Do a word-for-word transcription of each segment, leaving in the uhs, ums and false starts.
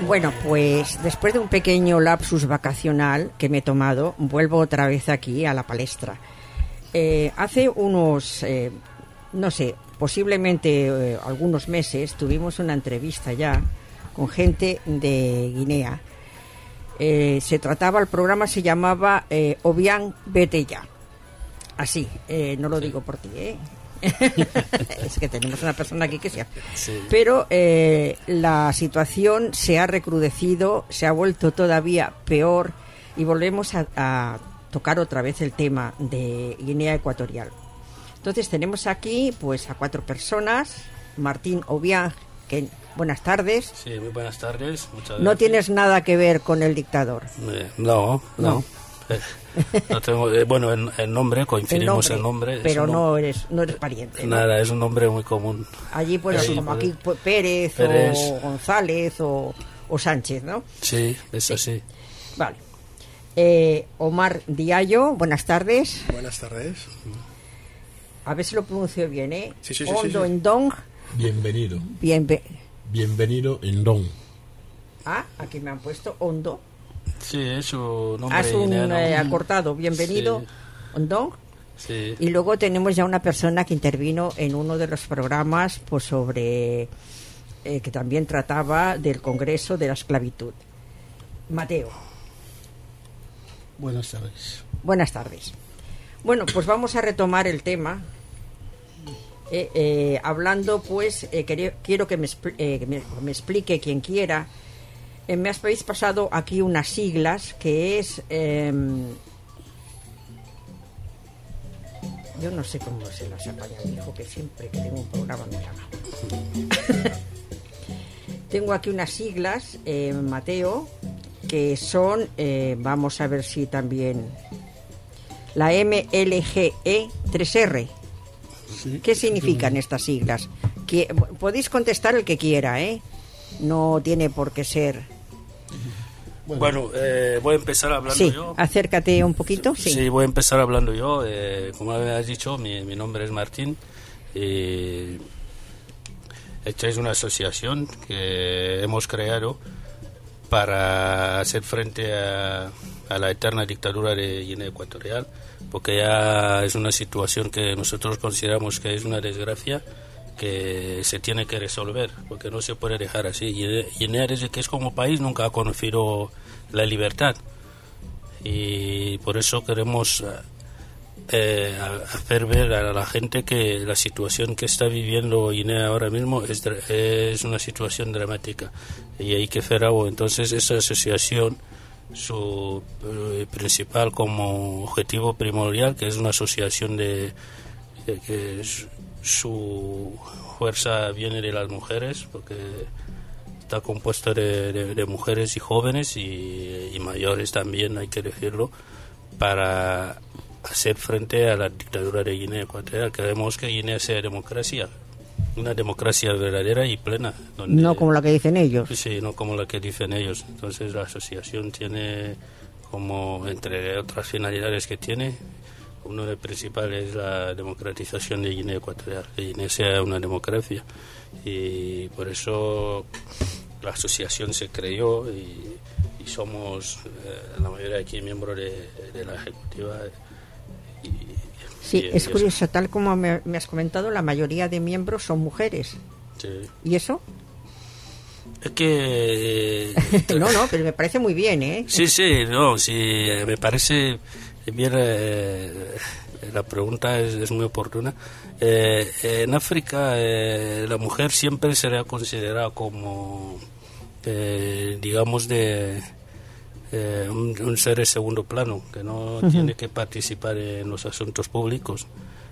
Bueno, pues después de un pequeño lapsus vacacional que me he tomado, vuelvo otra vez aquí a la palestra. Eh, hace unos, eh, no sé, posiblemente eh, algunos meses, tuvimos una entrevista ya con gente de Guinea. Eh, se trataba, el programa se llamaba eh, Obiang, vete ya. Así, eh, no lo digo por ti, ¿eh? Es que tenemos una persona aquí que se hace. Sí. Pero eh, la situación se ha recrudecido, se ha vuelto todavía peor y volvemos a, a tocar otra vez el tema de Guinea Ecuatorial. Entonces tenemos aquí pues a cuatro personas. Martín Obiang, que buenas tardes. Sí, muy buenas tardes. Muchas gracias. ¿No tienes nada que ver con el dictador? Eh, no, no. no. Eh, no tengo, eh, bueno, el, el nombre, coincidimos el nombre, el nombre pero no eres no eres pariente. Nada, ¿no? Es un nombre muy común. Allí, pues, sí, como aquí, pues, Pérez, Pérez o González o, o Sánchez, ¿no? Sí, eso sí. sí. Vale. Eh, Omar Diallo, buenas tardes. Buenas tardes. A ver si lo pronuncio bien, ¿eh? Sí, sí, sí. Ondo sí, sí. Ndong. Bienvenido. Bienve... Bienvenido Ndong. Ah, aquí me han puesto Ondo. Sí, es un nombre. Haz un eh, acortado, bienvenido, sí. Ndong. Sí. Y luego tenemos ya una persona que intervino en uno de los programas pues sobre eh, que también trataba del Congreso de la Esclavitud. Mateo. Buenas tardes. Buenas tardes. Bueno, pues vamos a retomar el tema. Eh, eh, hablando, pues, eh, quiero, quiero que, me, eh, que me, me explique quien quiera. Eh, me habéis pasado aquí unas siglas que es... Eh, yo no sé cómo se las apaña mi hijo, que siempre que tengo un programa me llama. Tengo aquí unas siglas, eh, Mateo, que son, eh, vamos a ver si también... La M L G E tres R. Sí. ¿Qué significan estas siglas? Que, podéis contestar el que quiera, ¿eh? No tiene por qué ser... Bueno, bueno eh, voy a empezar hablando sí, yo. Acércate un poquito. Sí, sí voy a empezar hablando yo. Eh, como habías dicho, mi, mi nombre es Martín. Eh, esta es una asociación que hemos creado para hacer frente a, a la eterna dictadura de Guinea Ecuatorial, porque ya es una situación que nosotros consideramos que es una desgracia que se tiene que resolver, porque no se puede dejar así. Guinea, desde que es como país, nunca ha conocido la libertad, y por eso queremos eh, hacer ver a la gente que la situación que está viviendo Guinea ahora mismo es, es una situación dramática y hay que hacer algo. Entonces esta asociación, su eh, principal como objetivo primordial, que es una asociación de, de que es, su fuerza viene de las mujeres, porque está compuesta de, de, de mujeres y jóvenes y, y mayores también, hay que decirlo, para hacer frente a la dictadura de Guinea Ecuatorial. Queremos que Guinea sea democracia, una democracia verdadera y plena. Donde, no como la que dicen ellos. Sí, no como la que dicen ellos. Entonces la asociación tiene, como entre otras finalidades que tiene, uno de los principales es la democratización de Guinea Ecuatorial, que Guinea sea una democracia, y por eso la asociación se creó y, y somos eh, la mayoría aquí miembros de, de la ejecutiva. Y, sí, y, es y curioso, tal como me, me has comentado, la mayoría de miembros son mujeres. Sí. ¿Y eso? Es que... Eh, no, no, pero me parece muy bien, ¿eh? Sí, sí, no, sí, me parece... Bien, eh, la pregunta es, es muy oportuna. Eh, en África eh, la mujer siempre será considerada como, eh, digamos, de eh, un, un ser de segundo plano, que no uh-huh. tiene que participar en los asuntos públicos.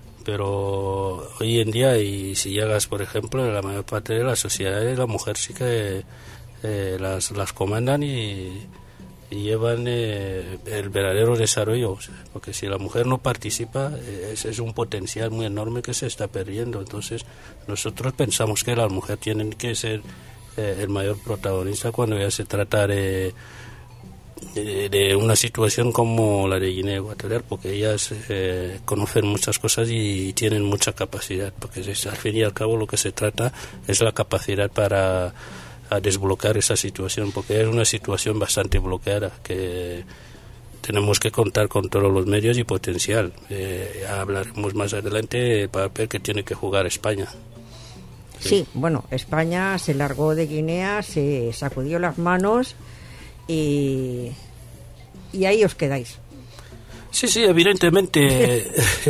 Pero hoy en día, y si llegas, por ejemplo, en la mayor parte de las sociedades, la mujer sí que eh, las, las comandan y... y llevan eh, el verdadero desarrollo, porque si la mujer no participa eh, es, es un potencial muy enorme que se está perdiendo. Entonces nosotros pensamos que las mujeres tienen que ser eh, el mayor protagonista cuando ya se trata de, de, de una situación como la de Guinea Ecuatorial, porque ellas eh, conocen muchas cosas y tienen mucha capacidad, porque es, al fin y al cabo lo que se trata es la capacidad para a desbloquear esa situación, porque es una situación bastante bloqueada, que tenemos que contar con todos los medios y potencial. Eh, ya hablaremos más adelante el papel que tiene que jugar España. Sí. sí, bueno, España se largó de Guinea, se sacudió las manos y, y ahí os quedáis. Sí, sí, evidentemente.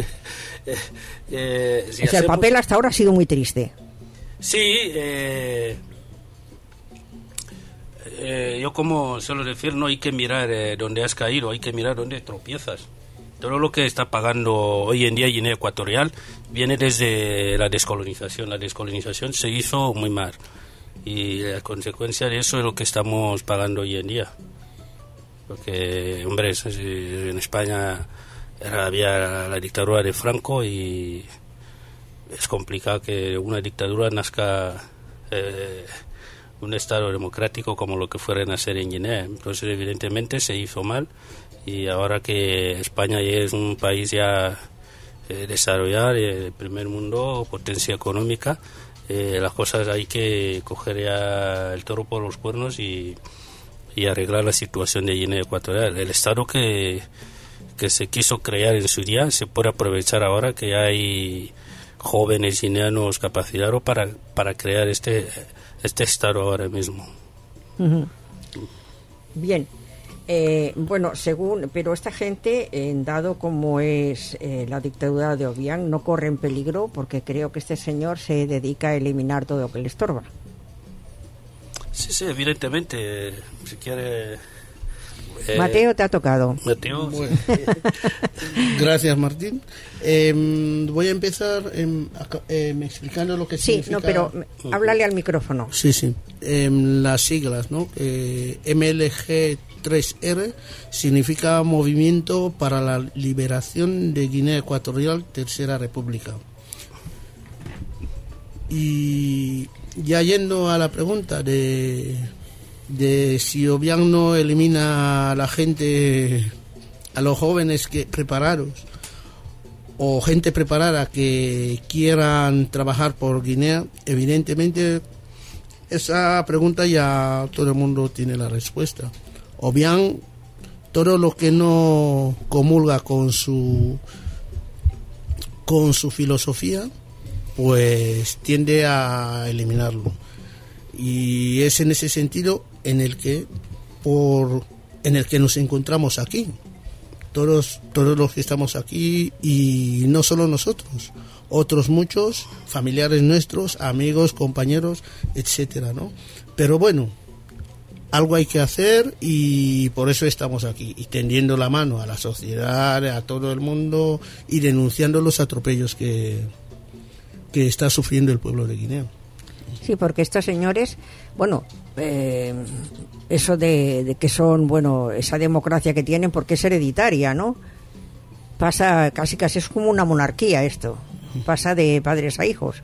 eh, si o sea, hacemos... el papel hasta ahora ha sido muy triste. Sí, eh, eh, yo como suelo decir, no hay que mirar eh, dónde has caído, hay que mirar dónde tropiezas. Todo lo que está pagando hoy en día Guinea Ecuatorial viene desde la descolonización. La descolonización se hizo muy mal y la consecuencia de eso es lo que estamos pagando hoy en día. Porque, hombre, en España era, había la dictadura de Franco y es complicado que una dictadura nazca eh, un Estado democrático como lo que fuera a nacer en Guinea. Entonces, evidentemente, se hizo mal y ahora que España ya es un país ya eh, desarrollado, el primer mundo, potencia económica, eh, las cosas hay que coger ya el toro por los cuernos y, y arreglar la situación de Guinea Ecuatorial. El Estado que, que se quiso crear en su día se puede aprovechar ahora que ya hay jóvenes guineanos capacitados para, para crear este, este Estado ahora mismo. Uh-huh. Bien. Eh, bueno, según, pero esta gente, eh, dado como es eh, la dictadura de Obiang, no corre en peligro porque creo que este señor se dedica a eliminar todo lo que le estorba. Sí, sí, evidentemente, si quiere... Eh, Mateo, te ha tocado. Mateo. Bueno, gracias, Martín. Eh, voy a empezar eh, eh, explicando lo que sí, significa... Sí, no, pero háblale al micrófono. Sí, sí. Eh, las siglas, ¿no? Eh, M L G tres R significa Movimiento para la Liberación de Guinea Ecuatorial, Tercera República. Y ya yendo a la pregunta de... de si Obiang no elimina a la gente, a los jóvenes que preparados o gente preparada que quieran trabajar por Guinea, evidentemente esa pregunta ya todo el mundo tiene la respuesta. Obiang, todo lo que no comulga con su con su filosofía, pues tiende a eliminarlo. Y es en ese sentido en el que por en el que nos encontramos aquí, todos todos los que estamos aquí, y no solo nosotros, otros muchos familiares nuestros, amigos, compañeros, etcétera, ¿no? Pero bueno, algo hay que hacer y por eso estamos aquí, y tendiendo la mano a la sociedad, a todo el mundo, y denunciando los atropellos que que está sufriendo el pueblo de Guinea. Sí, porque estos señores, bueno, eh, eso de, de que son, bueno, esa democracia que tienen, porque es hereditaria, ¿no? Pasa, casi casi es como una monarquía esto, pasa de padres a hijos.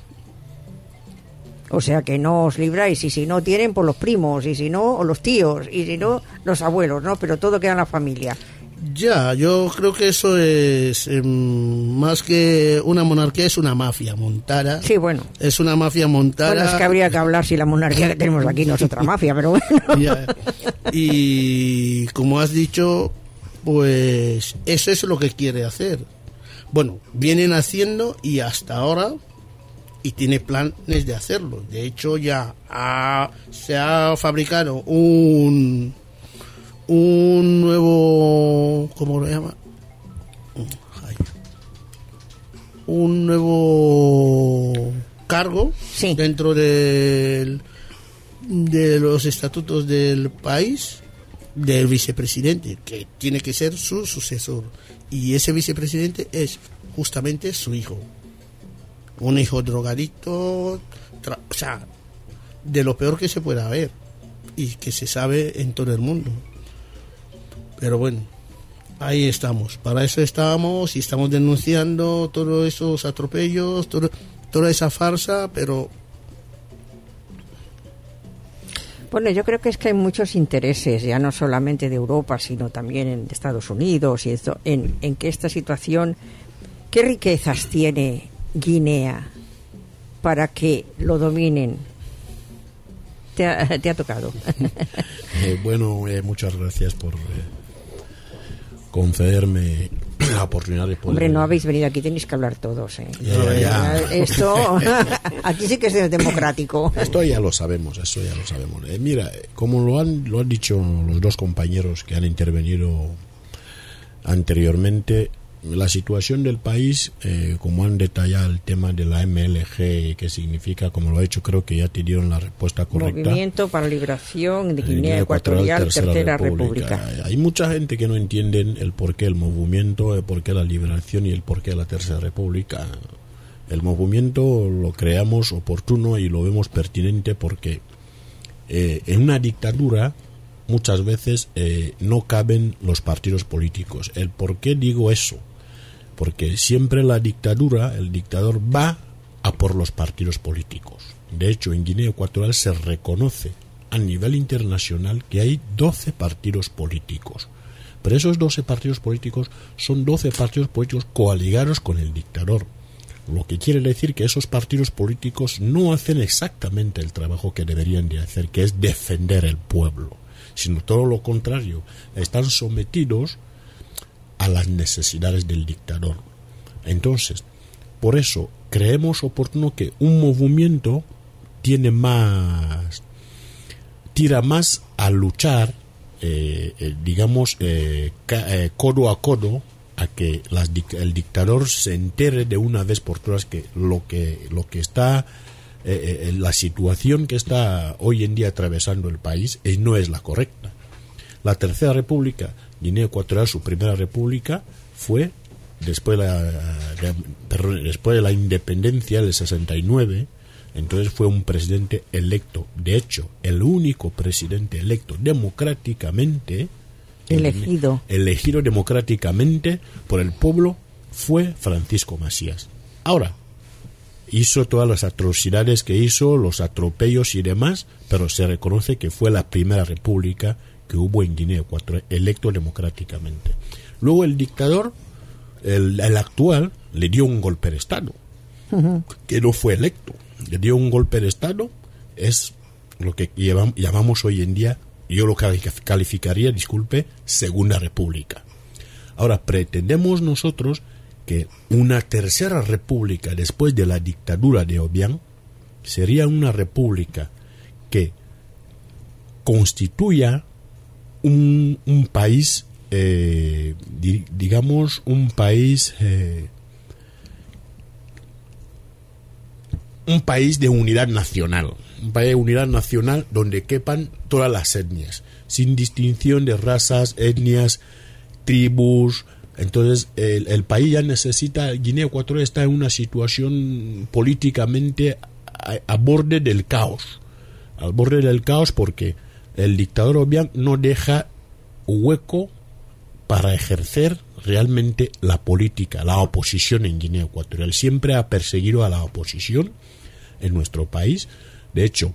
O sea que no os libráis, y si no tienen, pues los primos, y si no, o los tíos, y si no, los abuelos, ¿no? Pero todo queda en la familia. Ya, yo creo que eso es eh, más que una monarquía, es una mafia montada. Sí, bueno. Es una mafia montada. Bueno, es que habría que hablar si la monarquía que tenemos aquí no es otra mafia, pero bueno. Ya. Y como has dicho, pues eso es lo que quiere hacer. Bueno, vienen haciendo y hasta ahora, y tiene planes de hacerlo. De hecho, ya ha, se ha fabricado un... un nuevo, ¿cómo lo llama? Un nuevo cargo, sí, dentro del, de los estatutos del país, del vicepresidente, que tiene que ser su sucesor, y ese vicepresidente es justamente su hijo, un hijo drogadicto, tra- o sea, de lo peor que se pueda ver y que se sabe en todo el mundo. Pero bueno, ahí estamos, para eso estamos, y estamos denunciando todos esos atropellos, todo, toda esa farsa, pero... Bueno, yo creo que es que hay muchos intereses, ya no solamente de Europa, sino también en Estados Unidos, y esto, en, en que esta situación, ¿qué riquezas tiene Guinea para que lo dominen? te ha, te ha tocado. Eh, bueno, eh, muchas gracias por eh, concederme la oportunidad de poder... Hombre, no habéis venido aquí, tenéis que hablar todos, ¿eh? Ya, ya, ya. Esto, aquí sí que es democrático. Esto ya lo sabemos, eso ya lo sabemos. Eh, mira, como lo han, lo han dicho los dos compañeros que han intervenido anteriormente, la situación del país, eh, como han detallado el tema de la M L G, qué significa, como lo ha hecho, creo que ya te dieron la respuesta correcta. Movimiento para la Liberación de Guinea Ecuatorial, Tercera, Tercera República. República. Hay mucha gente que no entiende el porqué el movimiento, el porqué la liberación y el porqué la Tercera República. El movimiento lo creamos oportuno y lo vemos pertinente porque eh, en una dictadura muchas veces eh, no caben los partidos políticos. ¿El por qué digo eso? Porque siempre la dictadura, el dictador va a por los partidos políticos. De hecho, en Guinea Ecuatorial se reconoce a nivel internacional que hay doce partidos políticos. Pero esos doce partidos políticos son doce partidos políticos coaligados con el dictador. Lo que quiere decir que esos partidos políticos no hacen exactamente el trabajo que deberían de hacer, que es defender el pueblo, sino todo lo contrario, están sometidos a las necesidades del dictador. Entonces, por eso creemos oportuno que un movimiento tiene más, tira más a luchar, eh, eh, digamos, eh, ca, eh, codo a codo, a que las, el dictador se entere de una vez por todas que lo que lo que está eh, eh, la situación que está hoy en día atravesando el país eh, no es la correcta. La Tercera República, Guinea Ecuatorial, su primera república, fue después de la, de, perdón, después de la independencia del sesenta y nueve. Entonces fue un presidente electo. De hecho, el único presidente electo democráticamente, elegido, elegido democráticamente por el pueblo, fue Francisco Macías. Ahora, hizo todas las atrocidades que hizo, los atropellos y demás, pero se reconoce que fue la primera república que hubo en Guinea Ecuatorial, electo democráticamente. Luego el dictador, el, el actual, le dio un golpe de Estado, uh-huh. que no fue electo. Le dio un golpe de Estado, es lo que llevamos, llamamos hoy en día, yo lo calificaría, disculpe, Segunda República. Ahora, pretendemos nosotros que una tercera república después de la dictadura de Obiang sería una república que constituya un, un país, eh, di, digamos, un país, eh, un país de unidad nacional, un país de unidad nacional donde quepan todas las etnias, sin distinción de razas, etnias, tribus. Entonces el, el país ya necesita, Guinea Ecuatorial está en una situación políticamente a, a borde del caos, al borde del caos porque el dictador Obiang no deja hueco para ejercer realmente la política, la oposición en Guinea Ecuatorial. Siempre ha perseguido a la oposición en nuestro país. De hecho,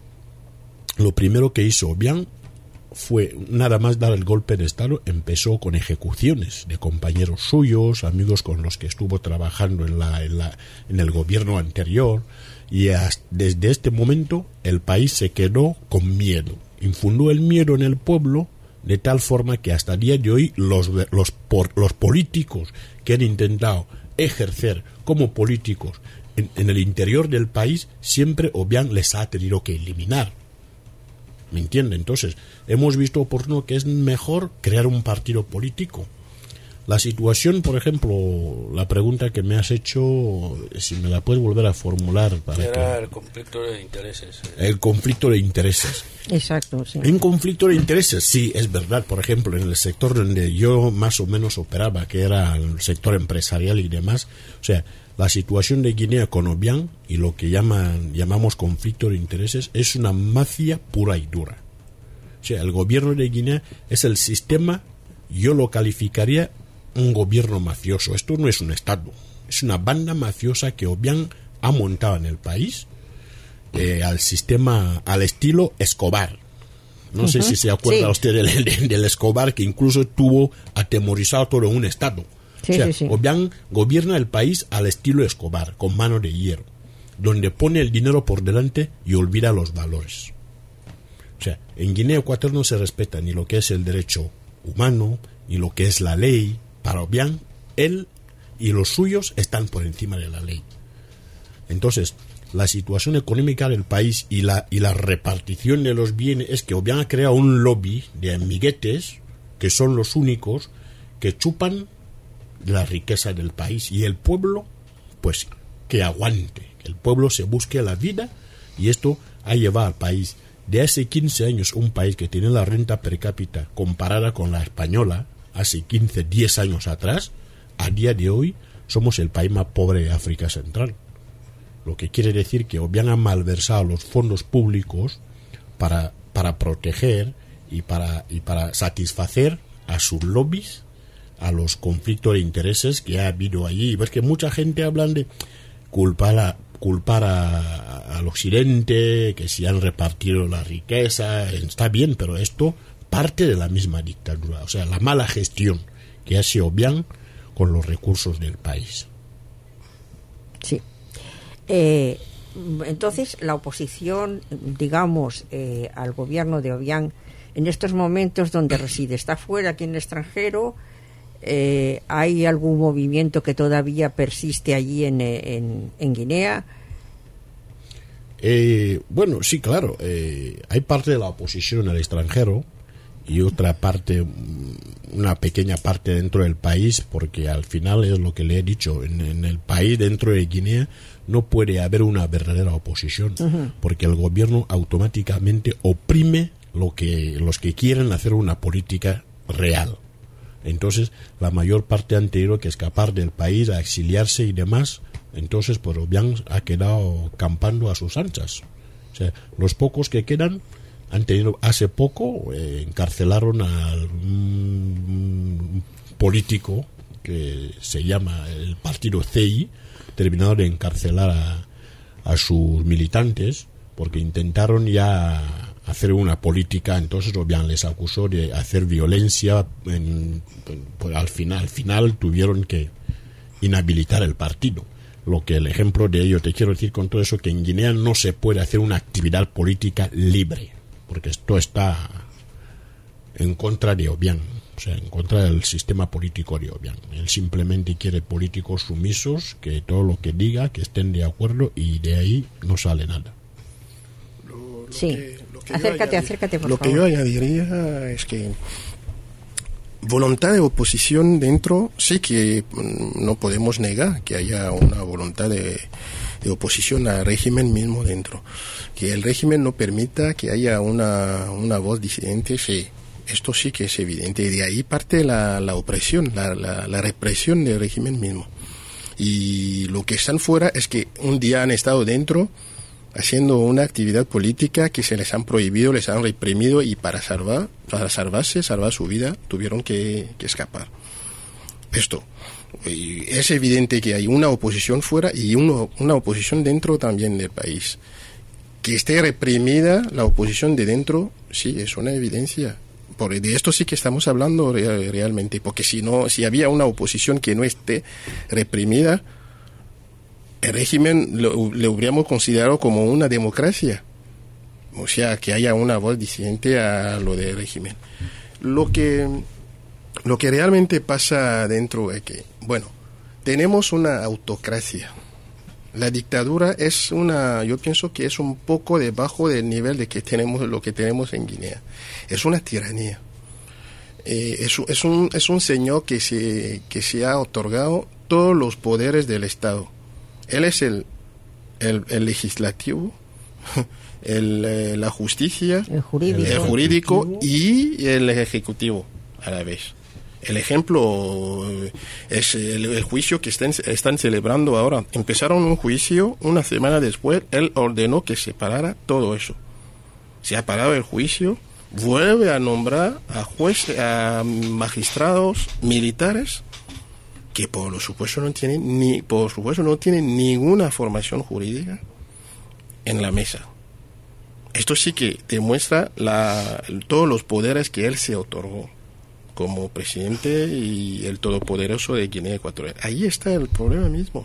lo primero que hizo Obiang fue nada más dar el golpe de Estado, empezó con ejecuciones de compañeros suyos, amigos con los que estuvo trabajando en, la, en, la, en el gobierno anterior, y hasta, desde este momento el país se quedó con miedo, infundó el miedo en el pueblo de tal forma que hasta el día de hoy los, los, por, los políticos que han intentado ejercer como políticos en, en el interior del país, siempre Obiang les ha tenido que eliminar. ¿Me entiende? Entonces, hemos visto oportuno que es mejor crear un partido político. La situación, por ejemplo, la pregunta que me has hecho, si me la puedes volver a formular. Para Era que... el conflicto de intereses. El conflicto de intereses. Exacto, sí. En conflicto de intereses, sí, es verdad. Por ejemplo, en el sector donde yo más o menos operaba, que era el sector empresarial y demás, o sea, la situación de Guinea con Obiang y lo que llaman, llamamos conflicto de intereses es una mafia pura y dura. O sea, el gobierno de Guinea es el sistema, yo lo calificaría un gobierno mafioso. Esto no es un estado, es una banda mafiosa que Obiang ha montado en el país, eh, al sistema, al estilo Escobar. No uh-huh. sé si se acuerda sí. usted del, del, del Escobar, que incluso tuvo atemorizado todo un estado. Sí, o sea, sí, sí. Obiang gobierna el país al estilo Escobar, con mano de hierro, donde pone el dinero por delante y olvida los valores. O sea, en Guinea Ecuatorial no se respeta ni lo que es el derecho humano, ni lo que es la ley. Para Obiang, él y los suyos están por encima de la ley. Entonces, la situación económica del país y la, y la repartición de los bienes es que Obiang ha creado un lobby de amiguetes que son los únicos que chupan la riqueza del país, y el pueblo, pues, que aguante, que el pueblo se busque la vida, y esto ha llevado al país de hace quince años, un país que tiene la renta per cápita comparada con la española hace quince, diez años atrás, a día de hoy somos el país más pobre de África Central. Lo que quiere decir que Obiang ha malversado los fondos públicos para, para proteger y para, y para satisfacer a sus lobbies, a los conflictos de intereses que ha habido allí. Y ves que mucha gente habla de culpar, a, culpar a, al occidente, que si han repartido la riqueza, está bien, pero esto parte de la misma dictadura, o sea, la mala gestión que hace Obiang con los recursos del país. Sí. Eh, entonces, la oposición, digamos, eh, al gobierno de Obiang, en estos momentos donde reside, está fuera, aquí en el extranjero, eh, ¿hay algún movimiento que todavía persiste allí en, en, en Guinea? Eh, bueno, sí, claro, eh, hay parte de la oposición en el extranjero y otra parte, una pequeña parte dentro del país, porque al final es lo que le he dicho, en, en el país, dentro de Guinea, no puede haber una verdadera oposición, uh-huh. porque el gobierno automáticamente oprime lo que los que quieren hacer una política real. Entonces, la mayor parte han tenido que escapar del país, a exiliarse y demás. Entonces, pues Obiang ha quedado campando a sus anchas. O sea, los pocos que quedan han tenido, hace poco eh, encarcelaron a un político que se llama el partido C I, terminaron de encarcelar a, a sus militantes porque intentaron ya hacer una política. Entonces Obiang les acusó de hacer violencia, en, pues al final, al final tuvieron que inhabilitar el partido. Lo que el ejemplo de ello, te quiero decir con todo eso, que en Guinea no se puede hacer una actividad política libre, porque esto está en contra de Obiang, o sea, en contra del sistema político de Obiang. Él simplemente quiere políticos sumisos, que todo lo que diga, que estén de acuerdo, y de ahí no sale nada. Lo, lo sí, que, lo que acércate, añadir, acércate, por lo favor. Lo que yo añadiría es que voluntad de oposición dentro, sí que no podemos negar que haya una voluntad de, de oposición al régimen mismo dentro. Que el régimen no permita que haya una, una voz disidente, sí, esto sí que es evidente. Y de ahí parte la, la opresión, la, la, la represión del régimen mismo. Y lo que están fuera es que un día han estado dentro haciendo una actividad política que se les han prohibido, les han reprimido, y para salvar, para salvarse, salvar su vida, tuvieron que, que escapar. Esto. Y es evidente que hay una oposición fuera y uno, una oposición dentro también del país. Que esté reprimida la oposición de dentro, sí, es una evidencia. Por, de esto sí que estamos hablando real, realmente, porque si no, si había una oposición que no esté reprimida, el régimen lo, le hubiéramos considerado como una democracia, o sea, que haya una voz disidente a lo del régimen. Lo que, lo que realmente pasa dentro es que, bueno, tenemos una autocracia. La dictadura es una, yo pienso que es un poco debajo del nivel de que tenemos, lo que tenemos en Guinea. Es una tiranía. Eh, es, es, un, es un señor que se, que se ha otorgado todos los poderes del Estado. Él es el, el, el legislativo, el, eh, la justicia, el jurídico, el jurídico y el ejecutivo a la vez. El ejemplo es el, el juicio que están, están celebrando ahora. Empezaron un juicio, una semana después él ordenó que se parara todo eso. Se ha parado el juicio, vuelve a nombrar a jueces, a magistrados militares que por supuesto no tienen ni por supuesto no tienen ninguna formación jurídica en la mesa. Esto sí que demuestra la, todos los poderes que él se otorgó como presidente y el todopoderoso de Guinea Ecuatorial. Ahí está el problema mismo.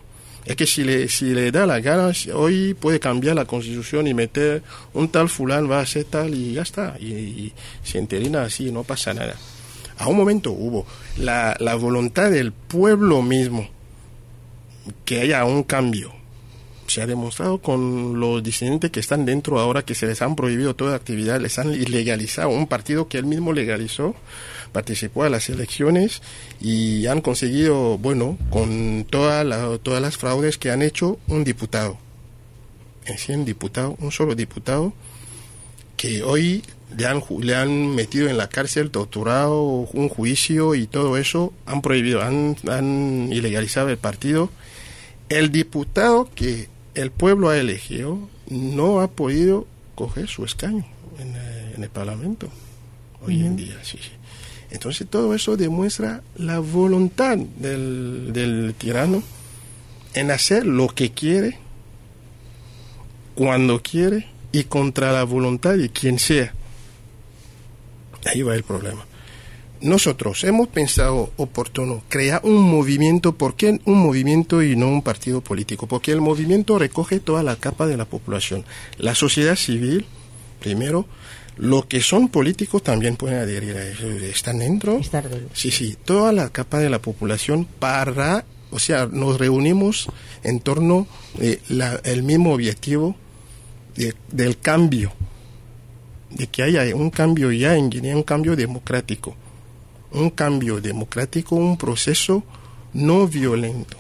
Es que si le, si le da la gana, hoy puede cambiar la constitución y meter un tal fulano, va a ser tal y ya está. Y, y se interina así, no pasa nada. A un momento hubo la, la voluntad del pueblo mismo que haya un cambio. Se ha demostrado con los disidentes que están dentro ahora, que se les han prohibido toda actividad, les han ilegalizado. Un partido que él mismo legalizó, participó a las elecciones y han conseguido, bueno, con toda la, todas las fraudes que han hecho, un diputado. En cien diputados, un solo diputado, que hoy le han, le han metido en la cárcel, torturado, un juicio y todo eso, han prohibido, han, han ilegalizado el partido. El diputado que el pueblo ha elegido no ha podido coger su escaño en, en el Parlamento hoy uh-huh. en día. Sí, sí. Entonces todo eso demuestra la voluntad del, del tirano en hacer lo que quiere, cuando quiere y contra la voluntad de quien sea. Ahí va el problema. Nosotros hemos pensado oportuno crear un movimiento. ¿Por qué un movimiento y no un partido político? Porque el movimiento recoge toda la capa de la población. La sociedad civil, primero, lo que son políticos también pueden adherir a eso. ¿Están dentro? Sí, sí, toda la capa de la población para, o sea, nos reunimos en torno de la, el mismo objetivo de, del cambio, de que haya un cambio ya en Guinea, un cambio democrático. Un cambio democrático, un proceso no violento,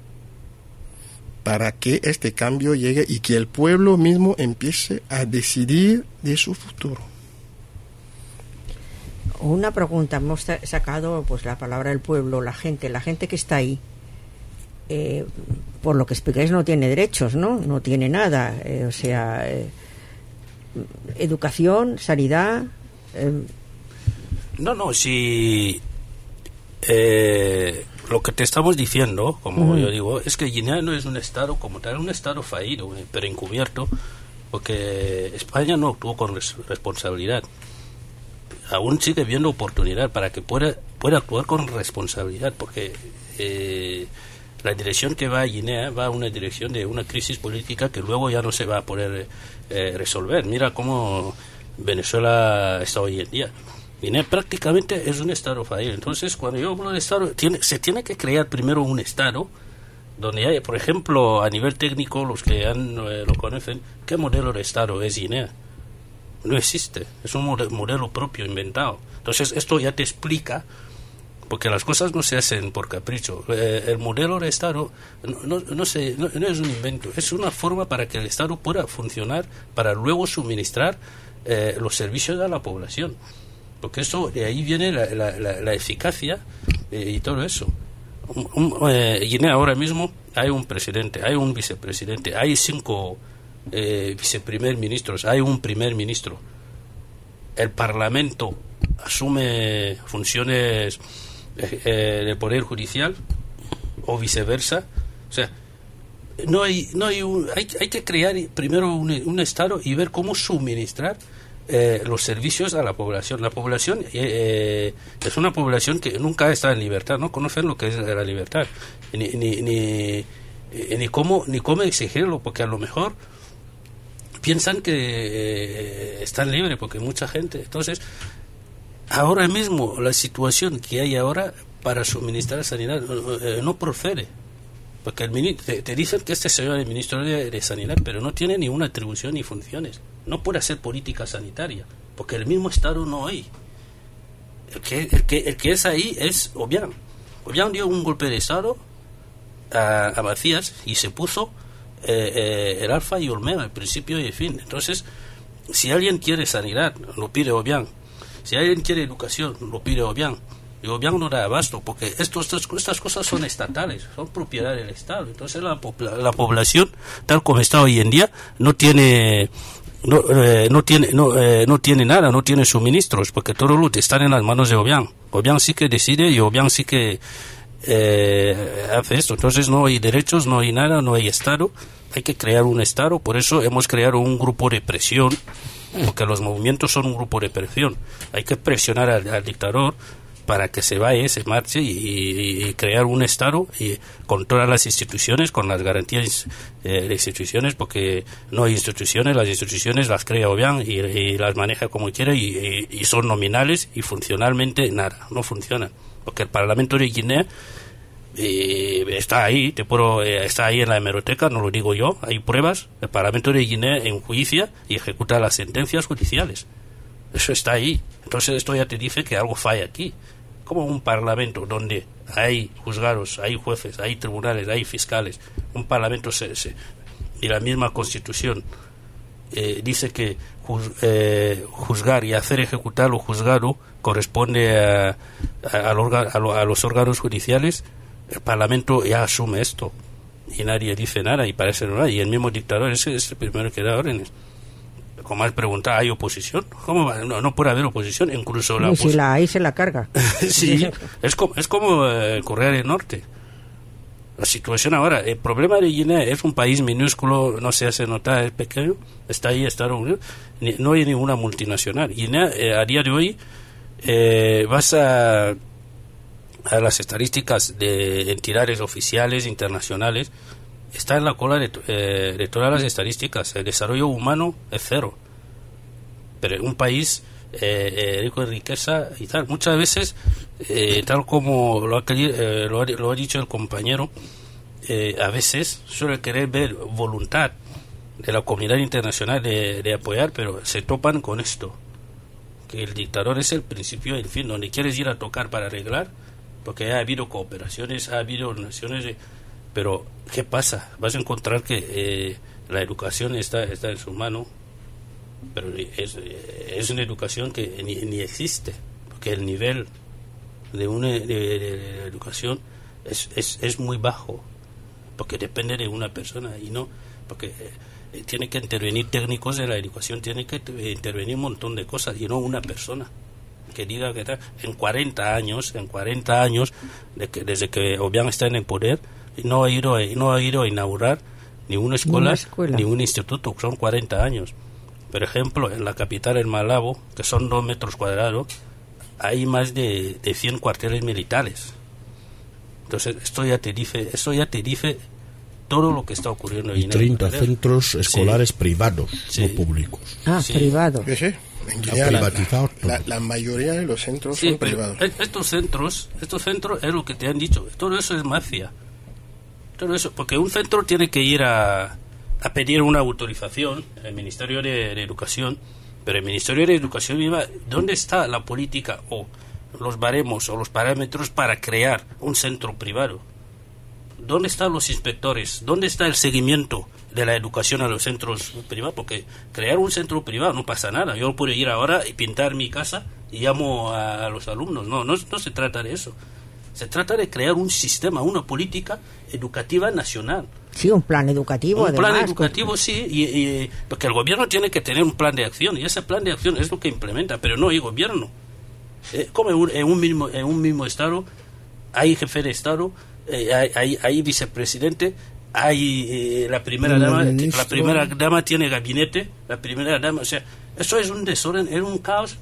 para que este cambio llegue y que el pueblo mismo empiece a decidir de su futuro. Una pregunta, hemos sacado pues la palabra del pueblo, la gente, la gente que está ahí, eh, por lo que explicáis no tiene derechos, ¿no? No tiene nada, eh, o sea, eh, educación, sanidad... Eh, No, no, si eh, lo que te estamos diciendo, como uh-huh. yo digo, es que Guinea no es un estado como tal, un estado fallido, pero encubierto, porque España no actuó con res- responsabilidad. Aún sigue viendo oportunidad para que pueda, pueda actuar con responsabilidad, porque eh, la dirección que va a Guinea va a una dirección de una crisis política que luego ya no se va a poder eh, resolver. Mira cómo Venezuela está hoy en día. Guinea prácticamente es un estado fallido. Entonces, cuando yo hablo de estado, tiene, se tiene que crear primero un estado donde hay, por ejemplo, a nivel técnico, los que han, eh, lo conocen, ¿qué modelo de estado es Guinea? No existe, es un modelo, modelo propio, inventado. Entonces, esto ya te explica, porque las cosas no se hacen por capricho. Eh, el modelo de estado no, no, no, se, no, no es un invento, es una forma para que el estado pueda funcionar, para luego suministrar eh, los servicios a la población. Porque eso, de ahí viene la, la, la, la eficacia eh, y todo eso. Un, un, eh, Guinea ahora mismo hay un presidente, hay un vicepresidente, hay cinco eh, viceprimer ministros, hay un primer ministro. El Parlamento asume funciones eh, eh, de poder judicial o viceversa. O sea, no hay, no hay, un, hay, hay que crear primero un, un estado y ver cómo suministrar Eh, los servicios a la población. La población eh, es una población que nunca está en libertad, no conocen lo que es la libertad, ni ni ni, ni cómo ni cómo exigirlo, porque a lo mejor piensan que eh, están libres, porque mucha gente. Entonces, ahora mismo la situación que hay ahora para suministrar sanidad eh, no procede. Porque el mini, te, te dicen que este señor es el ministro de, de Sanidad, pero no tiene ni una atribución ni funciones. No puede hacer política sanitaria, porque el mismo Estado no hay. El que, el que, el que es ahí es Obiang. Obiang dio un golpe de Estado a, a Macías y se puso eh, eh, el alfa y omega, el principio y el fin. Entonces, si alguien quiere sanidad, lo pide Obiang. Si alguien quiere educación, lo pide Obiang. Y Obiang no da abasto, porque estos, estas, estas cosas son estatales, son propiedad del Estado. Entonces la, la, la población, tal como está hoy en día, no tiene no, eh, no tiene no, eh, no tiene nada, no tiene suministros, porque todo lo están en las manos de Obiang. Obiang sí que decide y Obiang sí que eh, hace esto. Entonces no hay derechos, no hay nada, no hay Estado. Hay que crear un Estado. Por eso hemos creado un grupo de presión, porque los movimientos son un grupo de presión. Hay que presionar al, al dictador para que se vaya, se marche y, y crear un Estado y con todas las instituciones, con las garantías eh, de instituciones, porque no hay instituciones, las instituciones las crea Obiang y, y las maneja como quiera y, y, y son nominales y funcionalmente nada, no funcionan, porque el Parlamento de Guinea eh, está ahí, te puedo, eh, está ahí en la hemeroteca, no lo digo yo, hay pruebas, el Parlamento de Guinea enjuicia y ejecuta las sentencias judiciales. Eso está ahí. Entonces esto ya te dice que algo falla aquí. Como un parlamento donde hay juzgados, hay jueces, hay tribunales, hay fiscales, un parlamento se, se, y la misma Constitución eh, dice que juz, eh, juzgar y hacer ejecutar lo juzgado corresponde a, a, a, a, lo, a los órganos judiciales, el parlamento ya asume esto y nadie dice nada y parece nada. Y el mismo dictador ese es el primero que da órdenes. Como has preguntado, ¿hay oposición? ¿Cómo va? No, no puede haber oposición, incluso la oposición. Si la hay, se la carga. Sí, es como, es como eh, Corea del Norte. La situación ahora, el problema de Guinea es un país minúsculo, no se hace notar, es pequeño, está ahí Estados Unidos, ni, no hay ninguna multinacional. Guinea, eh, a día de hoy, eh, vas a, a las estadísticas de entidades oficiales internacionales, está en la cola de, eh, de todas las estadísticas. El desarrollo humano es cero, pero un país eh, eh, rico en riqueza y tal, muchas veces eh, tal como lo ha, eh, lo, ha, lo ha dicho el compañero, eh, a veces suele querer ver voluntad de la comunidad internacional de, de apoyar, pero se topan con esto, que el dictador es el principio y el fin, donde quieres ir a tocar para arreglar, porque ha habido cooperaciones, ha habido naciones de, pero ¿qué pasa? Vas a encontrar que eh, la educación está, está en su mano, pero es, es una educación que ni, ni existe, porque el nivel de una de, de, de educación es, es, es muy bajo, porque depende de una persona y no, porque eh, tiene que intervenir técnicos de la educación, tiene que intervenir un montón de cosas y no una persona que diga que en cuarenta años, en cuarenta años, de que, desde que Obiang está en el poder, no ha ido, no ha ido a inaugurar ni una escuela, ni, una escuela. ni un instituto, son cuarenta años. Por ejemplo, en la capital, en Malabo, que son dos metros cuadrados, hay más de, de cien cuarteles militares. Entonces, esto ya te dice, esto ya te dice todo lo que está ocurriendo. Y treinta centros escolares sí. privados, sí. no públicos. Ah, sí. privados. Sí, sí. En Guinea, la, la, la mayoría de los centros sí, son privados. Estos centros, estos centros es lo que te han dicho, todo eso es mafia. Todo eso, porque un centro tiene que ir a, a pedir una autorización al Ministerio de, de Educación, pero el Ministerio de Educación misma, ¿dónde está la política o los baremos o los parámetros para crear un centro privado? ¿Dónde están los inspectores? ¿Dónde está el seguimiento de la educación a los centros privados? Porque crear un centro privado no pasa nada. Yo puedo ir ahora y pintar mi casa y llamo a, a los alumnos. No, no, no se trata de eso. Se trata de crear un sistema, una política educativa nacional. Sí, un plan educativo. Un además, plan educativo, sí, y, y, porque el gobierno tiene que tener un plan de acción y ese plan de acción es lo que implementa, pero no hay gobierno. Eh, como en un, en un mismo en un mismo estado hay jefe de estado, eh, hay, hay, hay vicepresidente, hay eh, la primera dama, la primera dama tiene gabinete, la primera dama, o sea, eso es un desorden, es un caos.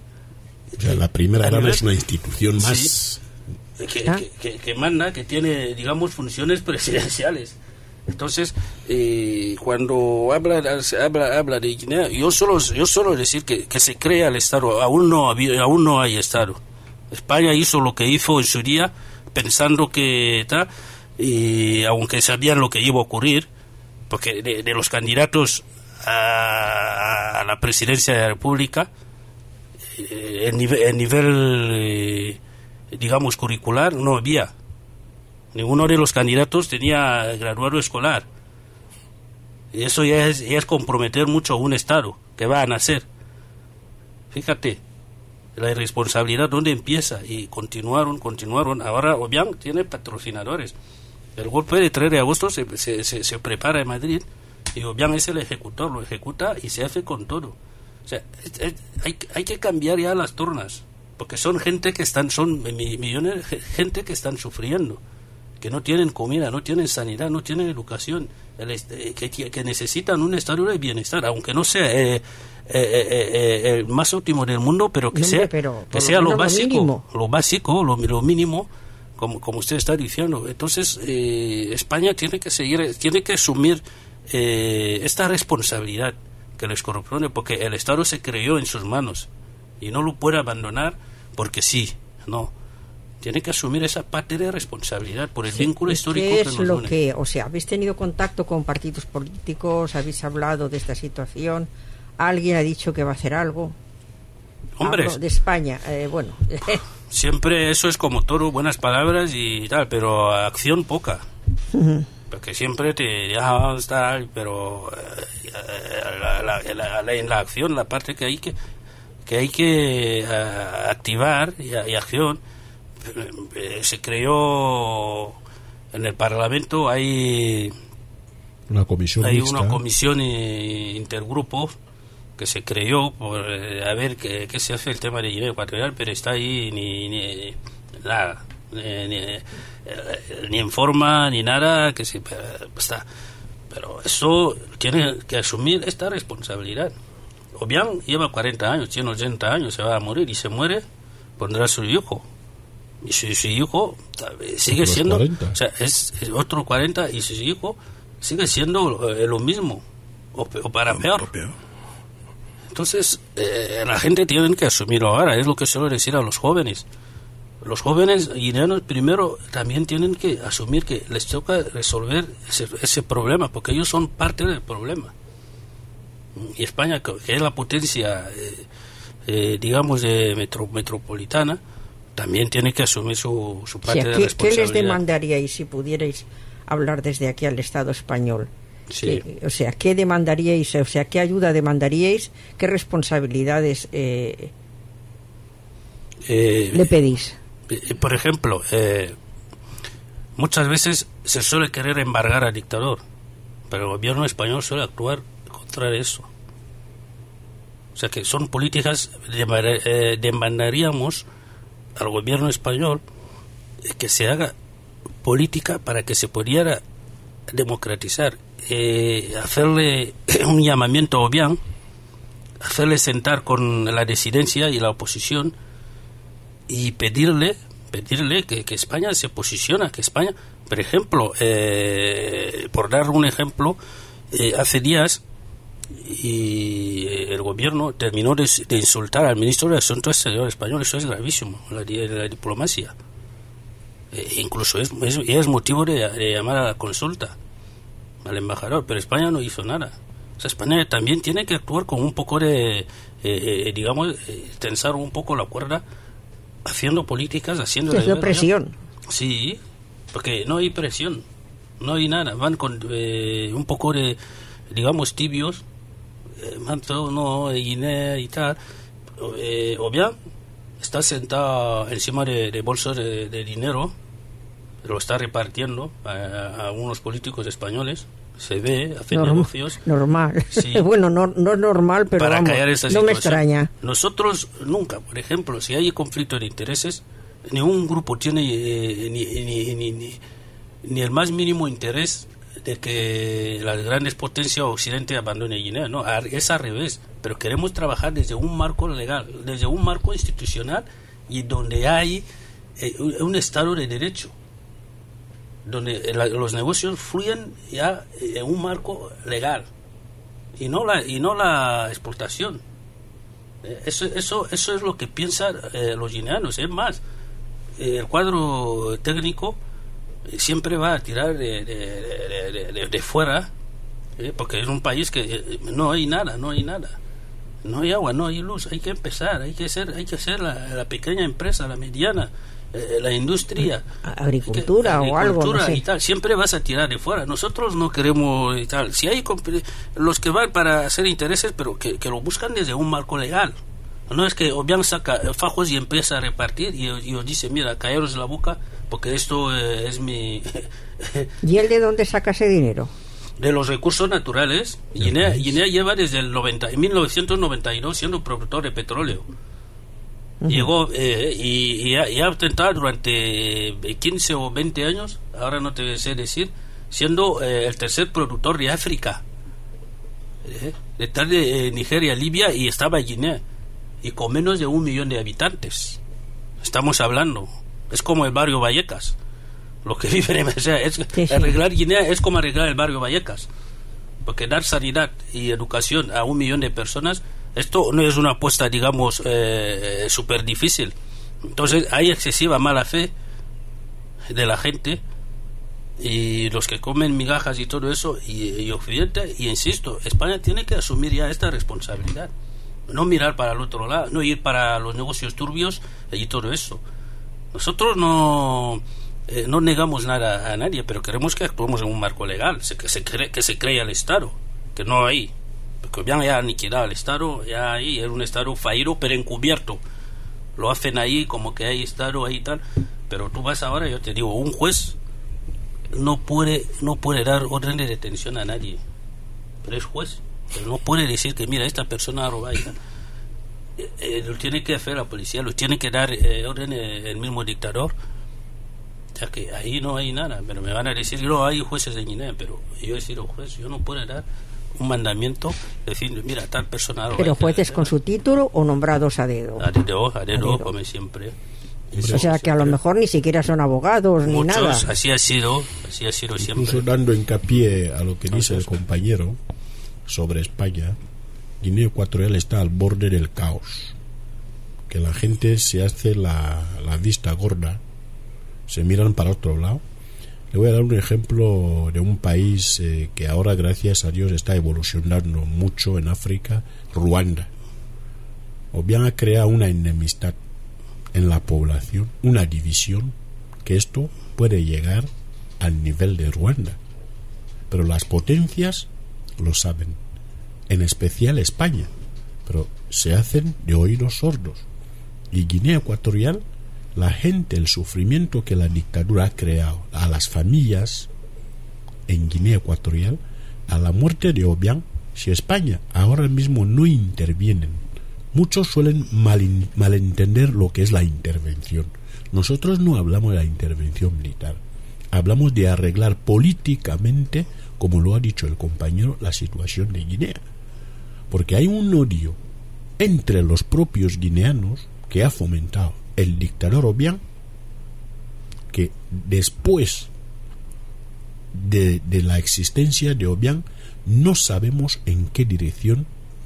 O sea, la primera dama es una institución más. Sí. Que, ¿Ah? que, que, que manda, que tiene, digamos, funciones presidenciales. Entonces, eh, cuando habla, habla, habla de Guinea, yo solo, yo solo decir que, que se crea el Estado, aún no, aún no hay Estado. España hizo lo que hizo en su día, pensando que está, y aunque sabían lo que iba a ocurrir, porque de, de los candidatos a, a la presidencia de la República, eh, el nivel, el nivel eh, digamos, curricular, no había. Ninguno de los candidatos tenía graduado escolar. Y eso ya es, ya es comprometer mucho a un Estado que va a nacer. Fíjate, la irresponsabilidad dónde empieza. Y continuaron, continuaron. Ahora Obiang tiene patrocinadores. El golpe de tres de agosto se, se, se, se prepara en Madrid y Obiang es el ejecutor, lo ejecuta y se hace con todo. O sea, es, es, hay, hay que cambiar ya las tornas. Porque son gente que están, son millones de gente que están sufriendo. que no tienen comida, no tienen sanidad, no tienen educación, el est- que, que necesitan un estado de bienestar, aunque no sea eh, eh, eh, eh, el más óptimo del mundo, pero que No, sea, hombre, pero que por sea lo lo menos lo básico, mínimo. lo básico, lo, lo mínimo, como, como usted está diciendo. Entonces, eh, España tiene que seguir, tiene que asumir eh, esta responsabilidad que les corresponde, porque el Estado se creyó en sus manos y no lo puede abandonar porque sí, no. Tiene que asumir esa parte de responsabilidad por el Sí, vínculo ¿y histórico ¿Qué que es nos lo une. que, o sea, habéis tenido contacto con partidos políticos, habéis hablado de esta situación, alguien ha dicho que va a hacer algo? Hombre, Hablo de España, eh, bueno, siempre eso es como todo, buenas palabras y tal, pero acción poca. Porque siempre te ah, tal, pero eh, la, la, la, la, en la acción, la parte que hay que que hay que uh, activar y, y acción, eh, se creó en el Parlamento, hay una comisión hay mixta. una comisión eh, intergrupo que se creó por eh, a ver qué, qué se hace el tema de Guinea Ecuatorial, pero está ahí ni, ni nada, ni, ni, eh, ni en forma ni nada que se eh, está. Pero eso tiene que asumir esta responsabilidad. Obiang lleva cuarenta años, tiene ochenta años, se va a morir y se muere, pondrá a su hijo. Y su, su hijo sigue Otros siendo, cuarenta. o sea, es, es otro cuarenta y su hijo sigue siendo eh, lo mismo, o, pe- o para peor. Entonces, eh, la gente tiene que asumirlo ahora, es lo que suelo decir a los jóvenes. Los jóvenes guineanos primero también tienen que asumir que les toca resolver ese, ese problema, porque ellos son parte del problema. Y España, que es la potencia, eh, eh, digamos, de metro, metropolitana, también tiene que asumir su, su o parte sea, de ¿qué, ¿qué responsabilidad. les demandaríais si pudierais hablar desde aquí al Estado español? Sí. ¿Qué- o sea, ¿qué demandaríais? O sea, ¿qué ayuda demandaríais? ¿Qué responsabilidades eh, Eh, le pedís? eh, por ejemplo, eh, muchas veces se suele querer embargar al dictador, pero el gobierno español suele actuar contra eso. O sea que son políticas, demandar- eh, demandaríamos al gobierno español eh, que se haga política para que se pudiera democratizar, eh, hacerle un llamamiento a Obiang, hacerle sentar con la disidencia y la oposición y pedirle pedirle que, que España se posiciona, que España, por ejemplo, eh, por dar un ejemplo, eh, hace días y el gobierno terminó de, de insultar al ministro de Asuntos Exteriores español. Eso es gravísimo, la, la diplomacia. Eh, incluso es, es, es motivo de, de llamar a la consulta al embajador, pero España no hizo nada. O sea, España también tiene que actuar con un poco de, eh, eh, digamos, eh, tensar un poco la cuerda, haciendo políticas, haciendo... Desde presión. Sí, porque no hay presión, no hay nada. Van con eh, un poco de, digamos, tibios, eh, Manto, no, Guinea y tal. Eh, Obiang está sentado encima de, de bolsos de, de dinero, lo está repartiendo a, a unos políticos españoles. Se ve, hace Norm- negocios. Normal. Sí. Bueno, no, no es normal, pero Para vamos, callar esta no me situación. extraña. Nosotros nunca, por ejemplo, si hay conflicto de intereses, ningún grupo tiene eh, ni, ni, ni, ni, ni el más mínimo interés de que las grandes potencias occidentales abandonen Guinea, no, a- es al revés, pero queremos trabajar desde un marco legal, desde un marco institucional y donde hay eh, un, un Estado de Derecho, donde la- los negocios fluyen ya en un marco legal y no la y no la exportación. Eh, Eso, eso, eso es lo que piensan eh, los guineanos. Es más, eh, el cuadro técnico eh, siempre va a tirar de, de, de- de- de- de fuera, eh, porque es un país que eh, no hay nada, no hay nada. No hay agua, no hay luz. Hay que empezar, hay que ser, hay que ser la, la pequeña empresa, la mediana, eh, la industria. Agricultura Hay que- o algo, no agricultura sé. y tal. Siempre vas a tirar de fuera. Nosotros no queremos y tal. Si hay comp- los que van para hacer intereses, pero que, que lo buscan desde un marco legal. No es que Obiang saca fajos y empieza a repartir y, y os dice, mira, caeros la boca porque esto eh, es mi... ¿Y él de dónde saca ese dinero? de los recursos naturales. Guinea, Guinea lleva desde el noventa, en mil novecientos noventa y dos siendo productor de petróleo. Uh-huh. Llegó eh, y, y, ha, y ha intentado durante quince o veinte años, ahora no te sé decir, siendo eh, el tercer productor de África. Eh, detrás de eh, Nigeria, Libia, y estaba Guinea, y con menos de un millón de habitantes. Estamos hablando, es como el barrio Vallecas. Lo que viven, o sea, es, sí, sí. Arreglar Guinea es como arreglar el barrio Vallecas, porque dar sanidad y educación a un millón de personas, esto no es una apuesta, digamos, eh, súper difícil. Entonces hay excesiva mala fe de la gente y los que comen migajas y todo eso, y, y Occidente, y insisto, España tiene que asumir ya esta responsabilidad, no mirar para el otro lado, no ir para los negocios turbios y todo eso. Nosotros no Eh, no negamos nada a nadie, pero queremos que actuemos en un marco legal, que se cree, que se crea el Estado, que no hay, porque ya han aniquilado el Estado, ya ahí era un Estado fallido pero encubierto, lo hacen ahí como que hay Estado ahí y tal, pero tú vas ahora, yo te digo, un juez no puede no puede dar orden de detención a nadie, pero es juez, pero no puede decir que mira, esta persona ha robado y tal. Eh, eh, lo tiene que hacer la policía, lo tiene que dar eh, orden eh, el mismo dictador. Ya que ahí no hay nada, pero me van a decir, no, hay jueces de Guinea, pero yo he sido juez, yo no puedo dar un mandamiento, decir, mira, tal persona... Pero jueces con su título o nombrados a dedo. A dedo, a dedo, como siempre. Eso, o sea, que a lo mejor ni siquiera son abogados, muchos, ni nada. Así ha sido, así ha sido siempre. Incluso dando hincapié a lo que dice el compañero sobre España, Guinea Ecuatorial está al borde del caos. Que la gente se hace la, la vista gorda, se miran para otro lado. Le voy a dar un ejemplo de un país eh, que ahora, gracias a Dios, está evolucionando mucho en África, Ruanda. Obiang ha creado una enemistad en la población, una división, que esto puede llegar al nivel de Ruanda. Pero las potencias lo saben, en especial España, pero se hacen de oídos sordos. Y Guinea Ecuatorial, la gente, el sufrimiento que la dictadura ha creado a las familias en Guinea Ecuatorial, a la muerte de Obiang, si España ahora mismo no interviene, muchos suelen mal, malentender lo que es la intervención. Nosotros no hablamos de la intervención militar, hablamos de arreglar políticamente, como lo ha dicho el compañero, la situación de Guinea, porque hay un odio entre los propios guineanos que ha fomentado el dictador Obiang, que después de, de la existencia de Obiang no sabemos en qué dirección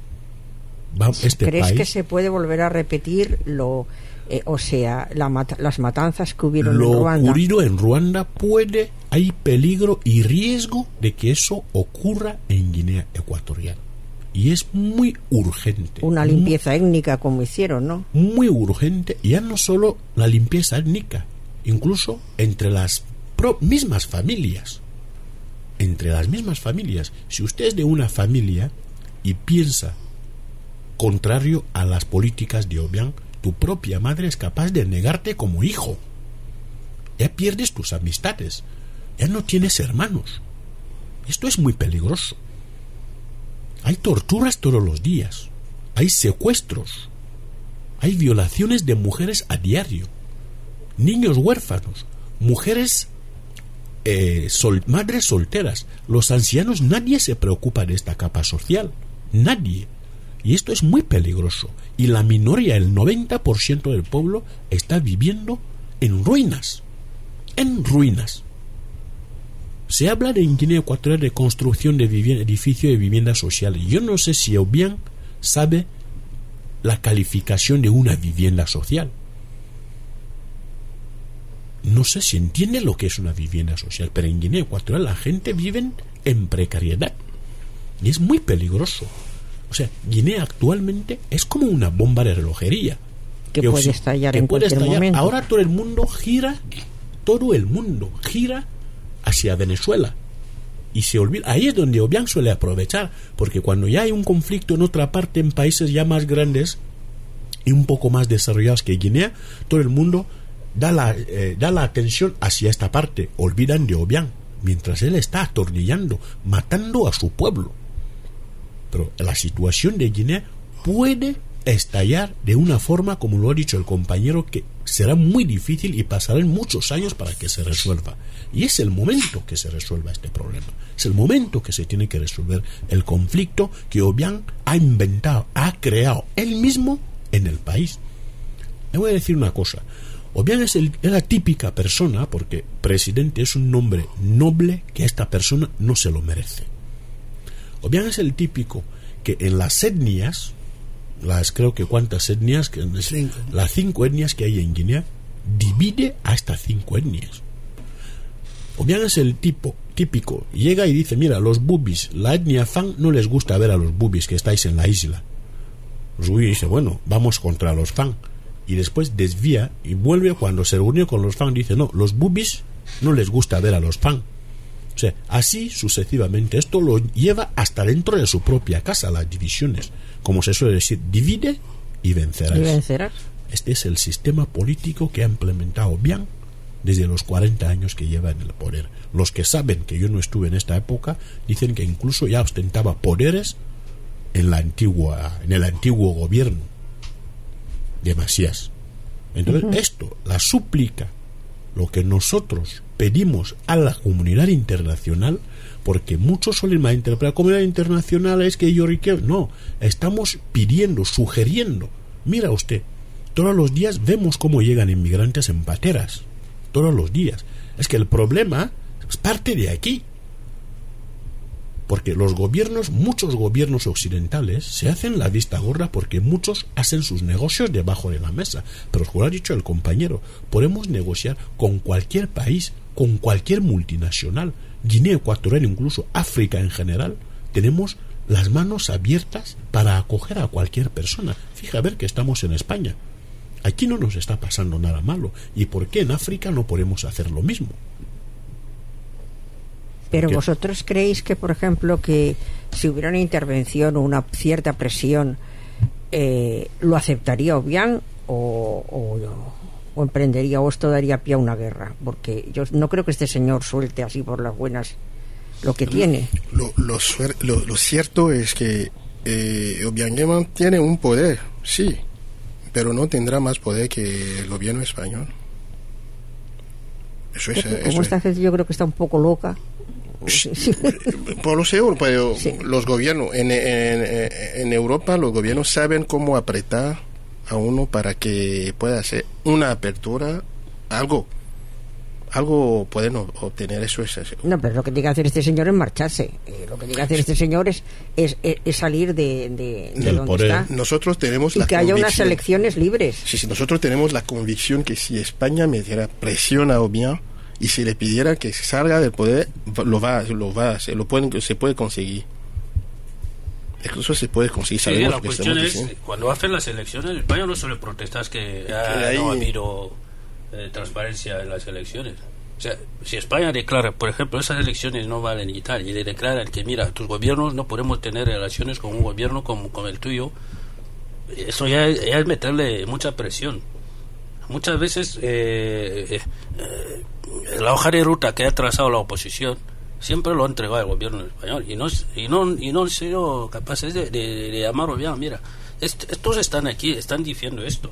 va este ¿Crees país. que se puede volver a repetir lo eh, o sea la mat- las matanzas que hubieron lo en Ruanda? Lo ocurrido en Ruanda puede, hay peligro y riesgo de que eso ocurra en Guinea Ecuatorial. Y es muy urgente. Una limpieza muy, étnica como hicieron, ¿no? Muy urgente. Ya no solo la limpieza étnica, incluso entre las pro- mismas familias. Entre las mismas familias. Si usted es de una familia y piensa contrario a las políticas de Obiang, tu propia madre es capaz de negarte como hijo. Ya pierdes tus amistades. Ya no tienes hermanos. Esto es muy peligroso. Hay torturas todos los días, hay secuestros, hay violaciones de mujeres a diario, niños huérfanos, mujeres, eh, sol, madres solteras, los ancianos. Nadie se preocupa de esta capa social, nadie. Y esto es muy peligroso. Y la minoría, el noventa por ciento del pueblo, está viviendo en ruinas, en ruinas. Se habla de en Guinea Ecuatorial de construcción de vivienda, edificio de vivienda social. Yo no sé si Obiang sabe la calificación de una vivienda social. No sé si entiende lo que es una vivienda social, pero en Guinea Ecuatorial la gente vive en precariedad y es muy peligroso. O sea, Guinea actualmente es como una bomba de relojería que, que puede estallar que en puede cualquier estallar. momento. Ahora todo el mundo gira, todo el mundo gira hacia Venezuela y se olvida. Ahí es donde Obiang suele aprovechar, porque cuando ya hay un conflicto en otra parte, en países ya más grandes y un poco más desarrollados que Guinea, todo el mundo da la, eh, da la atención hacia esta parte, olvidan de Obiang, mientras él está atornillando, matando a su pueblo. Pero la situación de Guinea puede estallar de una forma, como lo ha dicho el compañero, que será muy difícil y pasarán muchos años para que se resuelva. Y es el momento que se resuelva este problema. Es el momento que se tiene que resolver el conflicto que Obiang ha inventado, ha creado él mismo en el país. Le voy a decir una cosa. Obiang es, el, es la típica persona, porque presidente es un nombre noble que esta persona no se lo merece. Obiang es el típico que en las etnias, las creo que cuántas etnias, que cinco. Las cinco etnias que hay en Guinea, divide a estas cinco etnias. Obiang es el tipo típico, llega y dice, mira, los bubis, la etnia Fang no les gusta ver a los bubis que estáis en la isla. Los bubis dice, bueno, vamos contra los Fang. Y después desvía y vuelve cuando se reunió con los Fang, dice, no, los bubis no les gusta ver a los Fang. O sea, así sucesivamente. Esto lo lleva hasta dentro de su propia casa, las divisiones. Como se suele decir, divide y vencerás. ¿Y vencerás? Este es el sistema político que ha implementado Obiang desde los cuarenta años que lleva en el poder. Los que saben que yo no estuve en esta época dicen que incluso ya ostentaba poderes en la antigua, en el antiguo gobierno de Masías. Entonces, uh-huh. esto, la súplica, lo que nosotros pedimos a la comunidad internacional, porque muchos suelen malinterpretar, la comunidad internacional es que yo riqueo. No, estamos pidiendo, sugiriendo. Mira usted, todos los días vemos cómo llegan inmigrantes en pateras. Todos los días. Es que el problema es parte de aquí. Porque los gobiernos, muchos gobiernos occidentales, se hacen la vista gorda porque muchos hacen sus negocios debajo de la mesa. Pero como ha dicho el compañero, podemos negociar con cualquier país, con cualquier multinacional, Guinea Ecuatorial, incluso África en general. Tenemos las manos abiertas para acoger a cualquier persona. Fija a ver que estamos en España. Aquí no nos está pasando nada malo. ¿Y por qué en África no podemos hacer lo mismo? Pero vosotros creéis que, por ejemplo, que si hubiera una intervención o una cierta presión, eh, ¿lo aceptaría Obiang o, o, o emprendería, o esto daría pie a una guerra? Porque yo no creo que este señor suelte así por las buenas lo que tiene. Lo, lo, lo, lo cierto es que eh, Obiang tiene un poder, sí, pero no tendrá más poder que el gobierno español. Eso es, como eso esta es. gente yo creo que está un poco loca. Sí. Por lo seguro, pero sí. Los gobiernos en, en, en Europa, los gobiernos saben cómo apretar a uno para que pueda hacer una apertura, algo. Algo pueden obtener, eso es así. No, pero lo que tiene que hacer este señor es marcharse. Eh, lo que tiene que hacer este señor es, es, es salir de, de, de donde poder. está. Nosotros tenemos y la que haya convicción, unas elecciones libres. Sí, sí, nosotros tenemos la convicción que si España metiera presión a Obiang y si le pidiera que salga del poder, lo va, lo va a hacer, lo pueden, se puede conseguir. Incluso se puede conseguir. Sí, la cuestión es, diciendo. Cuando hacen las elecciones, España no suele protestar que ya ahí no ha habido eh, transparencia en las elecciones. O sea, si España declara, por ejemplo, esas elecciones no valen y tal, y le declaran que, mira, tus gobiernos no podemos tener relaciones con un gobierno como con el tuyo, eso ya, ya es meterle mucha presión. Muchas veces eh, eh, eh, la hoja de ruta que ha trazado la oposición siempre lo ha entregado el gobierno español y no y no y no han sido capaces de, de, de llamar bien, mira, est, estos están aquí, están diciendo esto,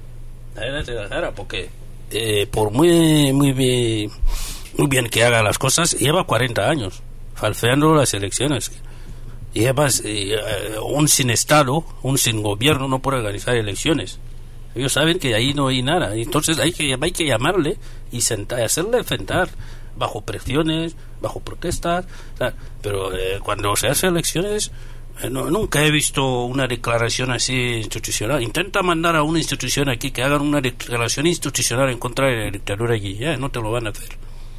porque eh, por muy muy bien, muy bien que haga las cosas, lleva cuarenta años falseando las elecciones y además eh, un sin estado, un sin gobierno no puede organizar elecciones. Ellos saben que ahí no hay nada, entonces hay que hay que llamarle y sentar, hacerle enfrentar bajo presiones, bajo protestas, o sea, pero eh, cuando se hace elecciones eh, no, nunca he visto una declaración así institucional. Intenta mandar a una institución aquí que hagan una declaración institucional en contra de la dictadura allí, ya no te lo van a hacer.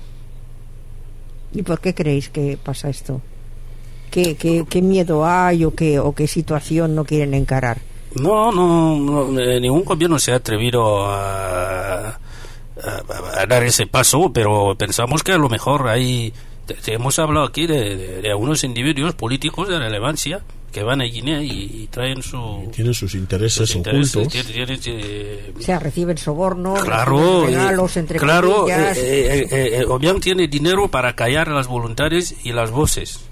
¿Y por qué creéis que pasa esto? ¿Qué, qué, qué miedo hay o qué, o qué situación no quieren encarar? No, no, no eh, ningún gobierno se ha atrevido a, a, a dar ese paso, pero pensamos que a lo mejor hay, te, te hemos hablado aquí de, de, de algunos individuos políticos de relevancia que van a Guinea y, y traen su... Tienen sus intereses, sus intereses ocultos. Tienen, tienen, eh, o sea, reciben sobornos, claro, reciben regalos, eh, entre claro, comillas. Eh, eh, eh, Obiang tiene dinero para callar a las voluntades y las voces.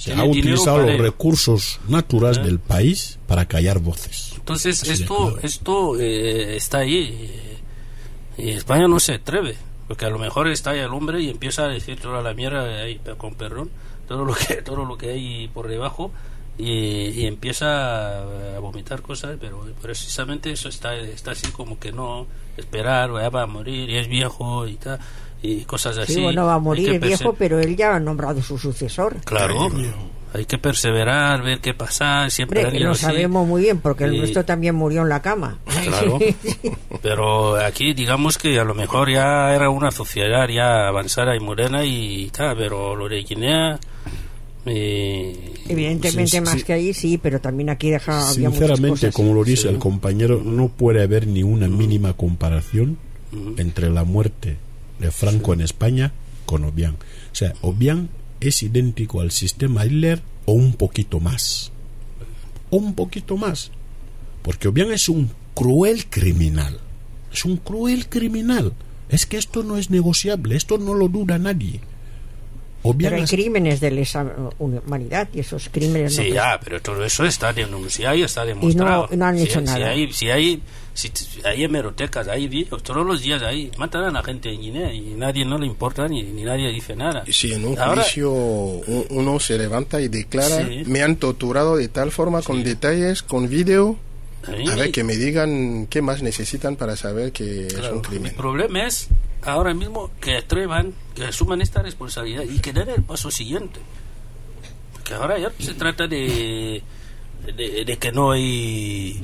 Se ha utilizado los recursos naturales ¿Eh? del país para callar voces. Entonces Así esto claro. esto eh, está ahí y España no se atreve, porque a lo mejor está ahí el hombre y empieza a decir toda la mierda ahí, con perdón, todo lo que todo lo que hay por debajo y, y empieza a vomitar cosas, pero precisamente eso está está así como que no esperar, ya va a morir y es viejo y tal y cosas así. Sí, bueno, va a morir el viejo, pero él ya ha nombrado su sucesor. Claro, hay que perseverar, ver qué pasa, siempre. Hombre, lo sabemos muy bien, porque el y... nuestro también murió en la cama. Claro, pero aquí digamos que a lo mejor ya era una sociedad ya avanzada y moderna y tal, pero lo de Guinea... Eh, evidentemente sí, más sí. que ahí sí, pero también aquí deja sinceramente, como lo dice sí. el compañero, no puede haber ni una mínima comparación uh-huh. entre la muerte de Franco sí. en España con Obiang. O sea, Obiang es idéntico al sistema Hitler o un poquito más, o un poquito más, porque Obiang es un cruel criminal, es un cruel criminal. Es que esto no es negociable, esto no lo duda nadie. Pero hay crímenes de lesa humanidad y esos crímenes sí, no ya, pero todo eso está denunciado y está demostrado. Y no, no han hecho si, nada. Si hay, si hay, si hay hemerotecas, hay vídeos, todos los días ahí matan a la gente en Guinea y nadie no le importa ni, ni nadie dice nada. Si en un Ahora, juicio uno se levanta y declara, sí. me han torturado de tal forma, sí. con detalles, con vídeo. Ahí, a ver, que me digan qué más necesitan para saber que claro, es un crimen. El problema es ahora mismo que atrevan, que asuman esta responsabilidad y que den el paso siguiente. Porque ahora ya se trata de, de, de que no hay,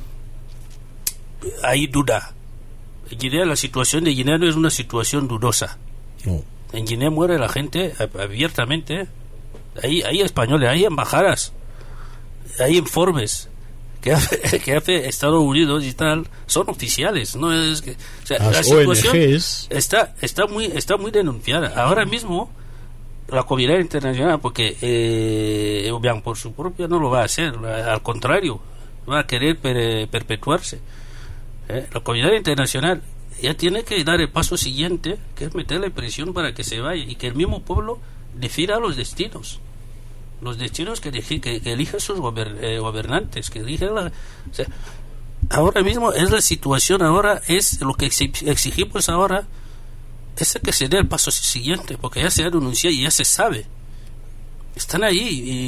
hay duda. En Guinea la situación de Guinea no es una situación dudosa. No. En Guinea muere la gente abiertamente. Hay, hay españoles, hay embajadas, hay informes que hace, que hace Estados Unidos y tal, son oficiales, no es que, o sea, la situación está está muy está muy denunciada. Ahora mismo la comunidad internacional, porque eh, Obiang por su propia no lo va a hacer, al contrario, va a querer per, perpetuarse. Eh, la comunidad internacional ya tiene que dar el paso siguiente, que es meterle presión para que se vaya y que el mismo pueblo decida los destinos. Los destinos que, que, que eligen sus gober, eh, gobernantes, que eligen la, o sea, ahora mismo es la situación, ahora es lo que exigimos ahora, es que se dé el paso siguiente, porque ya se ha denunciado y ya se sabe, están ahí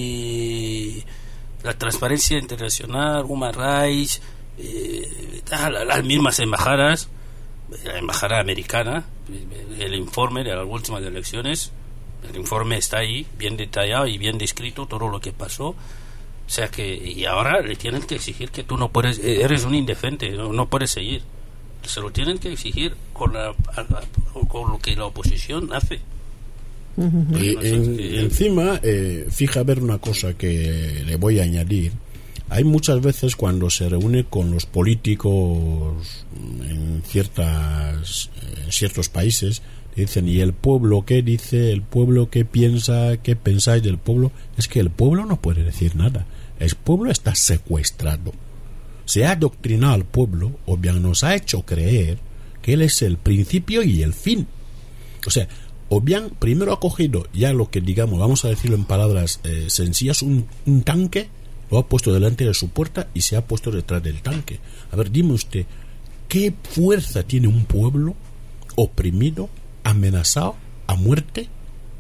y la transparencia internacional, Human Rights, eh, las mismas embajadas, la embajada americana, el informe de las últimas elecciones. El informe está ahí, bien detallado y bien descrito todo lo que pasó. O sea que, y ahora le tienen que exigir que tú no puedes, eres un indefense, no, no puedes seguir. Se lo tienen que exigir con, la, con lo que la oposición hace. Uh-huh. Y en, que, encima, eh, fija ver una cosa que le voy a añadir. Hay muchas veces cuando se reúne con los políticos en ciertas, en ciertos países, dicen, ¿y el pueblo qué dice? ¿El pueblo qué piensa? ¿Qué pensáis del pueblo? Es que el pueblo no puede decir nada. El pueblo está secuestrado. Se ha adoctrinado al pueblo, o bien nos ha hecho creer que él es el principio y el fin. O sea, o bien primero ha cogido ya lo que digamos, vamos a decirlo en palabras eh, sencillas, un, un tanque, lo ha puesto delante de su puerta y se ha puesto detrás del tanque. A ver, dime usted, ¿qué fuerza tiene un pueblo oprimido, amenazado a muerte?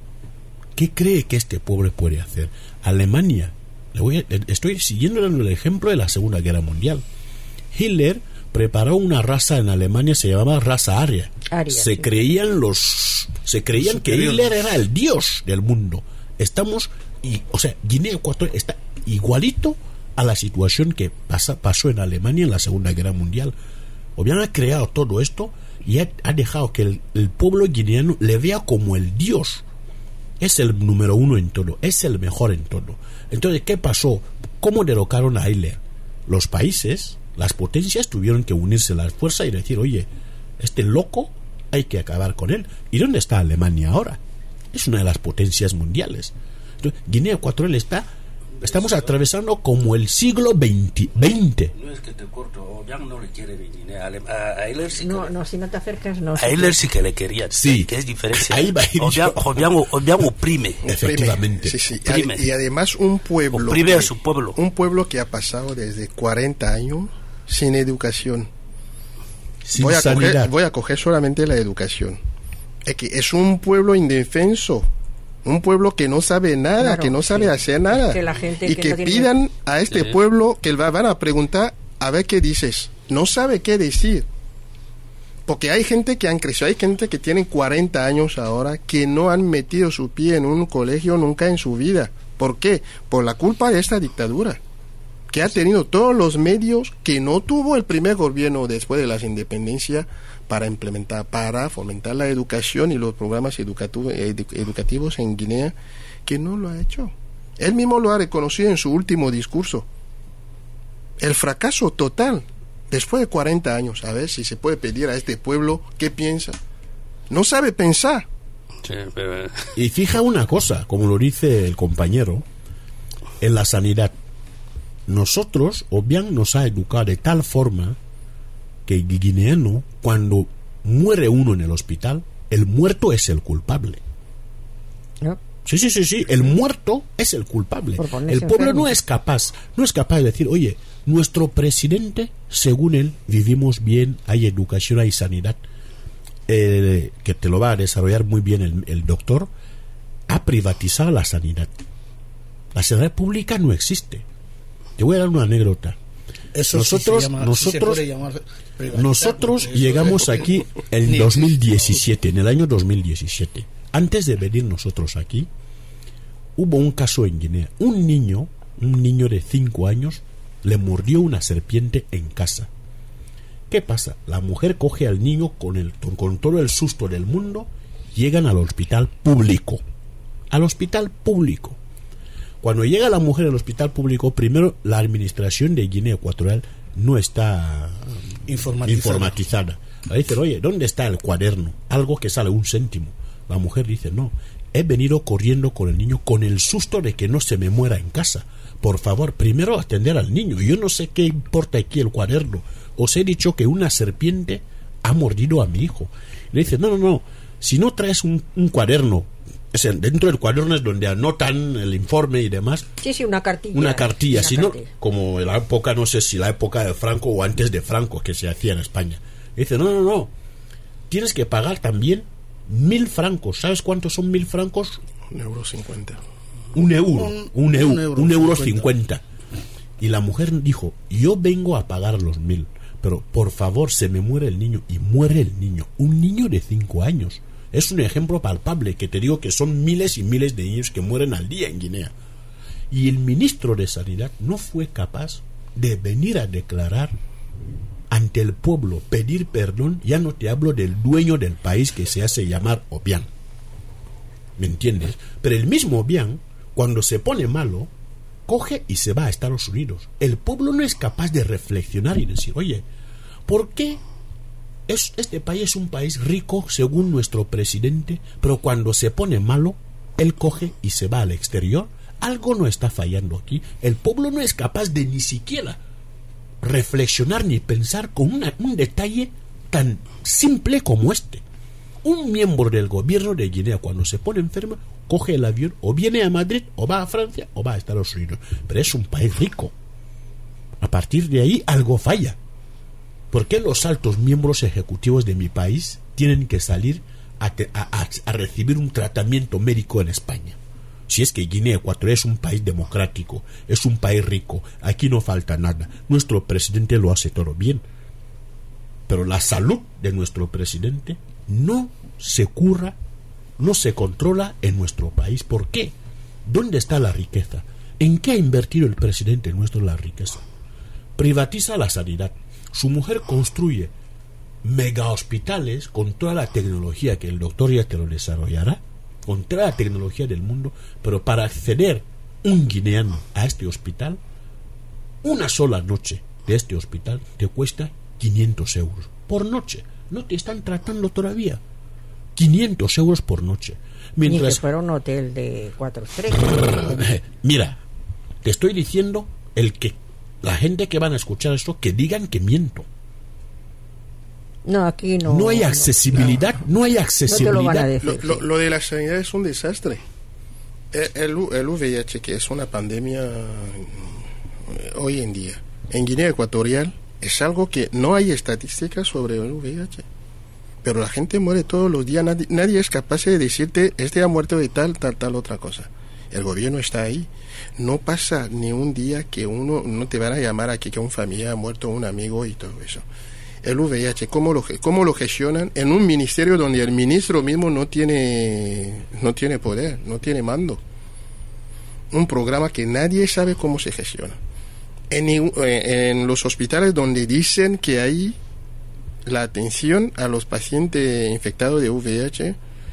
¿Qué cree que este pueblo puede hacer? Alemania, le voy a, estoy siguiendo el ejemplo de la Segunda Guerra Mundial. Hitler preparó una raza en Alemania, se llamaba raza aria. Aria se sí. creían los, se creían los que Hitler era el dios del mundo. Estamos, y, o sea, Guinea Ecuatorial está igualito a la situación que pasa, pasó en Alemania en la Segunda Guerra Mundial. Obviamente ha creado todo esto y ha, ha dejado que el, el pueblo guineano le vea como el dios. Es el número uno en todo, es el mejor en todo. Entonces, ¿qué pasó? ¿Cómo derrocaron a Hitler? Los países, las potencias tuvieron que unirse a las fuerzas y decir, oye, este loco hay que acabar con él. ¿Y dónde está Alemania ahora? Es una de las potencias mundiales. Entonces, Guinea Ecuatorial está Estamos atravesando como el siglo veinte. No es que te corto, Obiang no le quiere venir. A, a, a Hitler sí que No, le, no, si no te acercas, no. a Hitler sí que le querían. Sí. Que es diferencia. Ahí va a ir Obiang, yo. Obiang, Obiang oprime. Efectivamente. Sí, sí. Oprime. Y además un pueblo. Oprime a que- su pueblo. Un pueblo que ha pasado desde cuarenta años sin educación. Sin voy, a sanidad. coger, voy a coger solamente la educación. Es que es un pueblo indefenso. Un pueblo que no sabe nada, Claro, que no sabe sí. hacer nada. Es que la gente y que que, no tiene- pidan a este Sí. pueblo que va- van a preguntar a ver qué dices. No sabe qué decir. Porque hay gente que han crecido, hay gente que tiene cuarenta años ahora que no han metido su pie en un colegio nunca en su vida. ¿Por qué? Por la culpa de esta dictadura, que ha tenido todos los medios que no tuvo el primer gobierno después de las independencias para implementar, para fomentar la educación y los programas educatu- edu- educativos en Guinea, que no lo ha hecho. Él mismo lo ha reconocido en su último discurso. El fracaso total, después de cuarenta años. A ver si se puede pedir a este pueblo qué piensa. No sabe pensar. Sí, pero, Y fija una cosa, como lo dice el compañero, en la sanidad. Nosotros, Obiang nos ha educado de tal forma que el guineano, cuando muere uno en el hospital, el muerto es el culpable. ¿No? Sí, sí, sí, sí, el muerto es el culpable. Por ponerse El pueblo enfermo. no es capaz, no es capaz de decir, oye, nuestro presidente, según él, vivimos bien, hay educación, hay sanidad, eh, que te lo va a desarrollar muy bien el, el doctor, ha privatizado la sanidad. La sanidad pública no existe. Te voy a dar una anécdota. Eso sí nosotros, se llama- sí se nosotros, puede llamar privatizar, nosotros porque eso llegamos es- aquí en Ni dos mil existe. diecisiete, en el año dos mil diecisiete. Antes de venir nosotros aquí, hubo un caso en Guinea. Un niño, un niño de cinco años, le mordió una serpiente en casa. ¿Qué pasa? La mujer coge al niño con, el, con todo el susto del mundo, llegan al hospital público. Al hospital público. Cuando llega la mujer al hospital público, primero la administración de Guinea Ecuatorial no está Informatizada. informatizada. Le dicen, oye, ¿dónde está el cuaderno? Algo que sale un céntimo. La mujer dice, no, he venido corriendo con el niño con el susto de que no se me muera en casa. Por favor, primero atender al niño. Yo no sé qué importa aquí el cuaderno. Os he dicho que una serpiente ha mordido a mi hijo. Le dice, no, no, no, si no traes un, un cuaderno, es el- dentro del cuaderno es donde anotan el informe y demás, Sí, sí, una cartilla. una cartilla, Una si no, cartilla. como en la época, no sé si la época de Franco o antes de Franco que se hacía en España. Le dice, no, no, no, tienes que pagar también mil francos. ¿Sabes cuántos son mil francos? Un euro cincuenta. Un euro, Un- un, euro, un euro un euro cincuenta. cincuenta. Y la mujer dijo, yo vengo a pagar los mil, pero por favor se me muere el niño. Y muere el niño, un niño de cinco años. Es un ejemplo palpable, que te digo que son miles y miles de niños que mueren al día en Guinea. Y el ministro de Sanidad no fue capaz de venir a declarar ante el pueblo, pedir perdón. Ya no te hablo del dueño del país, que se hace llamar Obiang. ¿Me entiendes? Pero el mismo Obiang, cuando se pone malo, coge y se va a Estados Unidos. El pueblo no es capaz de reflexionar y decir, oye, ¿por qué es, este país es un país rico según nuestro presidente, pero cuando se pone malo, él coge y se va al exterior? Algo no está fallando aquí. El pueblo no es capaz de ni siquiera reflexionar ni pensar con una, un detalle tan simple como este. Un miembro del gobierno de Guinea, cuando se pone enfermo, coge el avión o viene a Madrid o va a Francia o va a Estados Unidos. Pero es un país rico. A partir de ahí algo falla. ¿Por qué los altos miembros ejecutivos de mi país tienen que salir a, te, a, a, a recibir un tratamiento médico en España? Si es que Guinea Ecuatorial es un país democrático, es un país rico, aquí no falta nada, nuestro presidente lo hace todo bien, pero la salud de nuestro presidente no se cura, no se controla en nuestro país. ¿Por qué? ¿Dónde está la riqueza? ¿En qué ha invertido el presidente nuestro la riqueza? Privatiza la sanidad. Su mujer construye mega hospitales con toda la tecnología que el doctor ya te lo desarrollará, con toda la tecnología del mundo, pero para acceder un guineano a este hospital, una sola noche de este hospital te cuesta quinientos euros por noche. No te están tratando todavía. quinientos euros por noche. Ni que Mientras, fuera un hotel de cuatro estrellas. mira, te estoy diciendo el que la gente que van a escuchar esto que digan que miento. No, aquí no. No hay accesibilidad, no, no hay accesibilidad. No te lo van a decir, lo, sí. lo, lo de la sanidad es un desastre. El, el, el V I H, que es una pandemia hoy en día, en Guinea Ecuatorial, es algo que no hay estadísticas sobre el V I H. Pero la gente muere todos los días, nadie, nadie es capaz de decirte, este ha muerto de tal, tal, tal otra cosa. El gobierno está ahí. No pasa ni un día que uno no te van a llamar aquí que un familiar ha muerto, un amigo y todo eso. El V I H, ¿cómo lo, cómo lo gestionan? En un ministerio donde el ministro mismo no tiene, no tiene poder, no tiene mando. Un programa que nadie sabe cómo se gestiona. En, en los hospitales donde dicen que hay la atención a los pacientes infectados de V I H,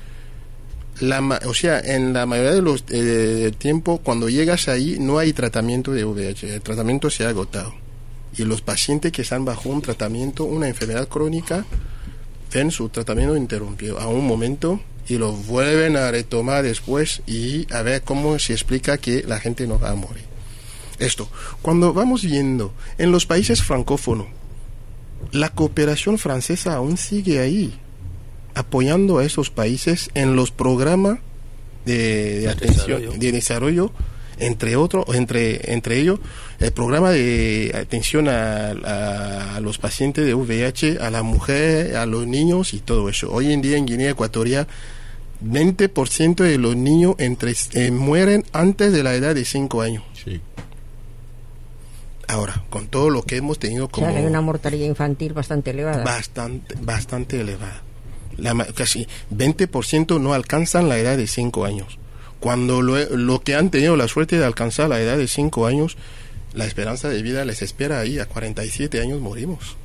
la, o sea, en la mayoría de los eh, del tiempo, cuando llegas ahí, no hay tratamiento de V I H. El tratamiento se ha agotado. Y los pacientes que están bajo un tratamiento, una enfermedad crónica, ven su tratamiento interrumpido a un momento y lo vuelven a retomar después y a ver cómo se explica que la gente no va a morir. Esto, cuando vamos viendo en los países francófonos, la cooperación francesa aún sigue ahí, apoyando a esos países en los programas de, de atención, desarrollo. de desarrollo, entre otros, entre entre ellos el programa de atención a, a, a los pacientes de V I H, a la mujer, a los niños y todo eso. Hoy en día en Guinea Ecuatorial, veinte por ciento de los niños entre, eh, mueren antes de la edad de cinco años. Sí. Ahora, con todo lo que hemos tenido como... O sea, hay una mortalidad infantil bastante elevada. Bastante, bastante elevada. La, casi veinte por ciento no alcanzan la edad de cinco años. Cuando lo, lo que han tenido la suerte de alcanzar la edad de cinco años, la esperanza de vida les espera ahí, a cuarenta y siete años morimos.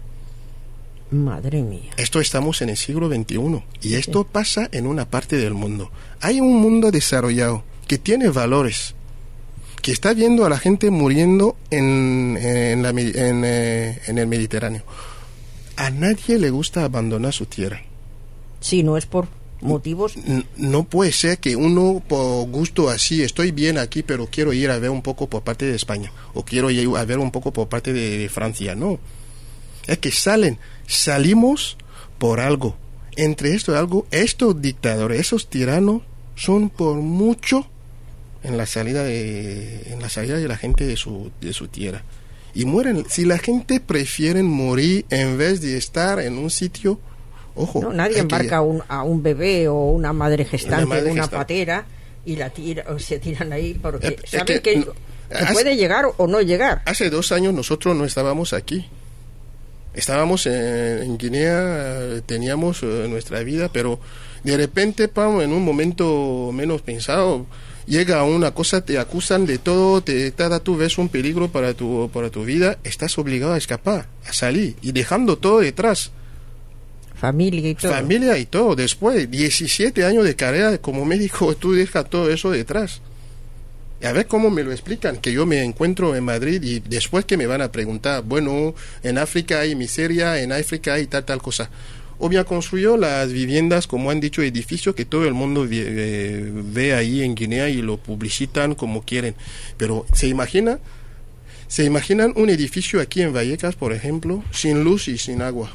Madre mía. Esto estamos en el siglo veintiuno y esto sí. pasa en una parte del mundo. Hay un mundo desarrollado que tiene valores, que está viendo a la gente muriendo en, en, la, en, eh, en el Mediterráneo. A nadie le gusta abandonar su tierra. Sí, no es por motivos. No, no puede ser que uno por gusto así, estoy bien aquí, pero quiero ir a ver un poco por parte de España, o quiero ir a ver un poco por parte de, de Francia. No, es que salen, salimos por algo. Entre esto algo, estos dictadores, esos tiranos, son por mucho en la salida de, en la salida de la gente de su, de su tierra. Y mueren. Si la gente prefiere morir en vez de estar en un sitio, ojo. No, nadie embarca un, a un bebé o una madre gestante en una, una gestante. patera y la tira, o se tiran ahí porque eh, saben que, que, no, que hace, puede llegar o no llegar. Hace dos años nosotros no estábamos aquí. Estábamos en, en Guinea, teníamos uh, nuestra vida, pero de repente, pam, en un momento menos pensado, llega una cosa, te acusan de todo, te, te tú ves un peligro para tu, para tu vida, estás obligado a escapar, a salir, y dejando todo detrás. Familia y todo. Familia y todo. Después, diecisiete años de carrera como médico, tú dejas todo eso detrás. Y a ver cómo me lo explican, que yo me encuentro en Madrid y después que me van a preguntar, bueno, en África hay miseria, en África hay tal, tal cosa. O bien construyó las viviendas, como han dicho, edificios que todo el mundo ve, eh, ve ahí en Guinea y lo publicitan como quieren. Pero se imagina, se imaginan un edificio aquí en Vallecas, por ejemplo, sin luz y sin agua.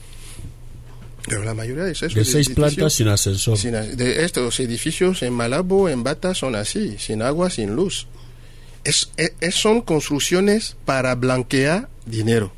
Pero la mayoría de esos de seis plantas sin ascensor. Sin, de estos edificios en Malabo, en Bata, son así, sin agua, sin luz. Es, es, son construcciones para blanquear dinero.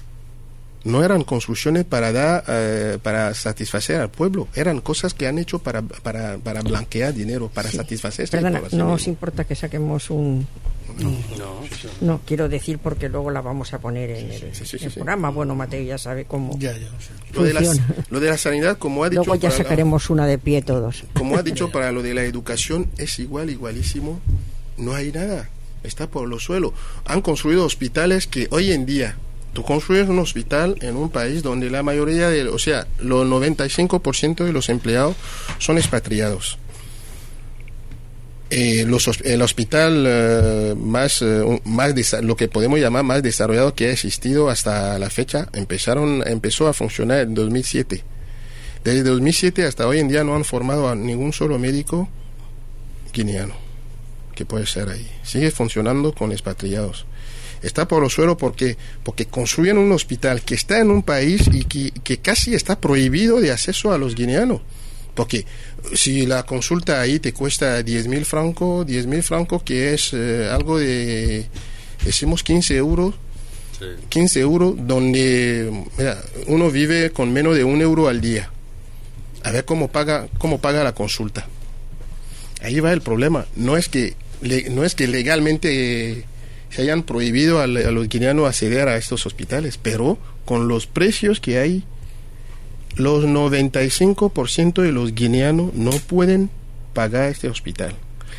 No eran construcciones para dar, eh, para satisfacer al pueblo. Eran cosas que han hecho para, para, para blanquear dinero, para sí. satisfacer. Perdona, no os importa que saquemos un... No, no, no, quiero decir porque luego la vamos a poner en el, sí, sí, sí, el sí, programa. sí. Bueno, Mateo ya sabe cómo ya, ya, sí. lo, de la, lo de la sanidad, como ha dicho... Luego ya sacaremos la, una de pie todos. Como ha dicho, para lo de la educación es igual, igualísimo. No hay nada. Está por los suelos. Han construido hospitales que hoy en día... Tú construyes un hospital en un país donde la mayoría de... O sea, los noventa y cinco por ciento de los empleados son expatriados. Eh, los, el hospital uh, más, uh, más desa- lo que podemos llamar más desarrollado que ha existido hasta la fecha empezaron empezó a funcionar en dos mil siete. Desde dos mil siete hasta hoy en día no han formado a ningún solo médico guineano. que puede ser ahí. Sigue funcionando con expatriados. Está por los suelos porque, porque construyen un hospital que está en un país y que, que casi está prohibido de acceso a los guineanos. Porque si la consulta ahí te cuesta diez mil francos, diez mil francos que es eh, algo de, decimos quince euros, sí. quince euros, donde mira, uno vive con menos de un euro al día. A ver cómo paga, cómo paga la consulta. Ahí va el problema. No es que, le, no es que legalmente eh, se hayan prohibido a, a los guineanos acceder a estos hospitales, pero con los precios que hay, los noventa y cinco por ciento de los guineanos no pueden pagar este hospital.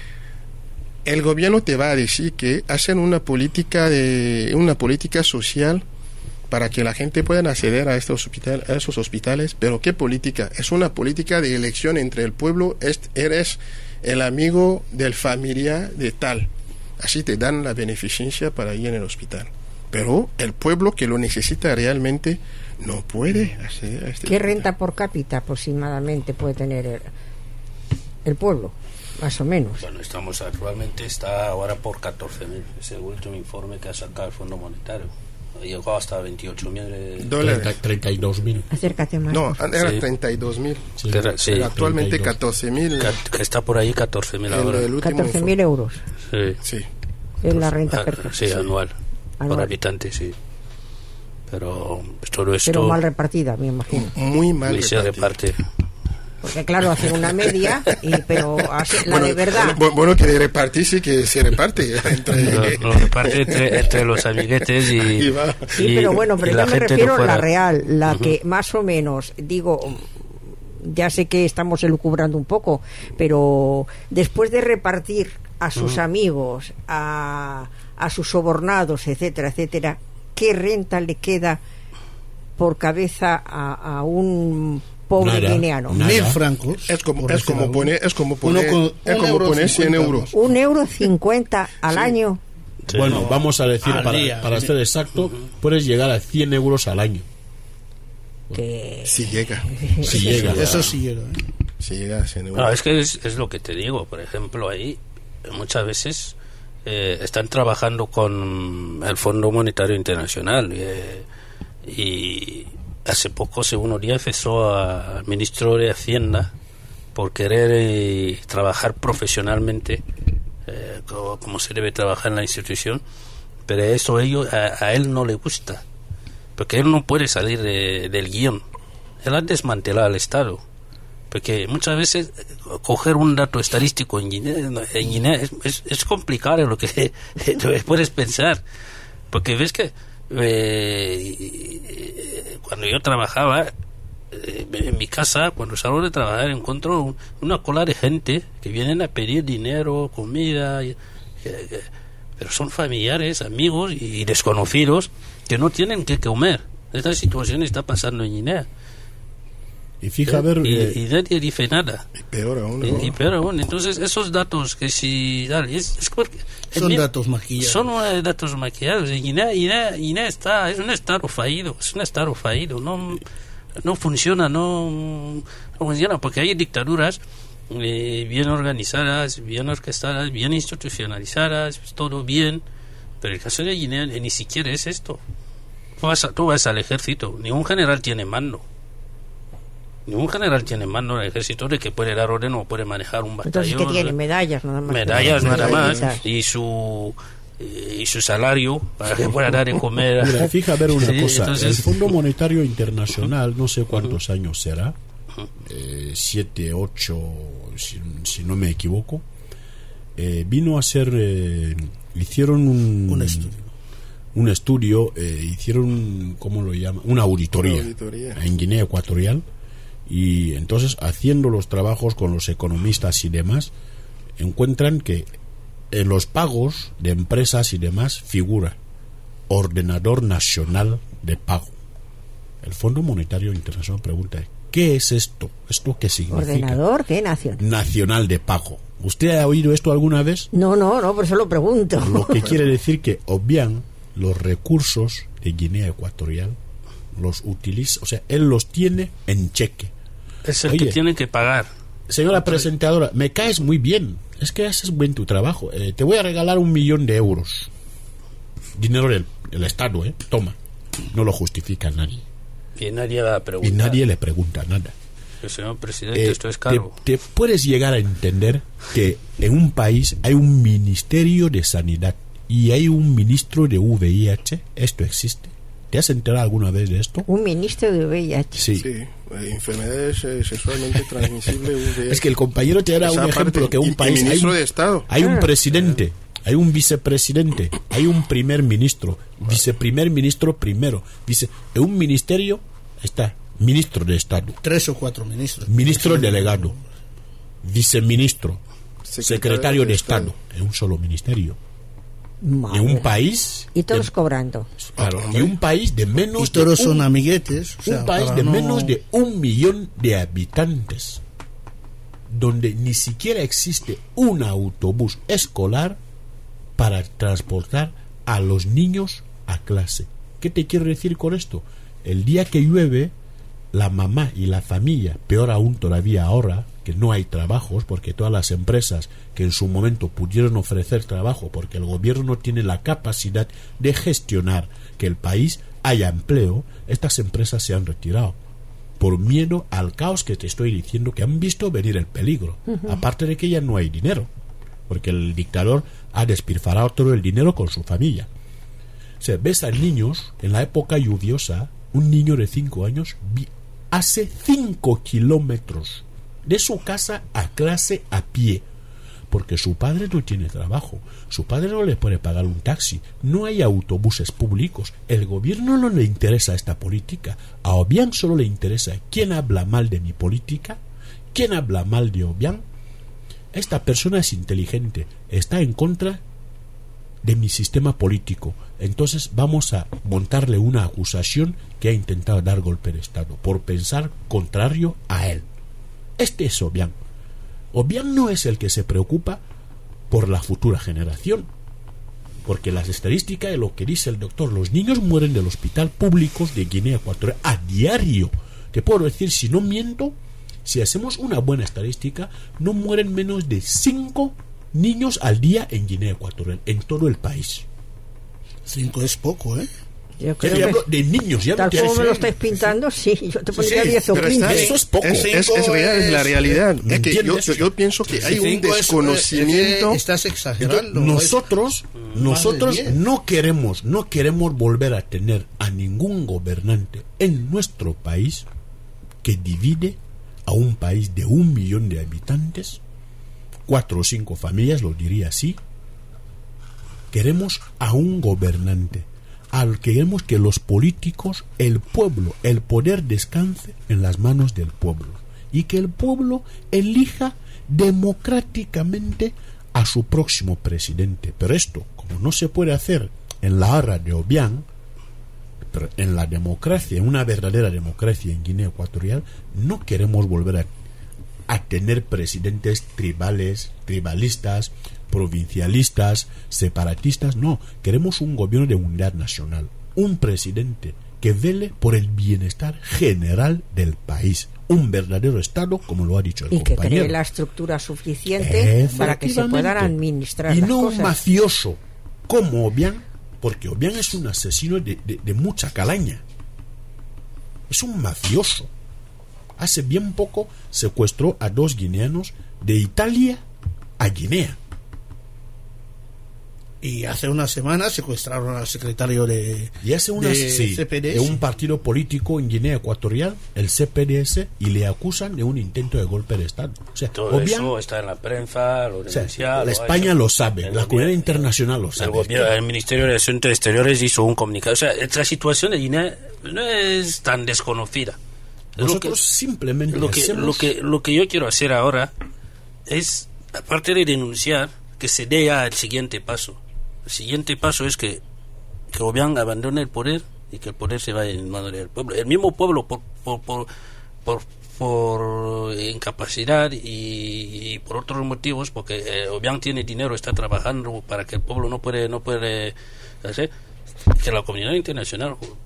El gobierno te va a decir que hacen una política de una política social para que la gente pueda acceder a estos hospitales, a esos hospitales, pero ¿qué política? Es una política de elección entre el pueblo. Eres el amigo del familiar de tal, así te dan la beneficencia para ir en el hospital. Pero el pueblo que lo necesita realmente no puede hacer este. ¿Qué renta por cápita aproximadamente puede tener el, el pueblo? Más o menos. Bueno, estamos actualmente, está ahora por catorce mil. Es el último informe que ha sacado el Fondo Monetario. Llegó hasta veintiocho mil dólares. treinta y dos mil. Acércate más. No, era sí. treinta y dos mil. Sí, sí. Actualmente catorce mil. Está por ahí catorce mil ahora. catorce mil euros. Sí. Sí. Es la renta per cápita. Sí, anual. Anual. Por habitante, sí. Pero todo esto. Pero mal repartida, me imagino. Muy mal se reparte. Porque claro, hacen una media, y, pero así, la bueno, de verdad. Bueno, que de repartir sí que se reparte. Entre... Lo, lo reparte entre, entre los amiguetes y. y va. Sí, pero bueno, pero yo me refiero a la real, la uh-huh. que más o menos, digo, ya sé que estamos elucubrando un poco, pero después de repartir a sus uh-huh. amigos, a, a sus sobornados, etcétera, etcétera, ¿qué renta le queda por cabeza a, a un pobre nada, guineano? Nada. Mil francos. Es como, es como poner, es como poner, con, es como poner cien euros. Un euro cincuenta al sí. año. Sí. Bueno, vamos a decir, para, día, para ser exacto, uh-huh. puedes llegar a cien euros al año. Que... Si llega. Si llega. Eso sí llega. ¿eh? Si llega a cien euros. No, es que es, es lo que te digo. Por ejemplo, ahí muchas veces eh, están trabajando con el Fondo Monetario Internacional eh, y hace poco, según Oría, cesó al ministro de Hacienda por querer eh, trabajar profesionalmente eh, como, como se debe trabajar en la institución, pero eso ello, a, a él no le gusta, porque él no puede salir de, del guión. Él ha desmantelado al Estado, porque muchas veces coger un dato estadístico en Guinea, en Guinea es, es, es complicado lo que puedes pensar, porque ves que Eh, cuando yo trabajaba eh, en mi casa, cuando salgo de trabajar, encuentro un, una cola de gente que vienen a pedir dinero, comida, y, que, que, pero son familiares, amigos y desconocidos que no tienen que comer. Esta situación está pasando en Guinea. Y fija, a ver, y, eh, y nadie dice nada. Y peor aún. Y, y peor aún. Entonces, esos datos que si. Es, es porque, son es, datos maquillados. Son uh, datos maquillados. Y Guinea, Guinea, Guinea está, es un estado fallido. Es un estado fallido. No, no funciona, no, no funciona. Porque hay dictaduras eh, bien organizadas, bien orquestadas, bien institucionalizadas, todo bien. Pero el caso de Guinea eh, ni siquiera es esto. Tú vas, a, tú vas al ejército, ningún general tiene mando. Ningún general tiene mando en el ejército de que puede dar orden o puede manejar un batallón. Entonces, ¿qué tiene? Medallas nada más. Medallas nada más. Y su y su salario para que pueda dar de comer. Mira, fija a ver una sí, cosa. Entonces... El Fondo Monetario Internacional, no sé cuántos uh-huh. años será, eh, siete, ocho, si, si no me equivoco, eh, vino a ser, eh, hicieron un, un estudio. Un estudio, eh, hicieron, ¿cómo lo llaman? Una auditoría, Una auditoría en Guinea Ecuatorial. Y entonces, haciendo los trabajos con los economistas y demás, encuentran que en los pagos de empresas y demás figura Ordenador Nacional de Pago. El Fondo Monetario Internacional pregunta, ¿qué es esto? ¿Esto qué significa? ¿Ordenador qué? Nacional. Nacional de Pago. ¿Usted ha oído esto alguna vez? No, no, no, por eso lo pregunto. Lo que quiere decir que obvian los recursos de Guinea Ecuatorial, los utiliza, o sea, él los tiene en cheque. Es el Oye, que tienen que pagar. señora presentadora, me caes muy bien. Es que haces buen tu trabajo. Eh, te voy a regalar un millón de euros. Dinero del, del Estado, ¿eh? Toma. No lo justifica nadie. Y nadie va a preguntar. Y nadie le pregunta nada. Pero, señor presidente, Eh, esto es caro. te, te puedes llegar a entender que en un país hay un ministerio de sanidad y hay un ministro de V I H. Esto existe. ¿Te has enterado alguna vez de esto? Un ministro de V I H. Sí. Sí, eh, enfermedades eh, sexualmente transmisibles. V I H. Es que el compañero te da Esa un ejemplo parte, que un y- y país hay ministro un, de Estado. hay un Ah. presidente, hay un vicepresidente, hay un primer ministro, viceprimer ministro primero, vice, en un ministerio está ministro de Estado, Tres o cuatro ministros. ministro delegado, viceministro, Secretario secretario de de Estado, Estado. en un solo ministerio. Madre. En un país Y todos de, cobrando. claro, y un país de menos Y todos de son un, amiguetes. O sea, un país para de no- menos de un millón de habitantes, donde ni siquiera existe un autobús escolar para transportar a los niños a clase. ¿Qué te quiero decir con esto? El día que llueve, la mamá y la familia, peor aún todavía ahora, que no hay trabajos, porque todas las empresas que en su momento pudieron ofrecer trabajo, porque el gobierno no tiene la capacidad de gestionar que el país haya empleo, estas empresas se han retirado por miedo al caos que te estoy diciendo, que han visto venir el peligro. Uh-huh. Aparte de que ya no hay dinero, porque el dictador ha despilfarrado todo el dinero con su familia. O sea, ves a niños en la época lluviosa, un niño de cinco años vi- hace cinco kilómetros de su casa a clase a pie, porque su padre no tiene trabajo, su padre no le puede pagar un taxi, no hay autobuses públicos, el gobierno no le interesa esta política, a Obiang solo le interesa quién habla mal de mi política, quién habla mal de Obiang. Esta persona es inteligente, está en contra de mi sistema político, entonces vamos a montarle una acusación que ha intentado dar golpe de Estado por pensar contrario a él. Este es Obiang. Obiang no es el que se preocupa por la futura generación, porque las estadísticas de lo que dice el doctor, los niños mueren del hospital públicos de Guinea Ecuatorial a diario. Te puedo decir, si no miento, si hacemos una buena estadística, no mueren menos de cinco niños al día en Guinea Ecuatorial, en todo el país. Cinco es poco, ¿eh? Yo Ya creo te hablo que de niños, ya tal no te como me lo hace- estáis pintando, sí, yo te pondría Sí, diez o pero quince. está- Eso es poco. Es, es, es real, es la realidad. ¿Me Es que yo, entiendes? yo, yo pienso que hay un Cinco es- desconocimiento. es que estás exagerando. Nosotros, Es nosotros más de diez. no queremos, no queremos volver a tener a ningún gobernante en nuestro país que divide a un país de un millón de habitantes, cuatro o cinco familias, lo diría así. Queremos a un gobernante, al que queremos que los políticos, el pueblo, el poder descanse en las manos del pueblo y que el pueblo elija democráticamente a su próximo presidente. Pero esto, como no se puede hacer en la Arra de Obiang, pero en la democracia, en una verdadera democracia en Guinea Ecuatorial, no queremos volver a, a tener presidentes tribales, tribalistas, provincialistas, separatistas. No, queremos un gobierno de unidad nacional, un presidente que vele por el bienestar general del país, un verdadero Estado, como lo ha dicho el Y que compañero. cree la estructura suficiente para que se puedan Efectivamente. administrar y las no cosas. un mafioso como Obiang, porque Obiang es un asesino de, de, de mucha calaña, es un mafioso. Hace bien poco secuestró a dos guineanos de Italia a Guinea. Y hace una semana secuestraron al secretario de, Y hace unas de sí, C P D S. de un partido político en Guinea Ecuatorial, el C P D S, y le acusan de un intento de golpe de Estado. O sea, Todo Obiang, eso está en la prensa, lo o sea, denuncia. la lo ha España hecho. lo sabe, El la gobierno- comunidad internacional lo El, sabe. gobierno- el Ministerio de Asuntos Exteriores hizo un comunicado. O sea, la situación de Guinea no es tan desconocida. Lo Nosotros que- simplemente lo que, hacemos- lo que lo que yo quiero hacer ahora es, aparte de denunciar, que se dé ya el siguiente paso. El siguiente paso es que que Obiang abandone el poder y que el poder se vaya en manos del pueblo. El mismo pueblo, por por por, por, por incapacidad y, y por otros motivos, porque eh, Obiang tiene dinero, está trabajando para que el pueblo no puede no puede hacer, que la comunidad internacional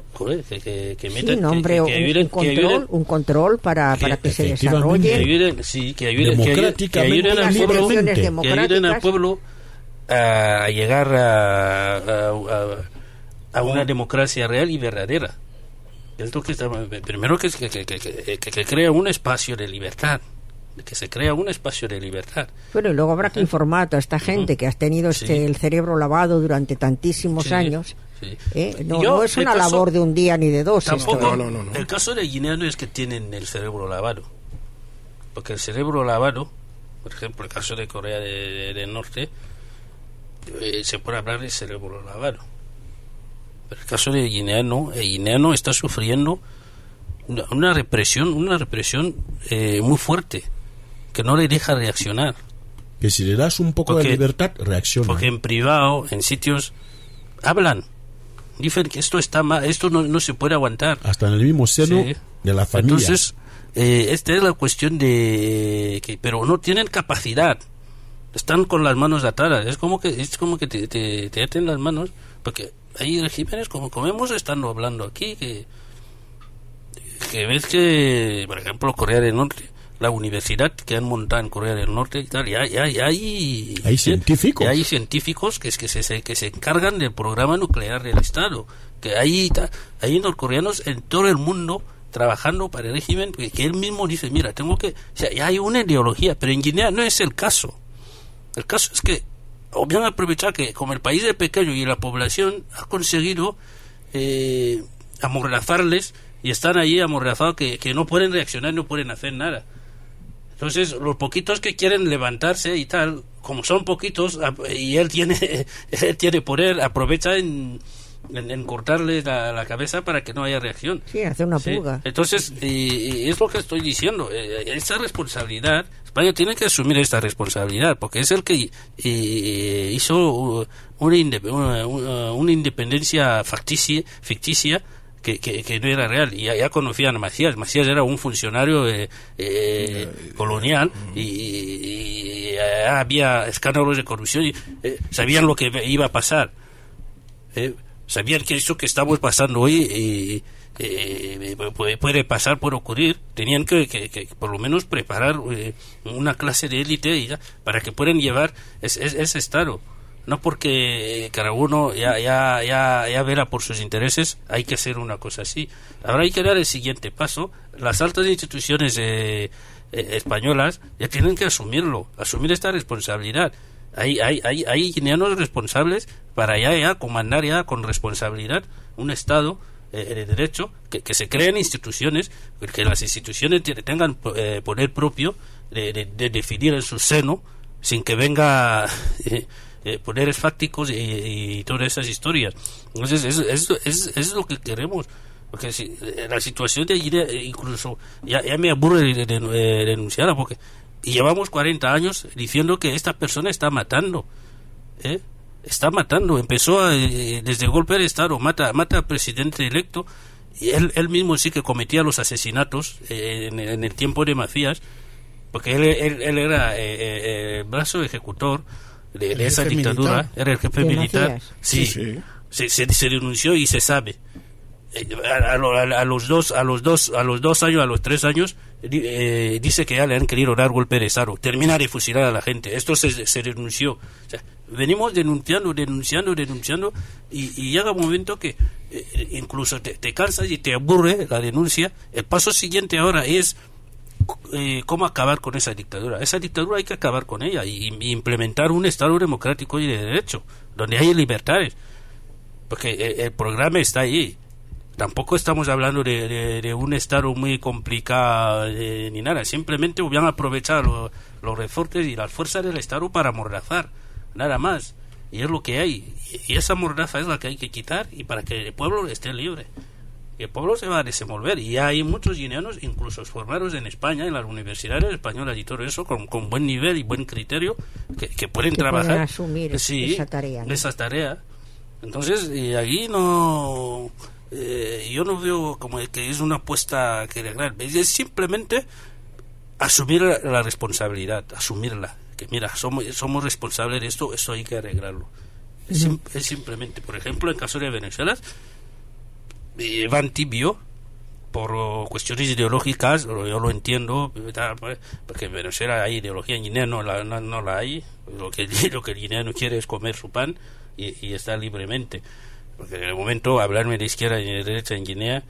joder, que, que, que Sí, metan, nombre que, un, que ayuden, un control, que ayuden, un control para, que para que se efectivamente, que desarrolle. ayuden, sí, que ayuden, que ayuden, que democráticamente, ayuden al unas pueblo, elecciones que ayuden al democráticas. pueblo a, a llegar a, a, a, a una democracia real y verdadera. Esto que está, primero que, que, que, que, que, que crea un espacio de libertad, que se crea un espacio de libertad. Bueno, y luego habrá que informar a toda esta gente Ujú. que has tenido este, Sí. el cerebro lavado durante tantísimos Sí, años. sí. ¿eh? No, Yo, no es el una caso- labor de un día ni de dos. Tampoco, esto. No, no, no, no. el caso de Guinea no es que tienen el cerebro lavado, porque el cerebro lavado, por ejemplo, el caso de Corea de- de- del Norte, eh, se puede hablar de cerebro lavado. Pero el caso de Guinea no, el guineano está sufriendo una, una represión, una represión eh, muy fuerte, que no le deja reaccionar. Que si le das un poco Porque- de libertad, reacciona. Porque en privado, en sitios, hablan. Dicen que esto está mal, esto no, no se puede aguantar. Hasta en el mismo seno Sí. de la familia. Entonces, eh, esta es la cuestión de que, pero no tienen capacidad. Están con las manos atadas. Es como que es como que te, te, te aten las manos, porque hay regímenes como, como hemos estado hablando aquí, que, que ves que, por ejemplo, Corea del Norte, la universidad que han montado en Corea del Norte y tal, ya, ya, ya hay, Hay científicos. ya hay científicos que, es que, se, que se encargan del programa nuclear del Estado, que hay, ta- hay norcoreanos en todo el mundo trabajando para el régimen, que, que él mismo dice, mira, tengo que, o sea, ya hay una ideología, pero en Guinea no es el caso. El caso es que obvian aprovechar que como el país es pequeño y la población ha conseguido eh, amordazarles y están ahí amordazados que, que no pueden reaccionar, no pueden hacer nada. Entonces, los poquitos que quieren levantarse y tal, como son poquitos, ap- y él tiene él tiene poder, aprovecha en, en, en cortarle la, la cabeza para que no haya reacción. Sí, hacer una Sí. pulga. Entonces, y, y es lo que estoy diciendo, eh, esa responsabilidad, España tiene que asumir esta responsabilidad, porque es el que eh, hizo uh, una, inde- una, una- una independencia facticia, ficticia, que, que, que no era real. Y ya, ya conocían a Macías. Macías era un funcionario eh, eh, colonial y, y- y ya había escándalos de corrupción y eh, sabían lo que iba a pasar. Eh, sabían que eso que estamos pasando hoy eh, eh, puede, puede pasar, puede ocurrir. Tenían que, que, que por lo menos preparar eh, una clase de élite y ya, para que puedan llevar ese, ese, ese estado. No porque cada uno ya, ya, ya, ya verá por sus intereses, hay que hacer una cosa así. Ahora hay que dar el siguiente paso. Las altas instituciones eh, eh, españolas ya tienen que asumirlo, asumir esta responsabilidad. Hay, hay, hay, hay guineanos responsables para ya, ya comandar ya con responsabilidad un Estado eh, de derecho, que, que se creen instituciones, que las instituciones t- tengan eh, poder propio de, de, de definir en su seno, sin que venga eh, eh, poderes fácticos y, y todas esas historias. Entonces, eso es, es, es lo que queremos. Porque si, eh, la situación de Guinea, eh, incluso, ya, ya me aburre de, de, de denunciarla, porque llevamos cuarenta años diciendo que esta persona está matando. ¿eh? Está matando. Empezó a, eh, desde el golpe de Estado, mata, mata al presidente electo. Y él, él mismo sí que cometía los asesinatos eh, en, en el tiempo de Macías, porque él, él, él era eh, eh, el brazo ejecutor de, de esa jefe dictadura, militar. era el jefe ¿De militar. Macías? Sí, Sí, sí. Se, se, se denunció y se sabe. Eh, A, a, a- a los dos, a los dos, a los dos años, a los tres años, di- eh, dice que ya le han querido dar golpe de Estado, termina de fusilar a la gente. Esto se, se denunció. O sea, venimos denunciando, denunciando, denunciando, y, y llega un momento que eh, incluso te, te cansas y te aburre la denuncia. El paso siguiente ahora es eh, cómo acabar con esa dictadura. Esa dictadura hay que acabar con ella y, y implementar un Estado democrático y de derecho, donde hay libertades, porque el, el programa está ahí. Tampoco estamos hablando de, de, de un Estado muy complicado eh, ni nada. Simplemente hubieran aprovechado lo- los resortes y las fuerzas del Estado para amordazar, nada más. Y es lo que hay. Y, y esa mordaza es la que hay que quitar, y para que el pueblo esté libre. Y el pueblo se va a desenvolver. Y ya hay muchos guineanos, incluso formados en España, en las universidades españolas y todo eso, con, con buen nivel y buen criterio, que, que pueden Que trabajar. pueden asumir Sí, esa tarea, ¿no? esa tarea. Entonces, y ahí no... Eh, yo no veo como que es una apuesta que arreglar. Es simplemente asumir la, la responsabilidad, asumirla. Que mira, somos, somos responsables de esto, esto hay que arreglarlo. Es, sim- es simplemente, por ejemplo, en caso de Venezuela, eh, van tibio por cuestiones ideológicas, yo lo entiendo, porque en Venezuela hay ideología, en Guinea no la, no, no la hay, lo que, lo que el guineano quiere es comer su pan y, y estar libremente, porque en el momento hablarme de izquierda y de derecha en Guinea,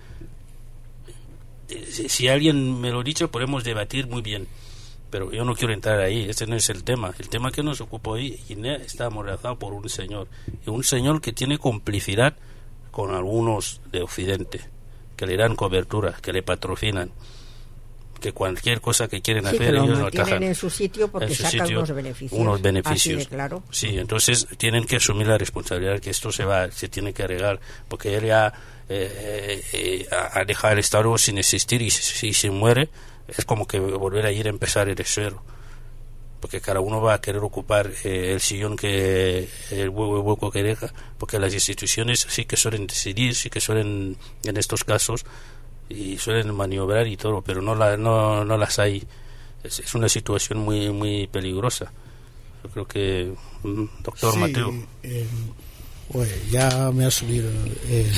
si, si alguien me lo dice podemos debatir muy bien, pero yo no quiero entrar ahí, ese no es el tema. El tema que nos ocupa hoy, Guinea está amordazado por un señor, y un señor que tiene complicidad con algunos de Occidente, que le dan cobertura, que le patrocinan, que cualquier cosa que quieren sí, hacer que ellos lo lo atajan en su sitio porque su sacan sitio, unos beneficios, unos beneficios. así de claro. Sí, entonces tienen que asumir la responsabilidad que esto se va, se tiene que arreglar, porque él ya eh, eh, ha dejado el Estado sin existir, y si se muere es como que volver a ir a empezar de cero, porque cada uno va a querer ocupar eh, el sillón que el hueco, el hueco que deja, porque las instituciones sí que suelen decidir, sí que suelen en estos casos y suelen maniobrar y todo, pero no la, no, no las hay. Es, es una situación muy muy peligrosa. Yo creo que doctor sí, Mateo eh, bueno, ya me ha subido eh,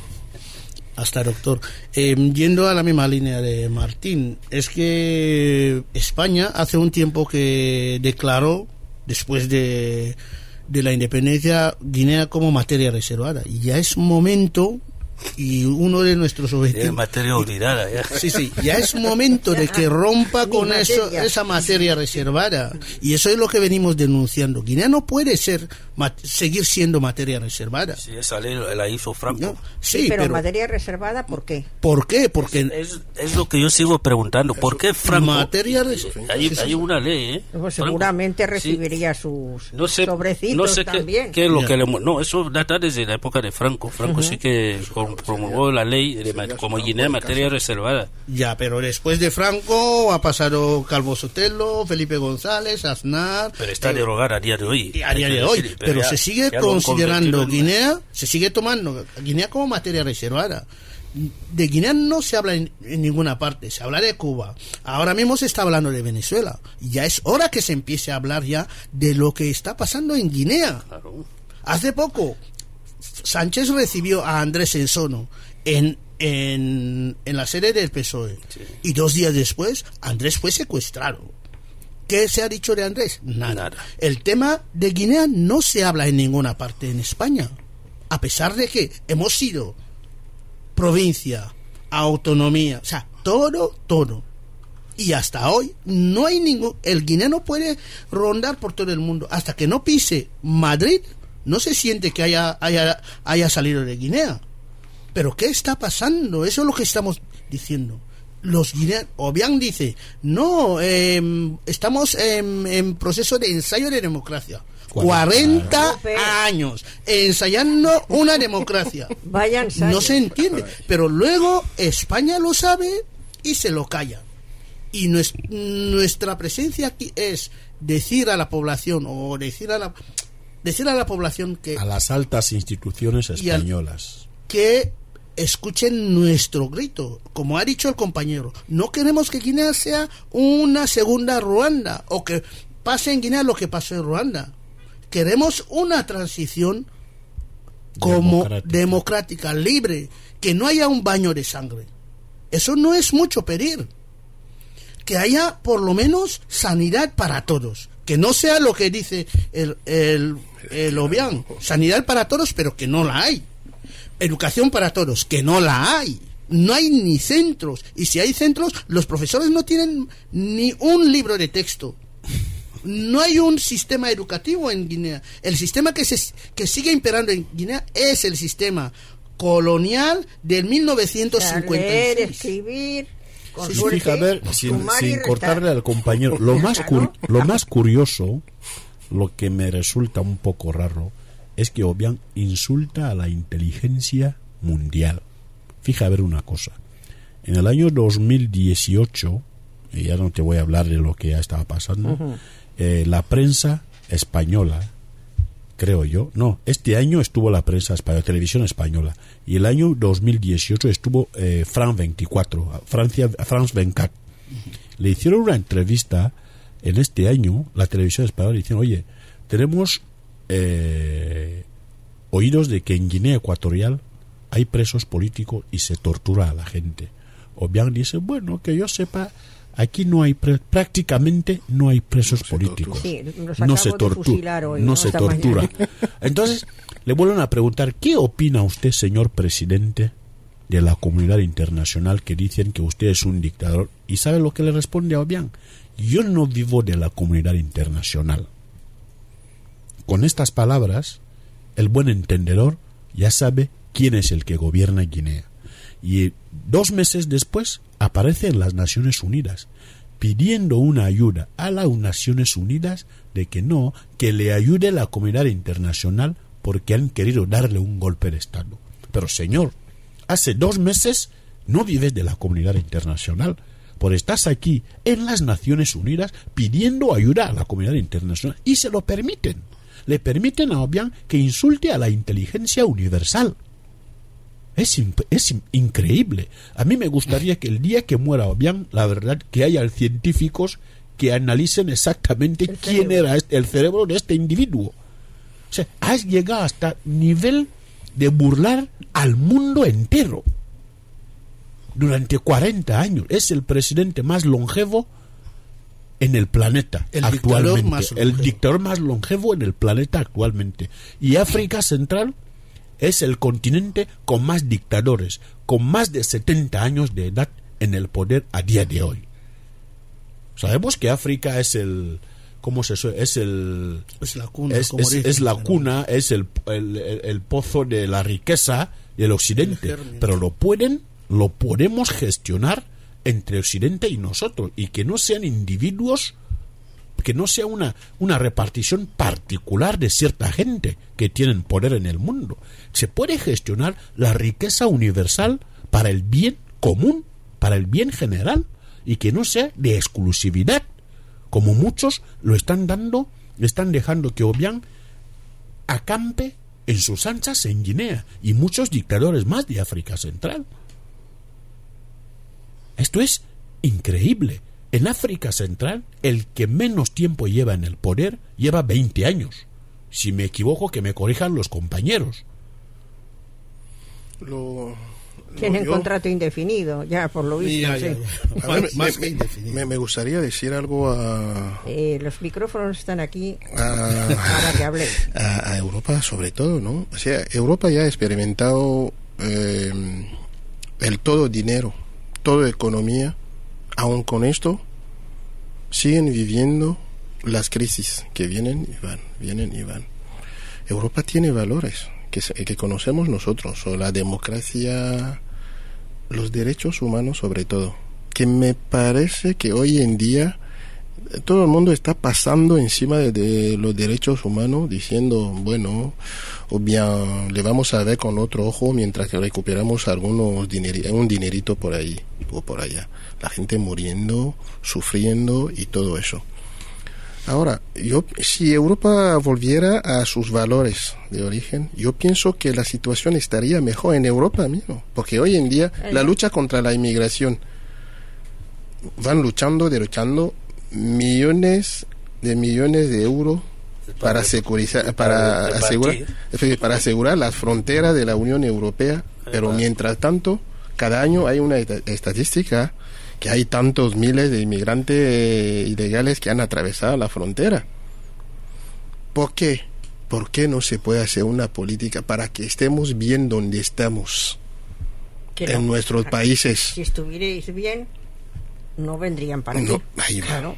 hasta doctor. Eh, yendo a la misma línea de Martín, es que España hace un tiempo que declaró, después de, de la independencia, Guinea como materia reservada, y ya es momento, y uno de nuestros objetivos, es materia olvidada ya. Sí, sí, ya es momento de que rompa Mi con eso, materia. esa materia reservada, y eso es lo que venimos denunciando. Guinea no puede ser seguir siendo materia reservada. Sí, esa ley la hizo Franco. ¿No? Sí, Sí, pero, pero materia reservada, ¿por qué? ¿por qué? Porque Es, es lo que yo sigo preguntando. ¿Por qué Franco? materia reservada. Hay, hay una ley, ¿eh? Pues Franco, seguramente sí. recibiría sus No sé, sobrecitos no sé también. qué, qué es lo Ya. que le... No, eso data desde la época de Franco. Franco sí que com- promulgó la ley de ma- como Guinea materia reservada. Ya, pero después de Franco ha pasado Calvo Sotelo, Felipe González, Aznar. Pero está eh, derogada a día de hoy. a día de hoy, pero, ya- se sigue ya lo han considerando convertido en- Guinea, se sigue tomando Guinea como materia reservada. De Guinea no se habla en, en ninguna parte, se habla de Cuba. Ahora mismo se está hablando de Venezuela. Y ya es hora que se empiece a hablar ya de lo que está pasando en Guinea. Claro. Hace poco, Sánchez recibió a Andrés Ensono en, en, en la sede del P S O E. Sí. Y dos días después, Andrés fue secuestrado. ¿Qué se ha dicho de Andrés? Nada. Nada. El tema de Guinea no se habla en ninguna parte en España. A pesar de que hemos sido provincia, autonomía, o sea, todo, todo. Y hasta hoy no hay ningún... El guineano puede rondar por todo el mundo. Hasta que no pise Madrid, no se siente que haya, haya, haya salido de Guinea. Pero ¿qué está pasando? Eso es lo que estamos diciendo. Los guineanos... Obiang dice, no, eh, estamos en, en proceso de ensayo de democracia. cuarenta años ensayando una democracia. Vaya ensayo. No se entiende. Pero luego España lo sabe y se lo calla. Y nues- nuestra presencia aquí es decir a la población o decir a la decir a la población que A las altas instituciones Y al- españolas. que escuchen nuestro grito, como ha dicho el compañero. No queremos que Guinea sea una segunda Ruanda o que pase en Guinea lo que pasó en Ruanda. Queremos una transición como Democrática. democrática, libre, que no haya un baño de sangre. Eso no es mucho pedir. Que haya por lo menos sanidad para todos. Que no sea lo que dice el, el, el Obiang, sanidad para todos, pero que no la hay. Educación para todos, que no la hay. No hay ni centros. Y si hay centros, los profesores no tienen ni un libro de texto. No hay un sistema educativo en Guinea. El sistema que, se, que sigue imperando en Guinea es el sistema colonial del mil novecientos cincuenta y seis. Leer, escribir, con Sí, suerte, fija, a ver, sin, sumar y sin restar. cortarle al compañero, lo más, cur- lo más curioso, lo que me resulta un poco raro, es que Obiang insulta a la inteligencia mundial. Fija a ver una cosa. En el año dos mil dieciocho, y ya no te voy a hablar de lo que ya estaba pasando, uh-huh. eh, la prensa española, creo yo, no, este año estuvo la prensa española, televisión española, y el año dos mil dieciocho estuvo eh, France veinticuatro, Francia, France veinticuatro. Le hicieron una entrevista en este año, la televisión española, diciendo, oye, tenemos eh, oídos de que en Guinea Ecuatorial hay presos políticos y se tortura a la gente. Obiang dice, bueno, que yo sepa, aquí no hay pre- prácticamente no hay presos no políticos. Sí, no se tortura. Hoy, no, ¿no? se Esta tortura. mañana. Entonces, le vuelven a preguntar, ¿qué opina usted, señor presidente, de la comunidad internacional que dicen que usted es un dictador? ¿Y sabe lo que le responde a Obiang? Yo no vivo de la comunidad internacional. Con estas palabras, el buen entendedor ya sabe quién es el que gobierna Guinea. Y dos meses después aparece en las Naciones Unidas pidiendo una ayuda a las Naciones Unidas de que no, que le ayude la comunidad internacional porque han querido darle un golpe de Estado. Pero señor, hace dos meses no vives de la comunidad internacional, por estás aquí en las Naciones Unidas pidiendo ayuda a la comunidad internacional y se lo permiten. Le permiten a Obiang que insulte a la inteligencia universal. Es, imp- es in- increíble. A mí me gustaría que el día que muera Obiang, la verdad, que haya científicos que analicen exactamente El quién cerebro. era este- el cerebro de este individuo. O sea, has llegado hasta nivel de burlar al mundo entero. Durante cuarenta años. Es el presidente más longevo en el planeta El dictador actualmente. más El longevo. dictador más longevo en el planeta actualmente. Y África Central es el continente con más dictadores, con más de setenta años de edad en el poder a día de hoy. Sabemos que África es el... ¿Cómo se suele? Es el... Es la cuna. Es, como es- dicen, es la ¿no? cuna, es el, el, el- el pozo de la riqueza del occidente. El germen. Pero lo pueden, lo podemos gestionar entre occidente y nosotros. Y que no sean individuos, que no sea una, una repartición particular de cierta gente que tienen poder en el mundo. Se puede gestionar la riqueza universal para el bien común, para el bien general, y que no sea de exclusividad, como muchos lo están dando, están dejando que Obiang acampe en sus anchas en Guinea y muchos dictadores más de África Central. Esto es increíble. En África Central, el que menos tiempo lleva en el poder lleva veinte años. Si me equivoco, que me corrijan los compañeros. Lo, Tienen yo- contrato indefinido, ya por lo visto. Ya, sí. ya, ya. A ver, Más, más me, que indefinido. me- me gustaría decir algo a, Eh, los micrófonos están aquí a, para que hablen. a- a Europa sobre todo, ¿no? O sea, Europa ya ha experimentado eh, el todo dinero, todo economía. Aún con esto, siguen viviendo las crisis que vienen y van, vienen y van. Europa tiene valores que, se- que conocemos nosotros, o la democracia, los derechos humanos sobre todo, que me parece que hoy en día eh, todo el mundo está pasando encima de, de los derechos humanos, diciendo, bueno, o bien le vamos a ver con otro ojo mientras que recuperamos algunos dineri- un dinerito por ahí o por allá. La gente muriendo, sufriendo y todo eso. Ahora, yo, si Europa volviera a sus valores de origen, yo pienso que la situación estaría mejor en Europa mismo, porque hoy en día la lucha contra la inmigración, van luchando, derrochando millones de millones de euros para securizar, para asegurar, para asegurar las fronteras de la Unión Europea, pero mientras tanto, cada año hay una est- estadística que hay tantos miles de inmigrantes eh, ilegales que han atravesado la frontera. ¿Por qué? ¿Por qué no se puede hacer una política para que estemos bien donde estamos? Que En no. nuestros países. Si estuvierais bien, no vendrían para No, aquí. ahí va. Claro.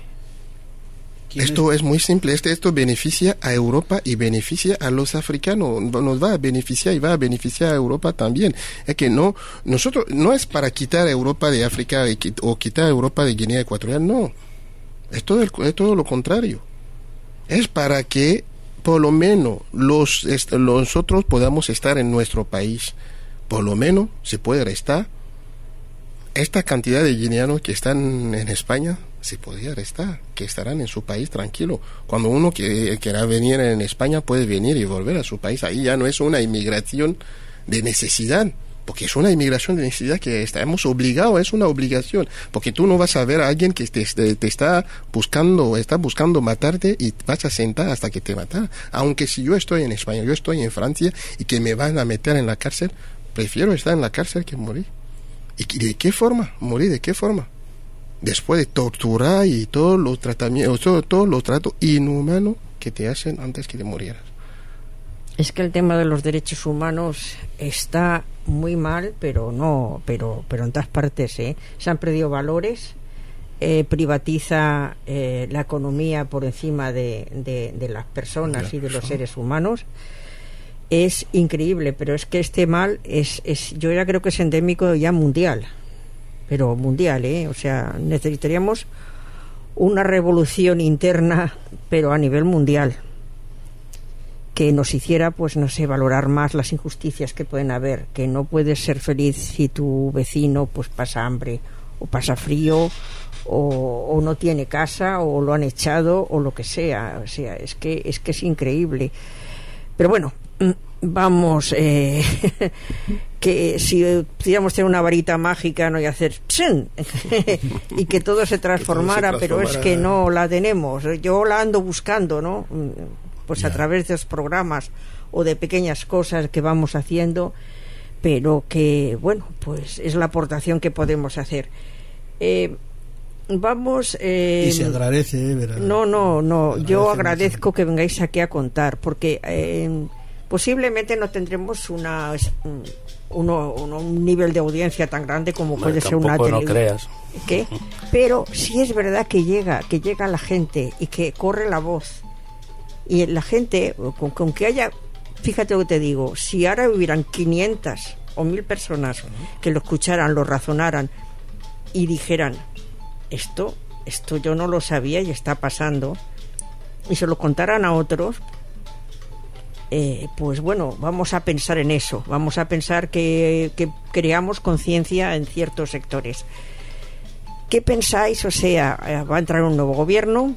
Esto es muy simple. Este, esto beneficia a Europa y beneficia a los africanos. Nos va a beneficiar y va a beneficiar a Europa también. Es que no, nosotros no es para quitar a Europa de África y qui- o quitar a Europa de Guinea Ecuatorial. No, es todo, el- es todo lo contrario. Es para que por lo menos los est- nosotros podamos estar en nuestro país. Por lo menos se puede restar esta cantidad de guineanos que están en España. Se podría restar, que estarán en su país tranquilo. Cuando uno que, quiera venir en España puede venir y volver a su país. Ahí ya no es una inmigración de necesidad, porque es una inmigración de necesidad que estamos obligados, es una obligación, porque tú no vas a ver a alguien que te, te, te está buscando, está buscando matarte y vas a sentar hasta que te mata. Aunque si yo estoy en España, yo estoy en Francia y que me van a meter en la cárcel, prefiero estar en la cárcel que morir. ¿Y de qué forma? ¿Morir de qué forma? Después de torturar y todos los tratamientos, todo, todos los tratos inhumanos que te hacen antes que te murieras. Es que el tema de los derechos humanos está muy mal, pero no, pero, pero en todas partes, ¿eh? Se han perdido valores, eh, privatiza eh, la economía por encima de, de, de las personas y de los seres humanos. Es increíble, pero es que este mal es, es, yo ya creo que es endémico ya mundial, pero mundial, ¿eh? O sea, necesitaríamos una revolución interna, pero a nivel mundial, que nos hiciera, pues no sé, valorar más las injusticias que pueden haber, que no puedes ser feliz si tu vecino pues pasa hambre o pasa frío o, o no tiene casa o lo han echado o lo que sea. O sea, es que es que es increíble. Pero bueno, vamos, eh, que si pudiéramos tener una varita mágica, no, y hacer ¡pshin! Y que todo se transformara, que todo se transformara, pero es que no la tenemos. Yo la ando buscando, ¿no? Pues yeah. A través de los programas o de pequeñas cosas que vamos haciendo, pero que, bueno, pues es la aportación que podemos hacer. Eh, vamos... Eh, y se agradece, ¿verdad? No, no, no. Yo agradezco mucho que vengáis aquí a contar, porque eh, posiblemente no tendremos una... Uno, uno, un nivel de audiencia tan grande como bueno, puede ser una televisión. No creas. ¿Qué? Pero sí es verdad que llega, que llega la gente y que corre la voz. Y la gente, con, con que haya, fíjate lo que te digo, si ahora hubieran quinientas o mil personas que lo escucharan, lo razonaran y dijeran, esto, esto yo no lo sabía y está pasando, y se lo contaran a otros, eh, pues bueno, vamos a pensar en eso, vamos a pensar que, que creamos conciencia en ciertos sectores. ¿Qué pensáis? O sea, va a entrar un nuevo gobierno.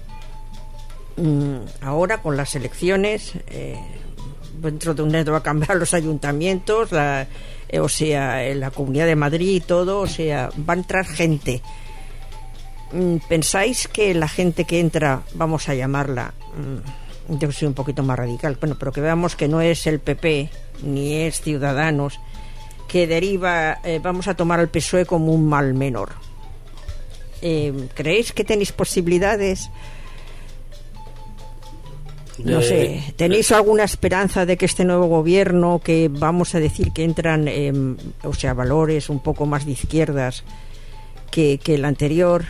Ahora con las elecciones, eh, dentro de un mes va a cambiar los ayuntamientos, la, eh, o sea, en la Comunidad de Madrid y todo, o sea, va a entrar gente. ¿Pensáis que la gente que entra, vamos a llamarla, yo soy un poquito más radical, bueno, pero que veamos que no es el P P ni es Ciudadanos, que deriva, eh, vamos a tomar al P S O E como un mal menor? Eh, ¿Creéis que tenéis posibilidades? No de, sé, ¿tenéis de, alguna esperanza de que este nuevo gobierno, que vamos a decir que entran, eh, o sea, valores un poco más de izquierdas que, que el anterior,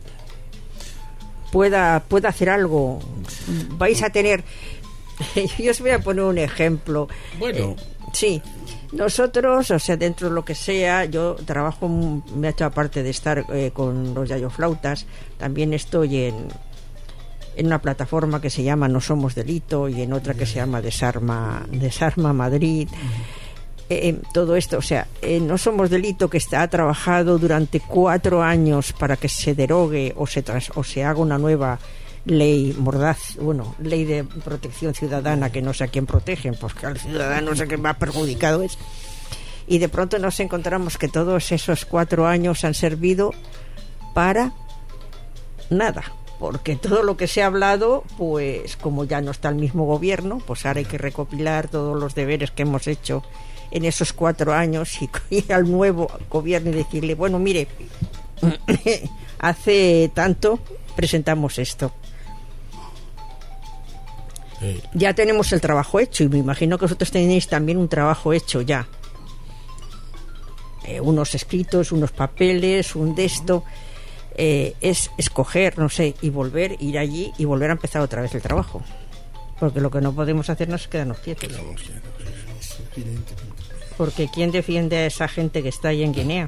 pueda, pueda hacer algo? ¿Vais a tener...? Yo os voy a poner un ejemplo. Bueno. Eh, sí, nosotros, o sea, dentro de lo que sea, yo trabajo, me he hecho aparte de estar eh, con los yayoflautas, también estoy en... en una plataforma que se llama No Somos Delito y en otra que se llama Desarma, Desarma Madrid. Eh, todo esto, o sea, eh, No Somos Delito, que está, ha trabajado durante cuatro años para que se derogue o se, trans, o se haga una nueva ley mordaz, bueno, ley de protección ciudadana, que no sé a quién protegen, pues que al ciudadano no sé qué más perjudicado es. Y de pronto nos encontramos que todos esos cuatro años han servido para nada. Porque todo lo que se ha hablado, pues como ya no está el mismo gobierno, pues ahora hay que recopilar todos los deberes que hemos hecho en esos cuatro años y ir al nuevo gobierno y decirle, bueno, mire, hace tanto presentamos esto. Sí. Ya tenemos el trabajo hecho y me imagino que vosotros tenéis también un trabajo hecho ya. Eh, unos escritos, unos papeles, un de esto... Eh, es escoger, no sé, y volver, ir allí y volver a empezar otra vez el trabajo, porque lo que no podemos hacernos es quedarnos quietos, porque ¿quién defiende a esa gente que está ahí en Guinea?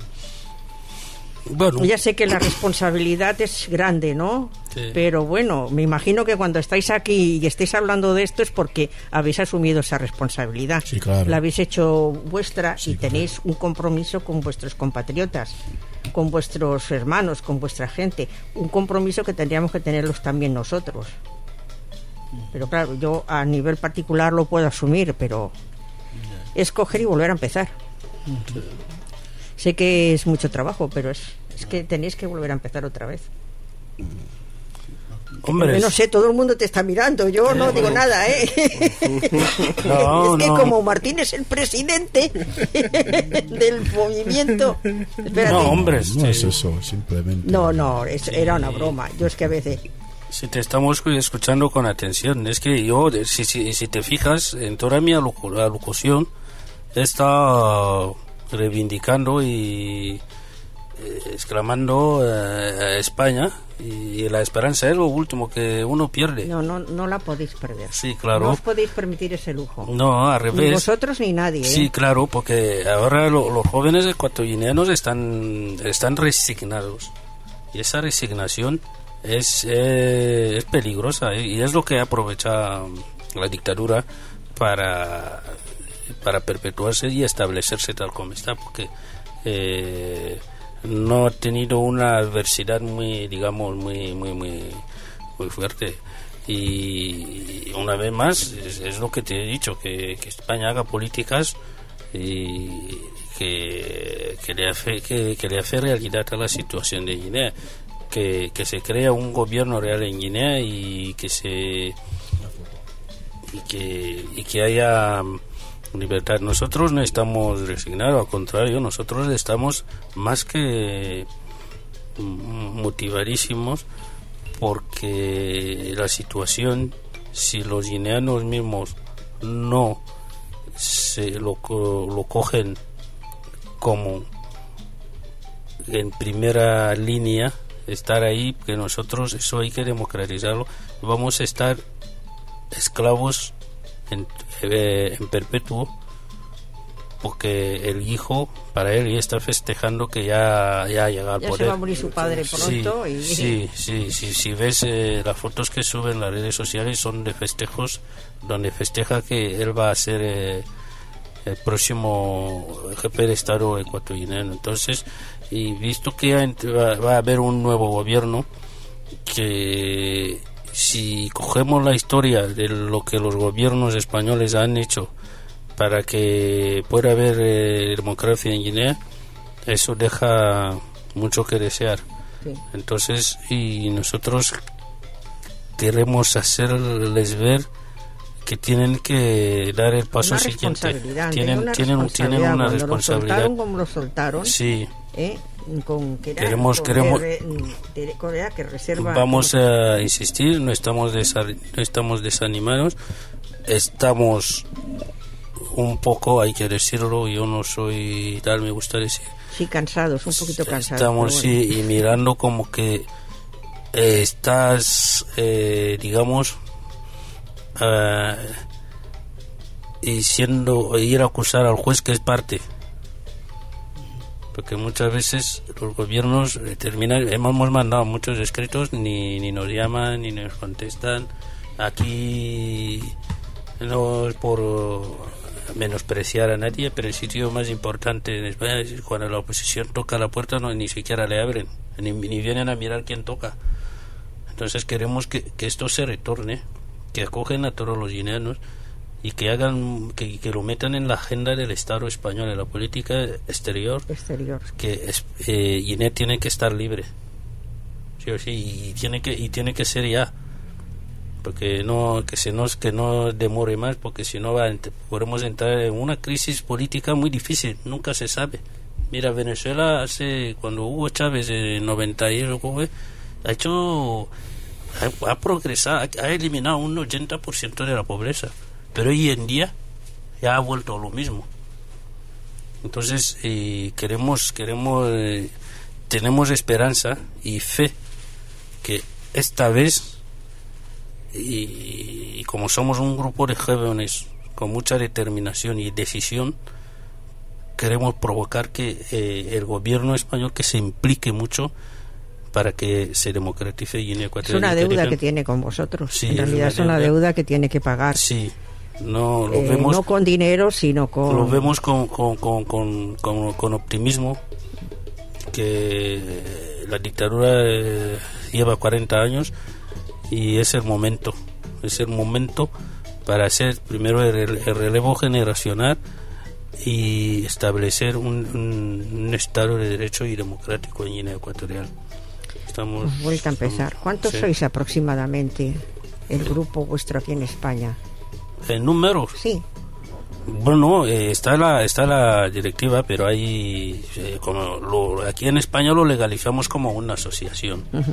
Bueno, ya sé que la responsabilidad es grande, ¿no? Sí. Pero bueno, me imagino que cuando estáis aquí y estáis hablando de esto es porque habéis asumido esa responsabilidad. Sí, claro. La habéis hecho vuestra, sí, y tenéis claro. un compromiso con vuestros compatriotas, con vuestros hermanos, con vuestra gente, un compromiso que tendríamos que tenerlos también nosotros. Pero claro, yo a nivel particular lo puedo asumir, pero es coger y volver a empezar. Sí. Sé que es mucho trabajo, pero es, es que tenéis que volver a empezar otra vez. Hombre, no sé, todo el mundo te está mirando, yo no digo nada, ¿eh? No, es que no. como Martín es el presidente del movimiento... Espérate. No, hombre, No es eso, simplemente. No, no, es- era una broma. Yo es que a veces... Si te estamos escuchando con atención, es que yo, si, si, si te fijas, en toda mi alocu- alocución está reivindicando y eh, exclamando eh, a España, y la esperanza es lo último que uno pierde. No, no, no la podéis perder. Sí, claro. No os podéis permitir ese lujo. No, al Ni revés. vosotros ni nadie, ¿eh? Sí, claro, porque ahora lo- los jóvenes ecuatorianos están, están resignados. Y esa resignación es, eh, es peligrosa, ¿eh? Y es lo que aprovecha la dictadura para, para perpetuarse y establecerse tal como está, porque eh, no ha tenido una adversidad muy, digamos, muy, muy, muy, muy fuerte. Y una vez más, es, es lo que te he dicho, que, que España haga políticas y que, que, le hace, que, que le hace realidad a la situación de Guinea, que, que se crea un gobierno real en Guinea y que se y que, y que haya libertad. Nosotros no estamos resignados, al contrario, nosotros estamos más que motivadísimos, porque la situación, si los guineanos mismos no se lo, co- lo cogen como en primera línea, estar ahí, que nosotros eso hay que democratizarlo, vamos a estar esclavos en, eh, en perpetuo, porque el hijo, para él, ya está festejando que ya, ya ha llegado al Ya poder. se va a morir su padre pronto. Sí, y... sí, sí, sí, si ves eh, las fotos que suben en las redes sociales son de festejos donde festeja que él va a ser eh, el próximo jefe de Estado ecuatoriano. Entonces, y visto que va, va a haber un nuevo gobierno, que si cogemos la historia de lo que los gobiernos españoles han hecho para que pueda haber eh, democracia en Guinea, eso deja mucho que desear. Sí. Entonces, y nosotros queremos hacerles ver que tienen que dar el paso una siguiente. responsabilidad, Tienen, una tienen, responsabilidad. tienen una Cuando responsabilidad. Lo soltaron como lo soltaron. Sí. ¿eh? Con que era- Queremos- con queremos- que, re- con era que reserva. Vamos a insistir, no estamos, desa- no estamos desanimados, estamos un poco, hay que decirlo, yo no soy tal, me gusta decir. Sí, cansados, un poquito cansados. Estamos, pero bueno. sí, y mirando como que eh, estás, eh, digamos, ah, y siendo, ir a acusar al juez que es parte. Porque muchas veces los gobiernos eh, terminan, hemos mandado muchos escritos, ni, ni nos llaman, ni nos contestan. Aquí no es por menospreciar a nadie, pero el sitio más importante en España es cuando la oposición toca la puerta, no ni siquiera le abren, ni, ni vienen a mirar quién toca. Entonces queremos que, que esto se retorne, que acogen a todos los guineanos y que hagan, que, que lo metan en la agenda del Estado español, en la política exterior, Exterior. que es, eh, Guinea tiene que estar libre, sí o sí, y tiene que y tiene que ser ya, porque no que se nos que no demore más, porque si no va a ent- podemos entrar en una crisis política muy difícil, nunca se sabe. Mira, Venezuela hace cuando Hugo Chávez en noventa y algo fue, ha hecho ha, ha progresado, ha eliminado un ochenta por ciento de la pobreza, pero hoy en día ya ha vuelto a lo mismo. Entonces eh, queremos queremos eh, tenemos esperanza y fe que esta vez, y, y como somos un grupo de jóvenes con mucha determinación y decisión, queremos provocar que eh, el gobierno español que se implique mucho para que se democratice Guinea Es Ecuatorial. una deuda que tiene con vosotros. Sí, en es realidad una es una deuda. deuda que tiene que pagar. Sí, no lo Eh, vemos. no con dinero, sino con... Lo vemos con, con, con, con, con, con optimismo, que la dictadura eh, lleva cuarenta años y es el momento, es el momento para hacer primero el, el relevo generacional y establecer un, un, un Estado de Derecho y democrático en Guinea Ecuatorial. Estamos, Pues vuelta a empezar. ¿Cuántos sí. sois aproximadamente el grupo vuestro aquí en España? ¿En números? Sí. Bueno, eh, está la está la directiva, pero hay eh, como lo, aquí en España lo legalizamos como una asociación. Uh-huh.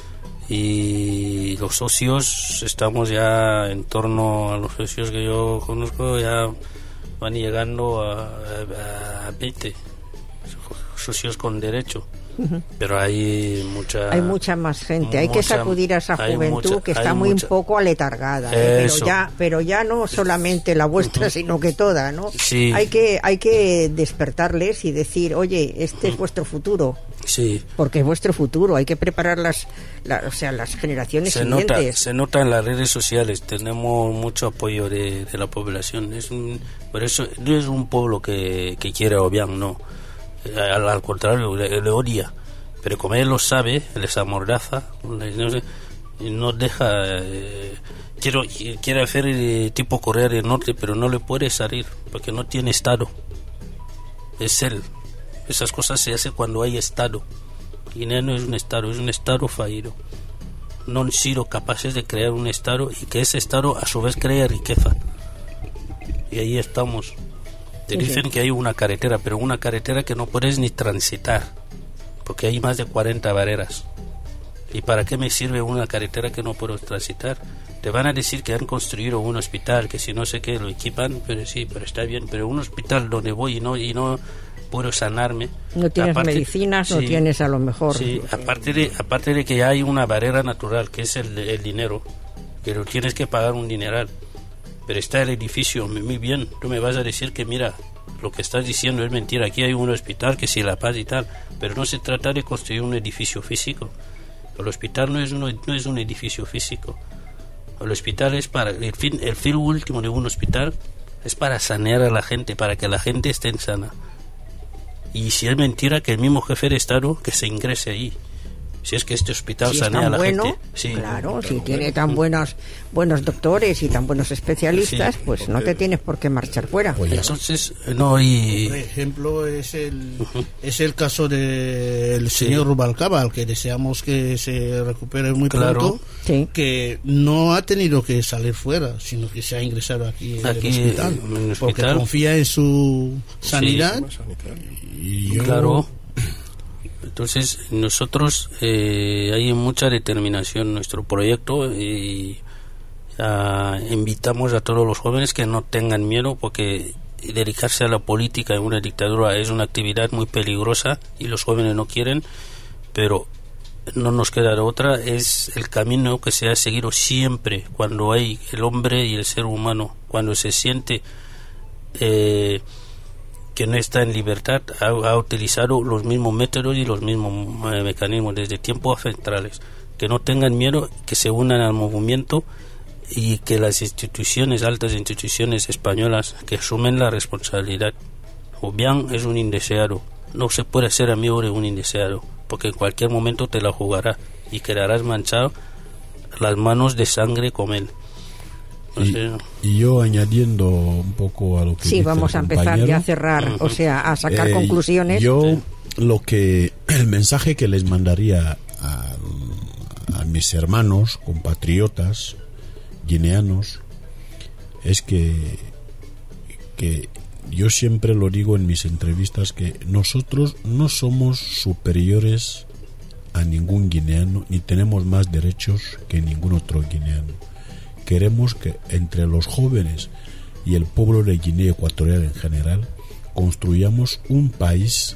Y los socios estamos ya en torno a los socios que yo conozco, ya van llegando a, a, a veinte socios con derecho. Uh-huh. Pero hay mucha hay mucha más gente, hay mucha, que sacudir a esa juventud mucha, que está muy mucha, un poco aletargada, ¿eh? pero ya pero ya no solamente la vuestra, uh-huh. sino que toda, ¿no? Sí. Hay que hay que despertarles y decir, oye, este uh-huh. es vuestro futuro. Sí. Porque es vuestro futuro, hay que preparar las, la, o sea, las generaciones se siguientes. Nota, se nota en las redes sociales, tenemos mucho apoyo de, de la población. Es un, por eso no es un pueblo que, que quiere a Obiang, no. Al, al contrario, le, le odia. Pero como él lo sabe, les amordaza, no, sé, no deja. Eh, quiero, quiere hacer eh, tipo Corea del Norte, pero no le puede salir porque no tiene Estado. Es él. Esas cosas se hacen cuando hay Estado. Guinea no es un Estado, es un Estado fallido. No han sido capaces de crear un Estado y que ese Estado a su vez crea riqueza. Y ahí estamos. Te sí, dicen sí. que hay una carretera, pero una carretera que no puedes ni transitar, porque hay más de cuarenta barreras. ¿Y para qué me sirve una carretera que no puedo transitar? Te van a decir que han construido un hospital, que si no sé qué lo equipan, pero sí, pero está bien. Pero un hospital donde voy y no y no puedo sanarme. No tienes aparte, medicinas, sí, no tienes a lo mejor. Sí, aparte de, aparte de que hay una barrera natural, que es el, el dinero, que lo tienes que pagar un dineral. Pero está el edificio muy bien. Tú me vas a decir que mira, lo que estás diciendo es mentira. Aquí hay un hospital que sí, La Paz y tal, pero no se trata de construir un edificio físico. El hospital no es uno, no es un edificio físico. El hospital es para el fin, el fin último de un hospital es para sanear a la gente, para que la gente esté sana. Y si es mentira, que el mismo jefe de Estado que se ingrese ahí. Si es que este hospital si sanea a la bueno, gente. Sí, claro, si tiene tan buenos buenos doctores y tan buenos especialistas, sí, pues no te tienes por qué marchar fuera. Pues entonces, no, y... Por ejemplo, es el uh-huh. es el caso del sí. señor Rubalcaba, que deseamos que se recupere muy claro. pronto, sí. que no ha tenido que salir fuera, sino que se ha ingresado aquí, aquí en el hospital, en el hospital. Porque confía en su sanidad. Sí. Y yo... Claro. Entonces nosotros eh, hay mucha determinación en nuestro proyecto y uh, invitamos a todos los jóvenes que no tengan miedo, porque dedicarse a la política en una dictadura es una actividad muy peligrosa y los jóvenes no quieren, pero no nos queda de otra. Es el camino que se ha seguido siempre cuando hay el hombre y el ser humano, cuando se siente eh, que no está en libertad, ha, ha utilizado los mismos métodos y los mismos eh, mecanismos desde tiempos ancestrales. Que no tengan miedo, que se unan al movimiento y que las instituciones, altas instituciones españolas, que asumen la responsabilidad. Obiang es un indeseado, no se puede ser amigo de un indeseado, porque en cualquier momento te la jugará y quedarás manchado las manos de sangre con él. O sea, y, y yo añadiendo un poco a lo que sí, vamos a empezar ya a cerrar, uh-huh. o sea, a sacar eh, conclusiones. Yo sí. lo que el mensaje que les mandaría a, a mis hermanos compatriotas guineanos es que que yo siempre lo digo en mis entrevistas, que nosotros no somos superiores a ningún guineano ni tenemos más derechos que ningún otro guineano. Queremos que entre los jóvenes y el pueblo de Guinea Ecuatorial en general construyamos un país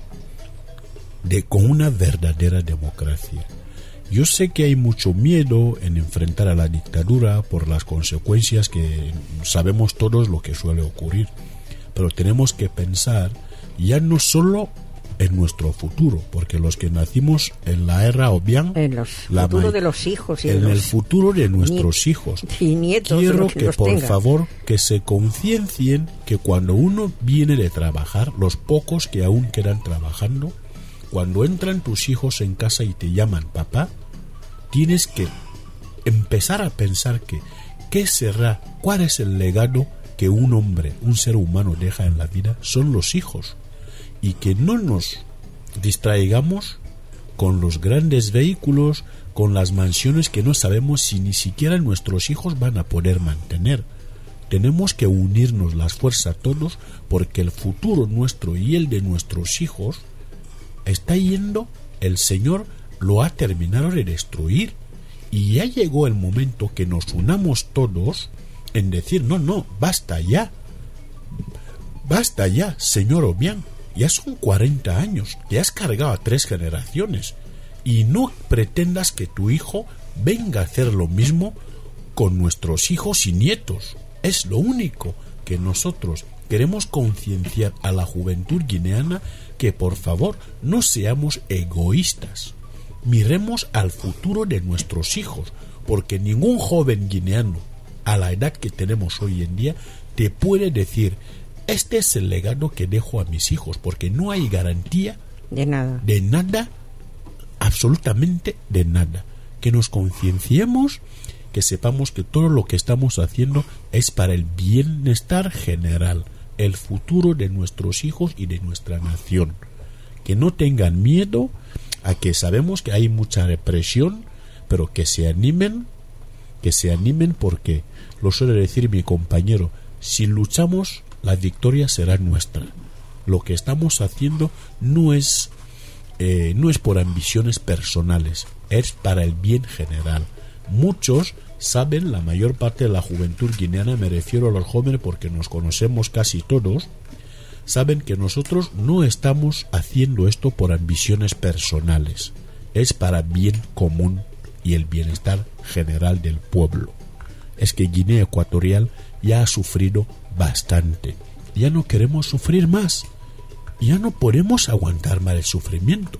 de, con una verdadera democracia. Yo sé que hay mucho miedo en enfrentar a la dictadura por las consecuencias que sabemos todos lo que suele ocurrir, pero tenemos que pensar ya no solo en nuestro futuro, porque los que nacimos en la era Obiang, en el futuro de los hijos y en de el los futuro de nuestros ni- hijos y nietos, quiero que, que por tengan. favor que se conciencien que cuando uno viene de trabajar, los pocos que aún quedan trabajando, cuando entran tus hijos en casa y te llaman papá, tienes que empezar a pensar que qué será, cuál es el legado que un hombre, un ser humano deja en la vida. Son los hijos. Y que no nos distraigamos con los grandes vehículos, con las mansiones que no sabemos si ni siquiera nuestros hijos van a poder mantener. Tenemos que unirnos las fuerzas todos, porque el futuro nuestro y el de nuestros hijos está yendo, el Señor lo ha terminado de destruir, y ya llegó el momento que nos unamos todos en decir, no, no, basta ya, basta ya, señor Obiang, ya son cuarenta años, te has cargado a tres generaciones, y no pretendas que tu hijo venga a hacer lo mismo con nuestros hijos y nietos. Es lo único que nosotros queremos concienciar a la juventud guineana, que por favor no seamos egoístas. Miremos al futuro de nuestros hijos, porque ningún joven guineano a la edad que tenemos hoy en día te puede decir, este es el legado que dejo a mis hijos, porque no hay garantía de nada, de nada, absolutamente de nada. Que nos concienciemos, que sepamos que todo lo que estamos haciendo es para el bienestar general, el futuro de nuestros hijos y de nuestra nación. Que no tengan miedo a que sabemos que hay mucha represión, pero que se animen, que se animen, porque lo suele decir mi compañero, si luchamos, la victoria será nuestra. Lo que estamos haciendo no es eh, no es por ambiciones personales, es para el bien general. Muchos saben, la mayor parte de la juventud guineana, me refiero a los jóvenes porque nos conocemos casi todos, saben que nosotros no estamos haciendo esto por ambiciones personales, es para bien común y el bienestar general del pueblo. Es que Guinea Ecuatorial ya ha sufrido bastante, ya no queremos sufrir más, ya no podemos aguantar más el sufrimiento.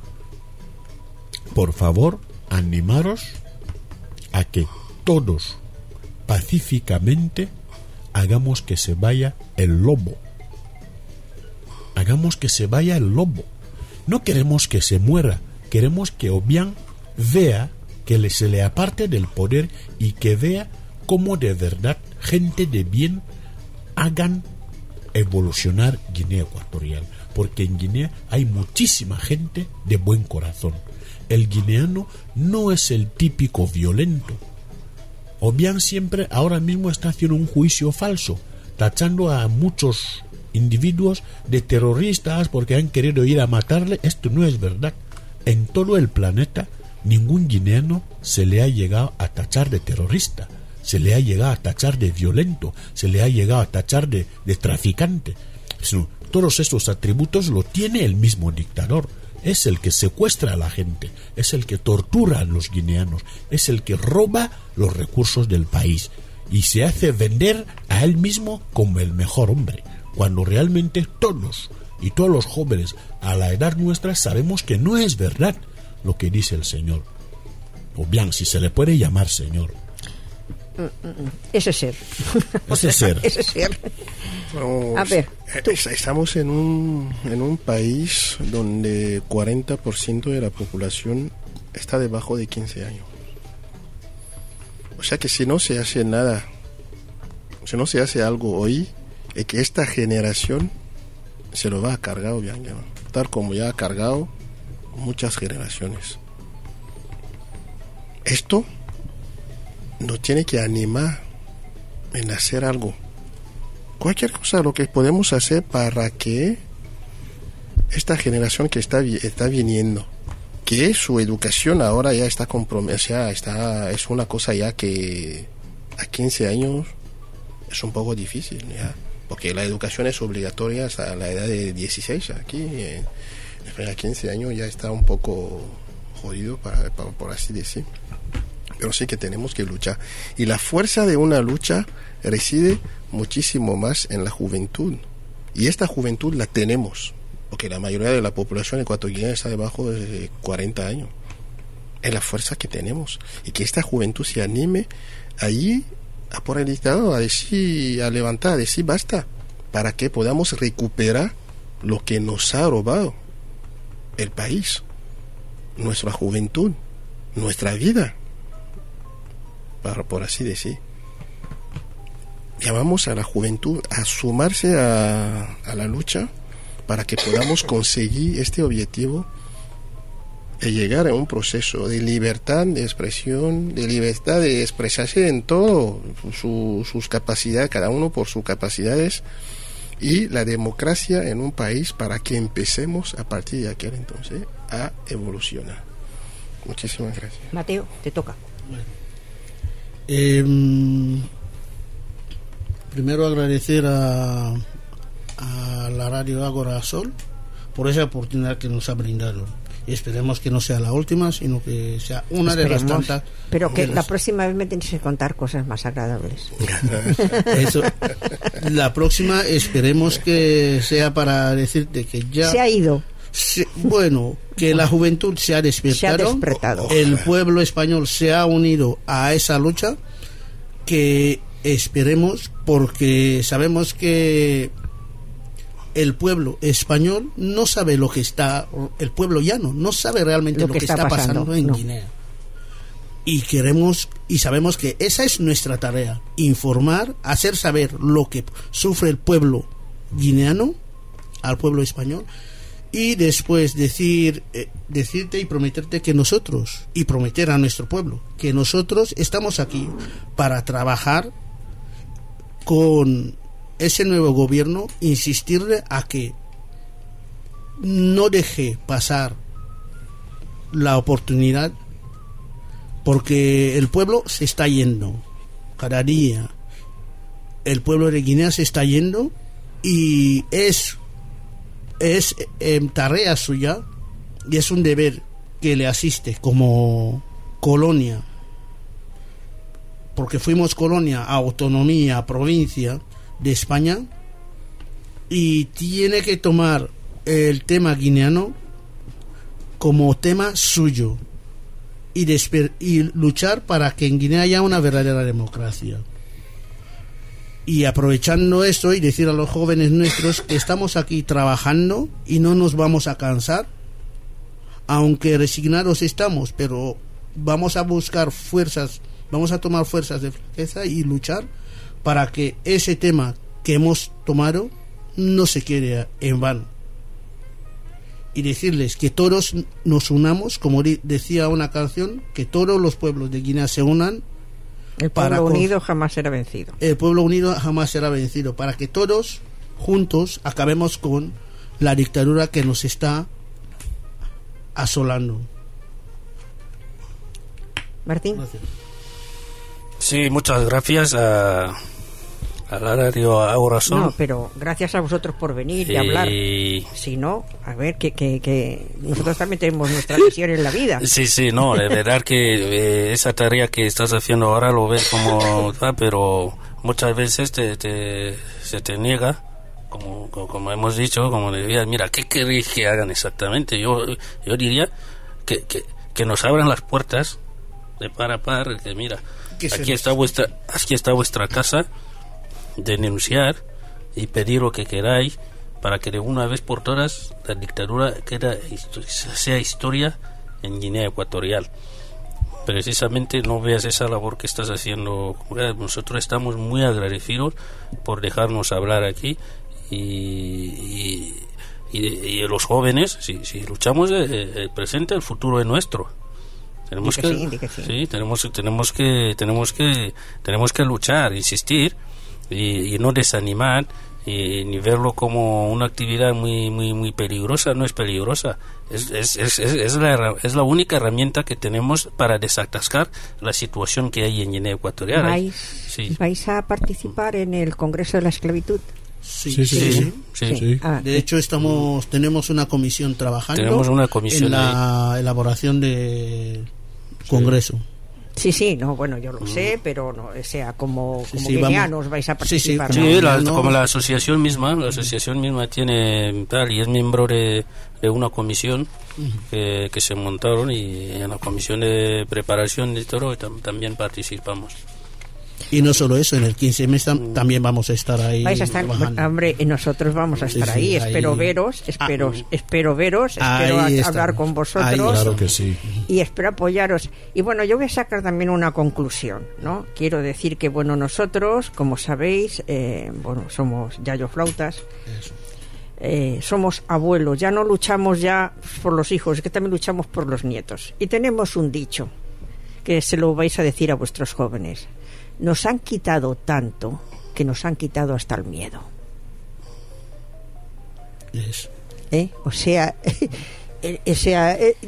Por favor, animaros a que todos pacíficamente hagamos que se vaya el lobo. Hagamos que se vaya el lobo. No queremos que se muera, queremos que Obiang vea, que le, se le aparte del poder y que vea cómo de verdad gente de bien hagan evolucionar Guinea Ecuatorial, porque en Guinea hay muchísima gente de buen corazón. El guineano no es el típico violento. Obiang siempre ahora mismo está haciendo un juicio falso, tachando a muchos individuos de terroristas porque han querido ir a matarle. Esto no es verdad. En todo el planeta ningún guineano se le ha llegado a tachar de terrorista, se le ha llegado a tachar de violento, se le ha llegado a tachar de, de traficante. Todos estos atributos lo tiene el mismo dictador. Es el que secuestra a la gente, es el que tortura a los guineanos, es el que roba los recursos del país y se hace vender a él mismo como el mejor hombre, cuando realmente todos y todos los jóvenes a la edad nuestra sabemos que no es verdad lo que dice el señor. O bien, si se le puede llamar señor. Ese ser. Ese ser. Ese ser. No, a ver, tú. Estamos en un, en un país donde cuarenta por ciento de la población está debajo de quince años. O sea que si no se hace nada, si no se hace algo hoy, es que esta generación se lo va a cargar, obviamente, tal como ya ha cargado muchas generaciones. Esto nos tiene que animar en hacer algo. Cualquier cosa, lo que podemos hacer para que esta generación que está, está viniendo, que su educación ahora ya está comprometida, está, es una cosa ya que a quince años es un poco difícil, ya, porque la educación es obligatoria hasta la edad de dieciséis. Aquí, eh, a quince años ya está un poco jodido, para, para, por así decir. Pero sí que tenemos que luchar. Y la fuerza de una lucha reside muchísimo más en la juventud. Y esta juventud la tenemos, porque la mayoría de la población ecuatoriana está debajo de cuarenta años. Es la fuerza que tenemos. Y que esta juventud se anime allí a por el dictador, a decir, a levantar, a decir basta, para que podamos recuperar lo que nos ha robado el país, nuestra juventud, nuestra vida, para, por así decir. Llamamos a la juventud a sumarse a, a la lucha para que podamos conseguir este objetivo es llegar a un proceso de libertad de expresión, de libertad de expresarse en todo su, sus capacidades, cada uno por sus capacidades, y la democracia en un país para que empecemos a partir de aquel entonces a evolucionar. Muchísimas gracias. Mateo, te toca. Eh, primero agradecer a, a la Radio Ágora Sol por esa oportunidad que nos ha brindado. Y esperemos que no sea la última, sino que sea una esperemos, de las tantas. Pero que la las... próxima vez me tienes que contar cosas más agradables. Eso, la próxima esperemos que sea para decirte que ya... Se ha ido. Se, bueno, que la juventud se ha despertado, se ha despertado. El pueblo español se ha unido a esa lucha, que esperemos, porque sabemos que el pueblo español no sabe lo que está, el pueblo llano no sabe realmente lo, lo que, que está, está pasando, pasando en no. Guinea. Y queremos y sabemos que esa es nuestra tarea, informar, hacer saber lo que sufre el pueblo guineano al pueblo español, y después decir eh, decirte y prometerte que nosotros, y prometer a nuestro pueblo, que nosotros estamos aquí para trabajar con ese nuevo gobierno, insistirle a que no deje pasar la oportunidad, porque el pueblo se está yendo cada día, el pueblo de Guinea se está yendo, y es es eh, tarea suya y es un deber que le asiste como colonia, porque fuimos colonia, autonomía, provincia de España, y tiene que tomar el tema guineano como tema suyo y, desper- y luchar para que en Guinea haya una verdadera democracia. Y aprovechando esto, y decir a los jóvenes nuestros que estamos aquí trabajando y no nos vamos a cansar, aunque resignados estamos, pero vamos a buscar fuerzas, vamos a tomar fuerzas de flaqueza y luchar para que ese tema que hemos tomado no se quede en vano. Y decirles que todos nos unamos, como decía una canción, que todos los pueblos de Guinea se unan. El pueblo unido jamás será vencido. El pueblo unido jamás será vencido, para que todos juntos acabemos con la dictadura que nos está asolando. Martín. Gracias. Sí, muchas gracias a, a la Radio Ágora Sol. No, pero gracias a vosotros por venir y, y... hablar. Si no, a ver, que, que, que nosotros también tenemos nuestra misión en la vida. Sí, sí, no, de verdad que eh, esa tarea que estás haciendo ahora lo ves como va, pero muchas veces te, te, se te niega, como, como hemos dicho, como diría, mira, ¿qué queréis que hagan exactamente? Yo, yo diría que, que, que nos abran las puertas de par a par, que mira, aquí está vuestra, aquí está vuestra casa, de denunciar y pedir lo que queráis para que de una vez por todas la dictadura queda, sea historia en Guinea Ecuatorial. Precisamente no veas esa labor que estás haciendo. Nosotros estamos muy agradecidos por dejarnos hablar aquí, y, y, y, y los jóvenes, si, si luchamos, el presente, el futuro es nuestro. Tenemos que, que, sí, que sí. Sí, tenemos tenemos que tenemos que tenemos que luchar, insistir, y, y no desanimar, y ni verlo como una actividad muy muy muy peligrosa. No es peligrosa, es es es, es, es, la, es la única herramienta que tenemos para desatascar la situación que hay en Guinea Ecuatorial. ¿Vais, sí. ¿Vais a participar en el Congreso de la Esclavitud? Sí, sí, sí, sí, sí. sí. sí. Ah, de hecho, estamos tenemos una comisión trabajando tenemos una comisión en la ahí. elaboración de Congreso. Sí, sí, no, bueno, yo lo mm. sé, pero no, o sea, como, sí, como sí, guineanos vamos. vais a participar. Sí, sí, sí, ¿no? la, no. como la asociación misma, la asociación misma tiene tal, y es miembro de, de una comisión uh-huh. que, que se montaron, y en la comisión de preparación de todo tam, también participamos. Y no solo eso, en el quince mes tam- también vamos a estar ahí. Vais a estar, hombre, nosotros vamos a estar sí, ahí. Sí, espero ahí. veros, espero, ah, espero veros, espero a, hablar con vosotros. Ahí, claro que sí. Y espero apoyaros. Y bueno, yo voy a sacar también una conclusión, ¿no? Quiero decir que, bueno, nosotros, como sabéis, eh, bueno, somos Yayo Flautas. Eso. eh, somos abuelos, ya no luchamos ya por los hijos, es que también luchamos por los nietos. Y tenemos un dicho que se lo vais a decir a vuestros jóvenes: nos han quitado tanto que nos han quitado hasta el miedo. Yes. ¿Eh? O sea, eh, o sea eh,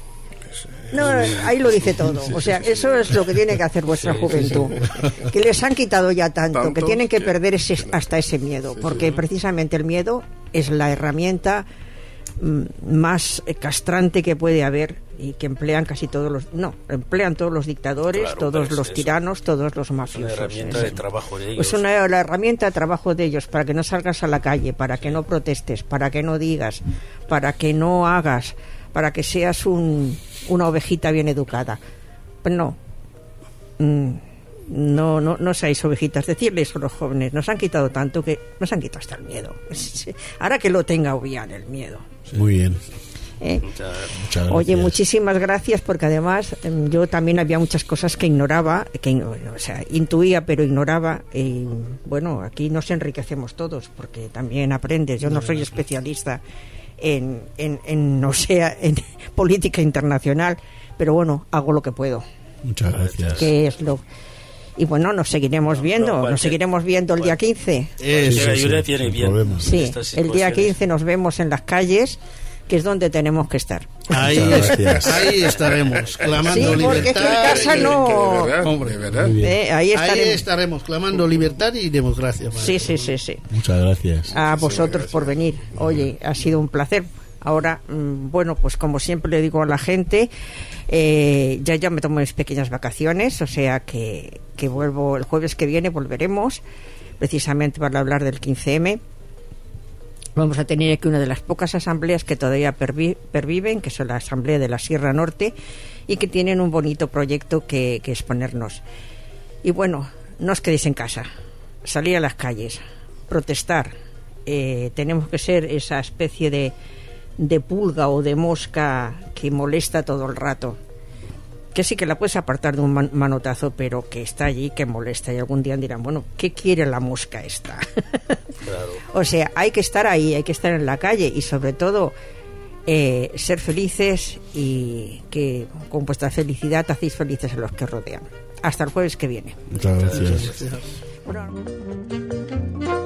no, ahí lo dice todo. O sea, eso es lo que tiene que hacer vuestra Sí, juventud. Que les han quitado ya tanto, Tanto que tienen que que- perder ese, hasta ese miedo, Sí, porque sí. precisamente el miedo es la herramienta mm, más eh, castrante que puede haber y que emplean casi todos los, no, emplean todos los dictadores, Claro, todos pero es los eso. tiranos, todos los Es una mafiosos. herramienta Es- de trabajo de ellos. es una la herramienta de trabajo de ellos para que no salgas a la calle, para que no protestes, para que no digas, para que no hagas, para que seas un, una ovejita bien educada. Pero no, Mm, no, no, no seáis ovejitas. Decirles a los jóvenes, nos han quitado tanto que nos han quitado hasta el miedo. Ahora que lo tenga bien el miedo. Muy bien. ¿eh? Muchas- Muchas gracias. Oye, muchísimas gracias, porque además em, yo también había muchas cosas que ignoraba, que igno- o sea, intuía pero ignoraba. Y bueno, aquí nos enriquecemos todos, porque también aprendes. Yo no soy especialista en, en, en o sea, en política internacional, pero bueno, hago lo que puedo, Muchas gracias. que es lo. Y bueno, nos seguiremos viendo, cualquier- nos seguiremos viendo el día quince. Eso, Cualquier ayuda sí, viene sin bien. problema. Sí, Estas el día situaciones. quince nos vemos en las calles, que es donde tenemos que estar. Ahí, Muchas gracias. ahí estaremos, clamando Sí, porque es que en libertad. casa y- no- Que de verdad, Hombre. de verdad. Muy bien. Eh, ahí Ahí estaremos. estaremos clamando libertad y democracia. padre. Sí, sí, sí, sí. Muchas gracias. A vosotros por venir. Oye, ha sido un placer. Ahora, mm, bueno, pues como siempre le digo a la gente, eh, ya ya me tomo mis pequeñas vacaciones, o sea que, que vuelvo el jueves que viene, volveremos precisamente para hablar del quince eme. Vamos a tener aquí una de las pocas asambleas que todavía pervi- perviven, que son la Asamblea de la Sierra Norte, y que tienen un bonito proyecto que, que exponernos. Y bueno, no os quedéis en casa, salir a las calles, protestar. Eh, tenemos que ser esa especie de, de pulga o de mosca que molesta todo el rato. Que sí que la puedes apartar de un man- manotazo, pero que está allí, que molesta. Y algún día dirán, bueno, ¿qué quiere la mosca esta? Claro. O sea, hay que estar ahí, hay que estar en la calle y sobre todo eh, ser felices y que con vuestra felicidad hacéis felices a los que os rodean. Hasta el jueves que viene. Muchas gracias. Bueno.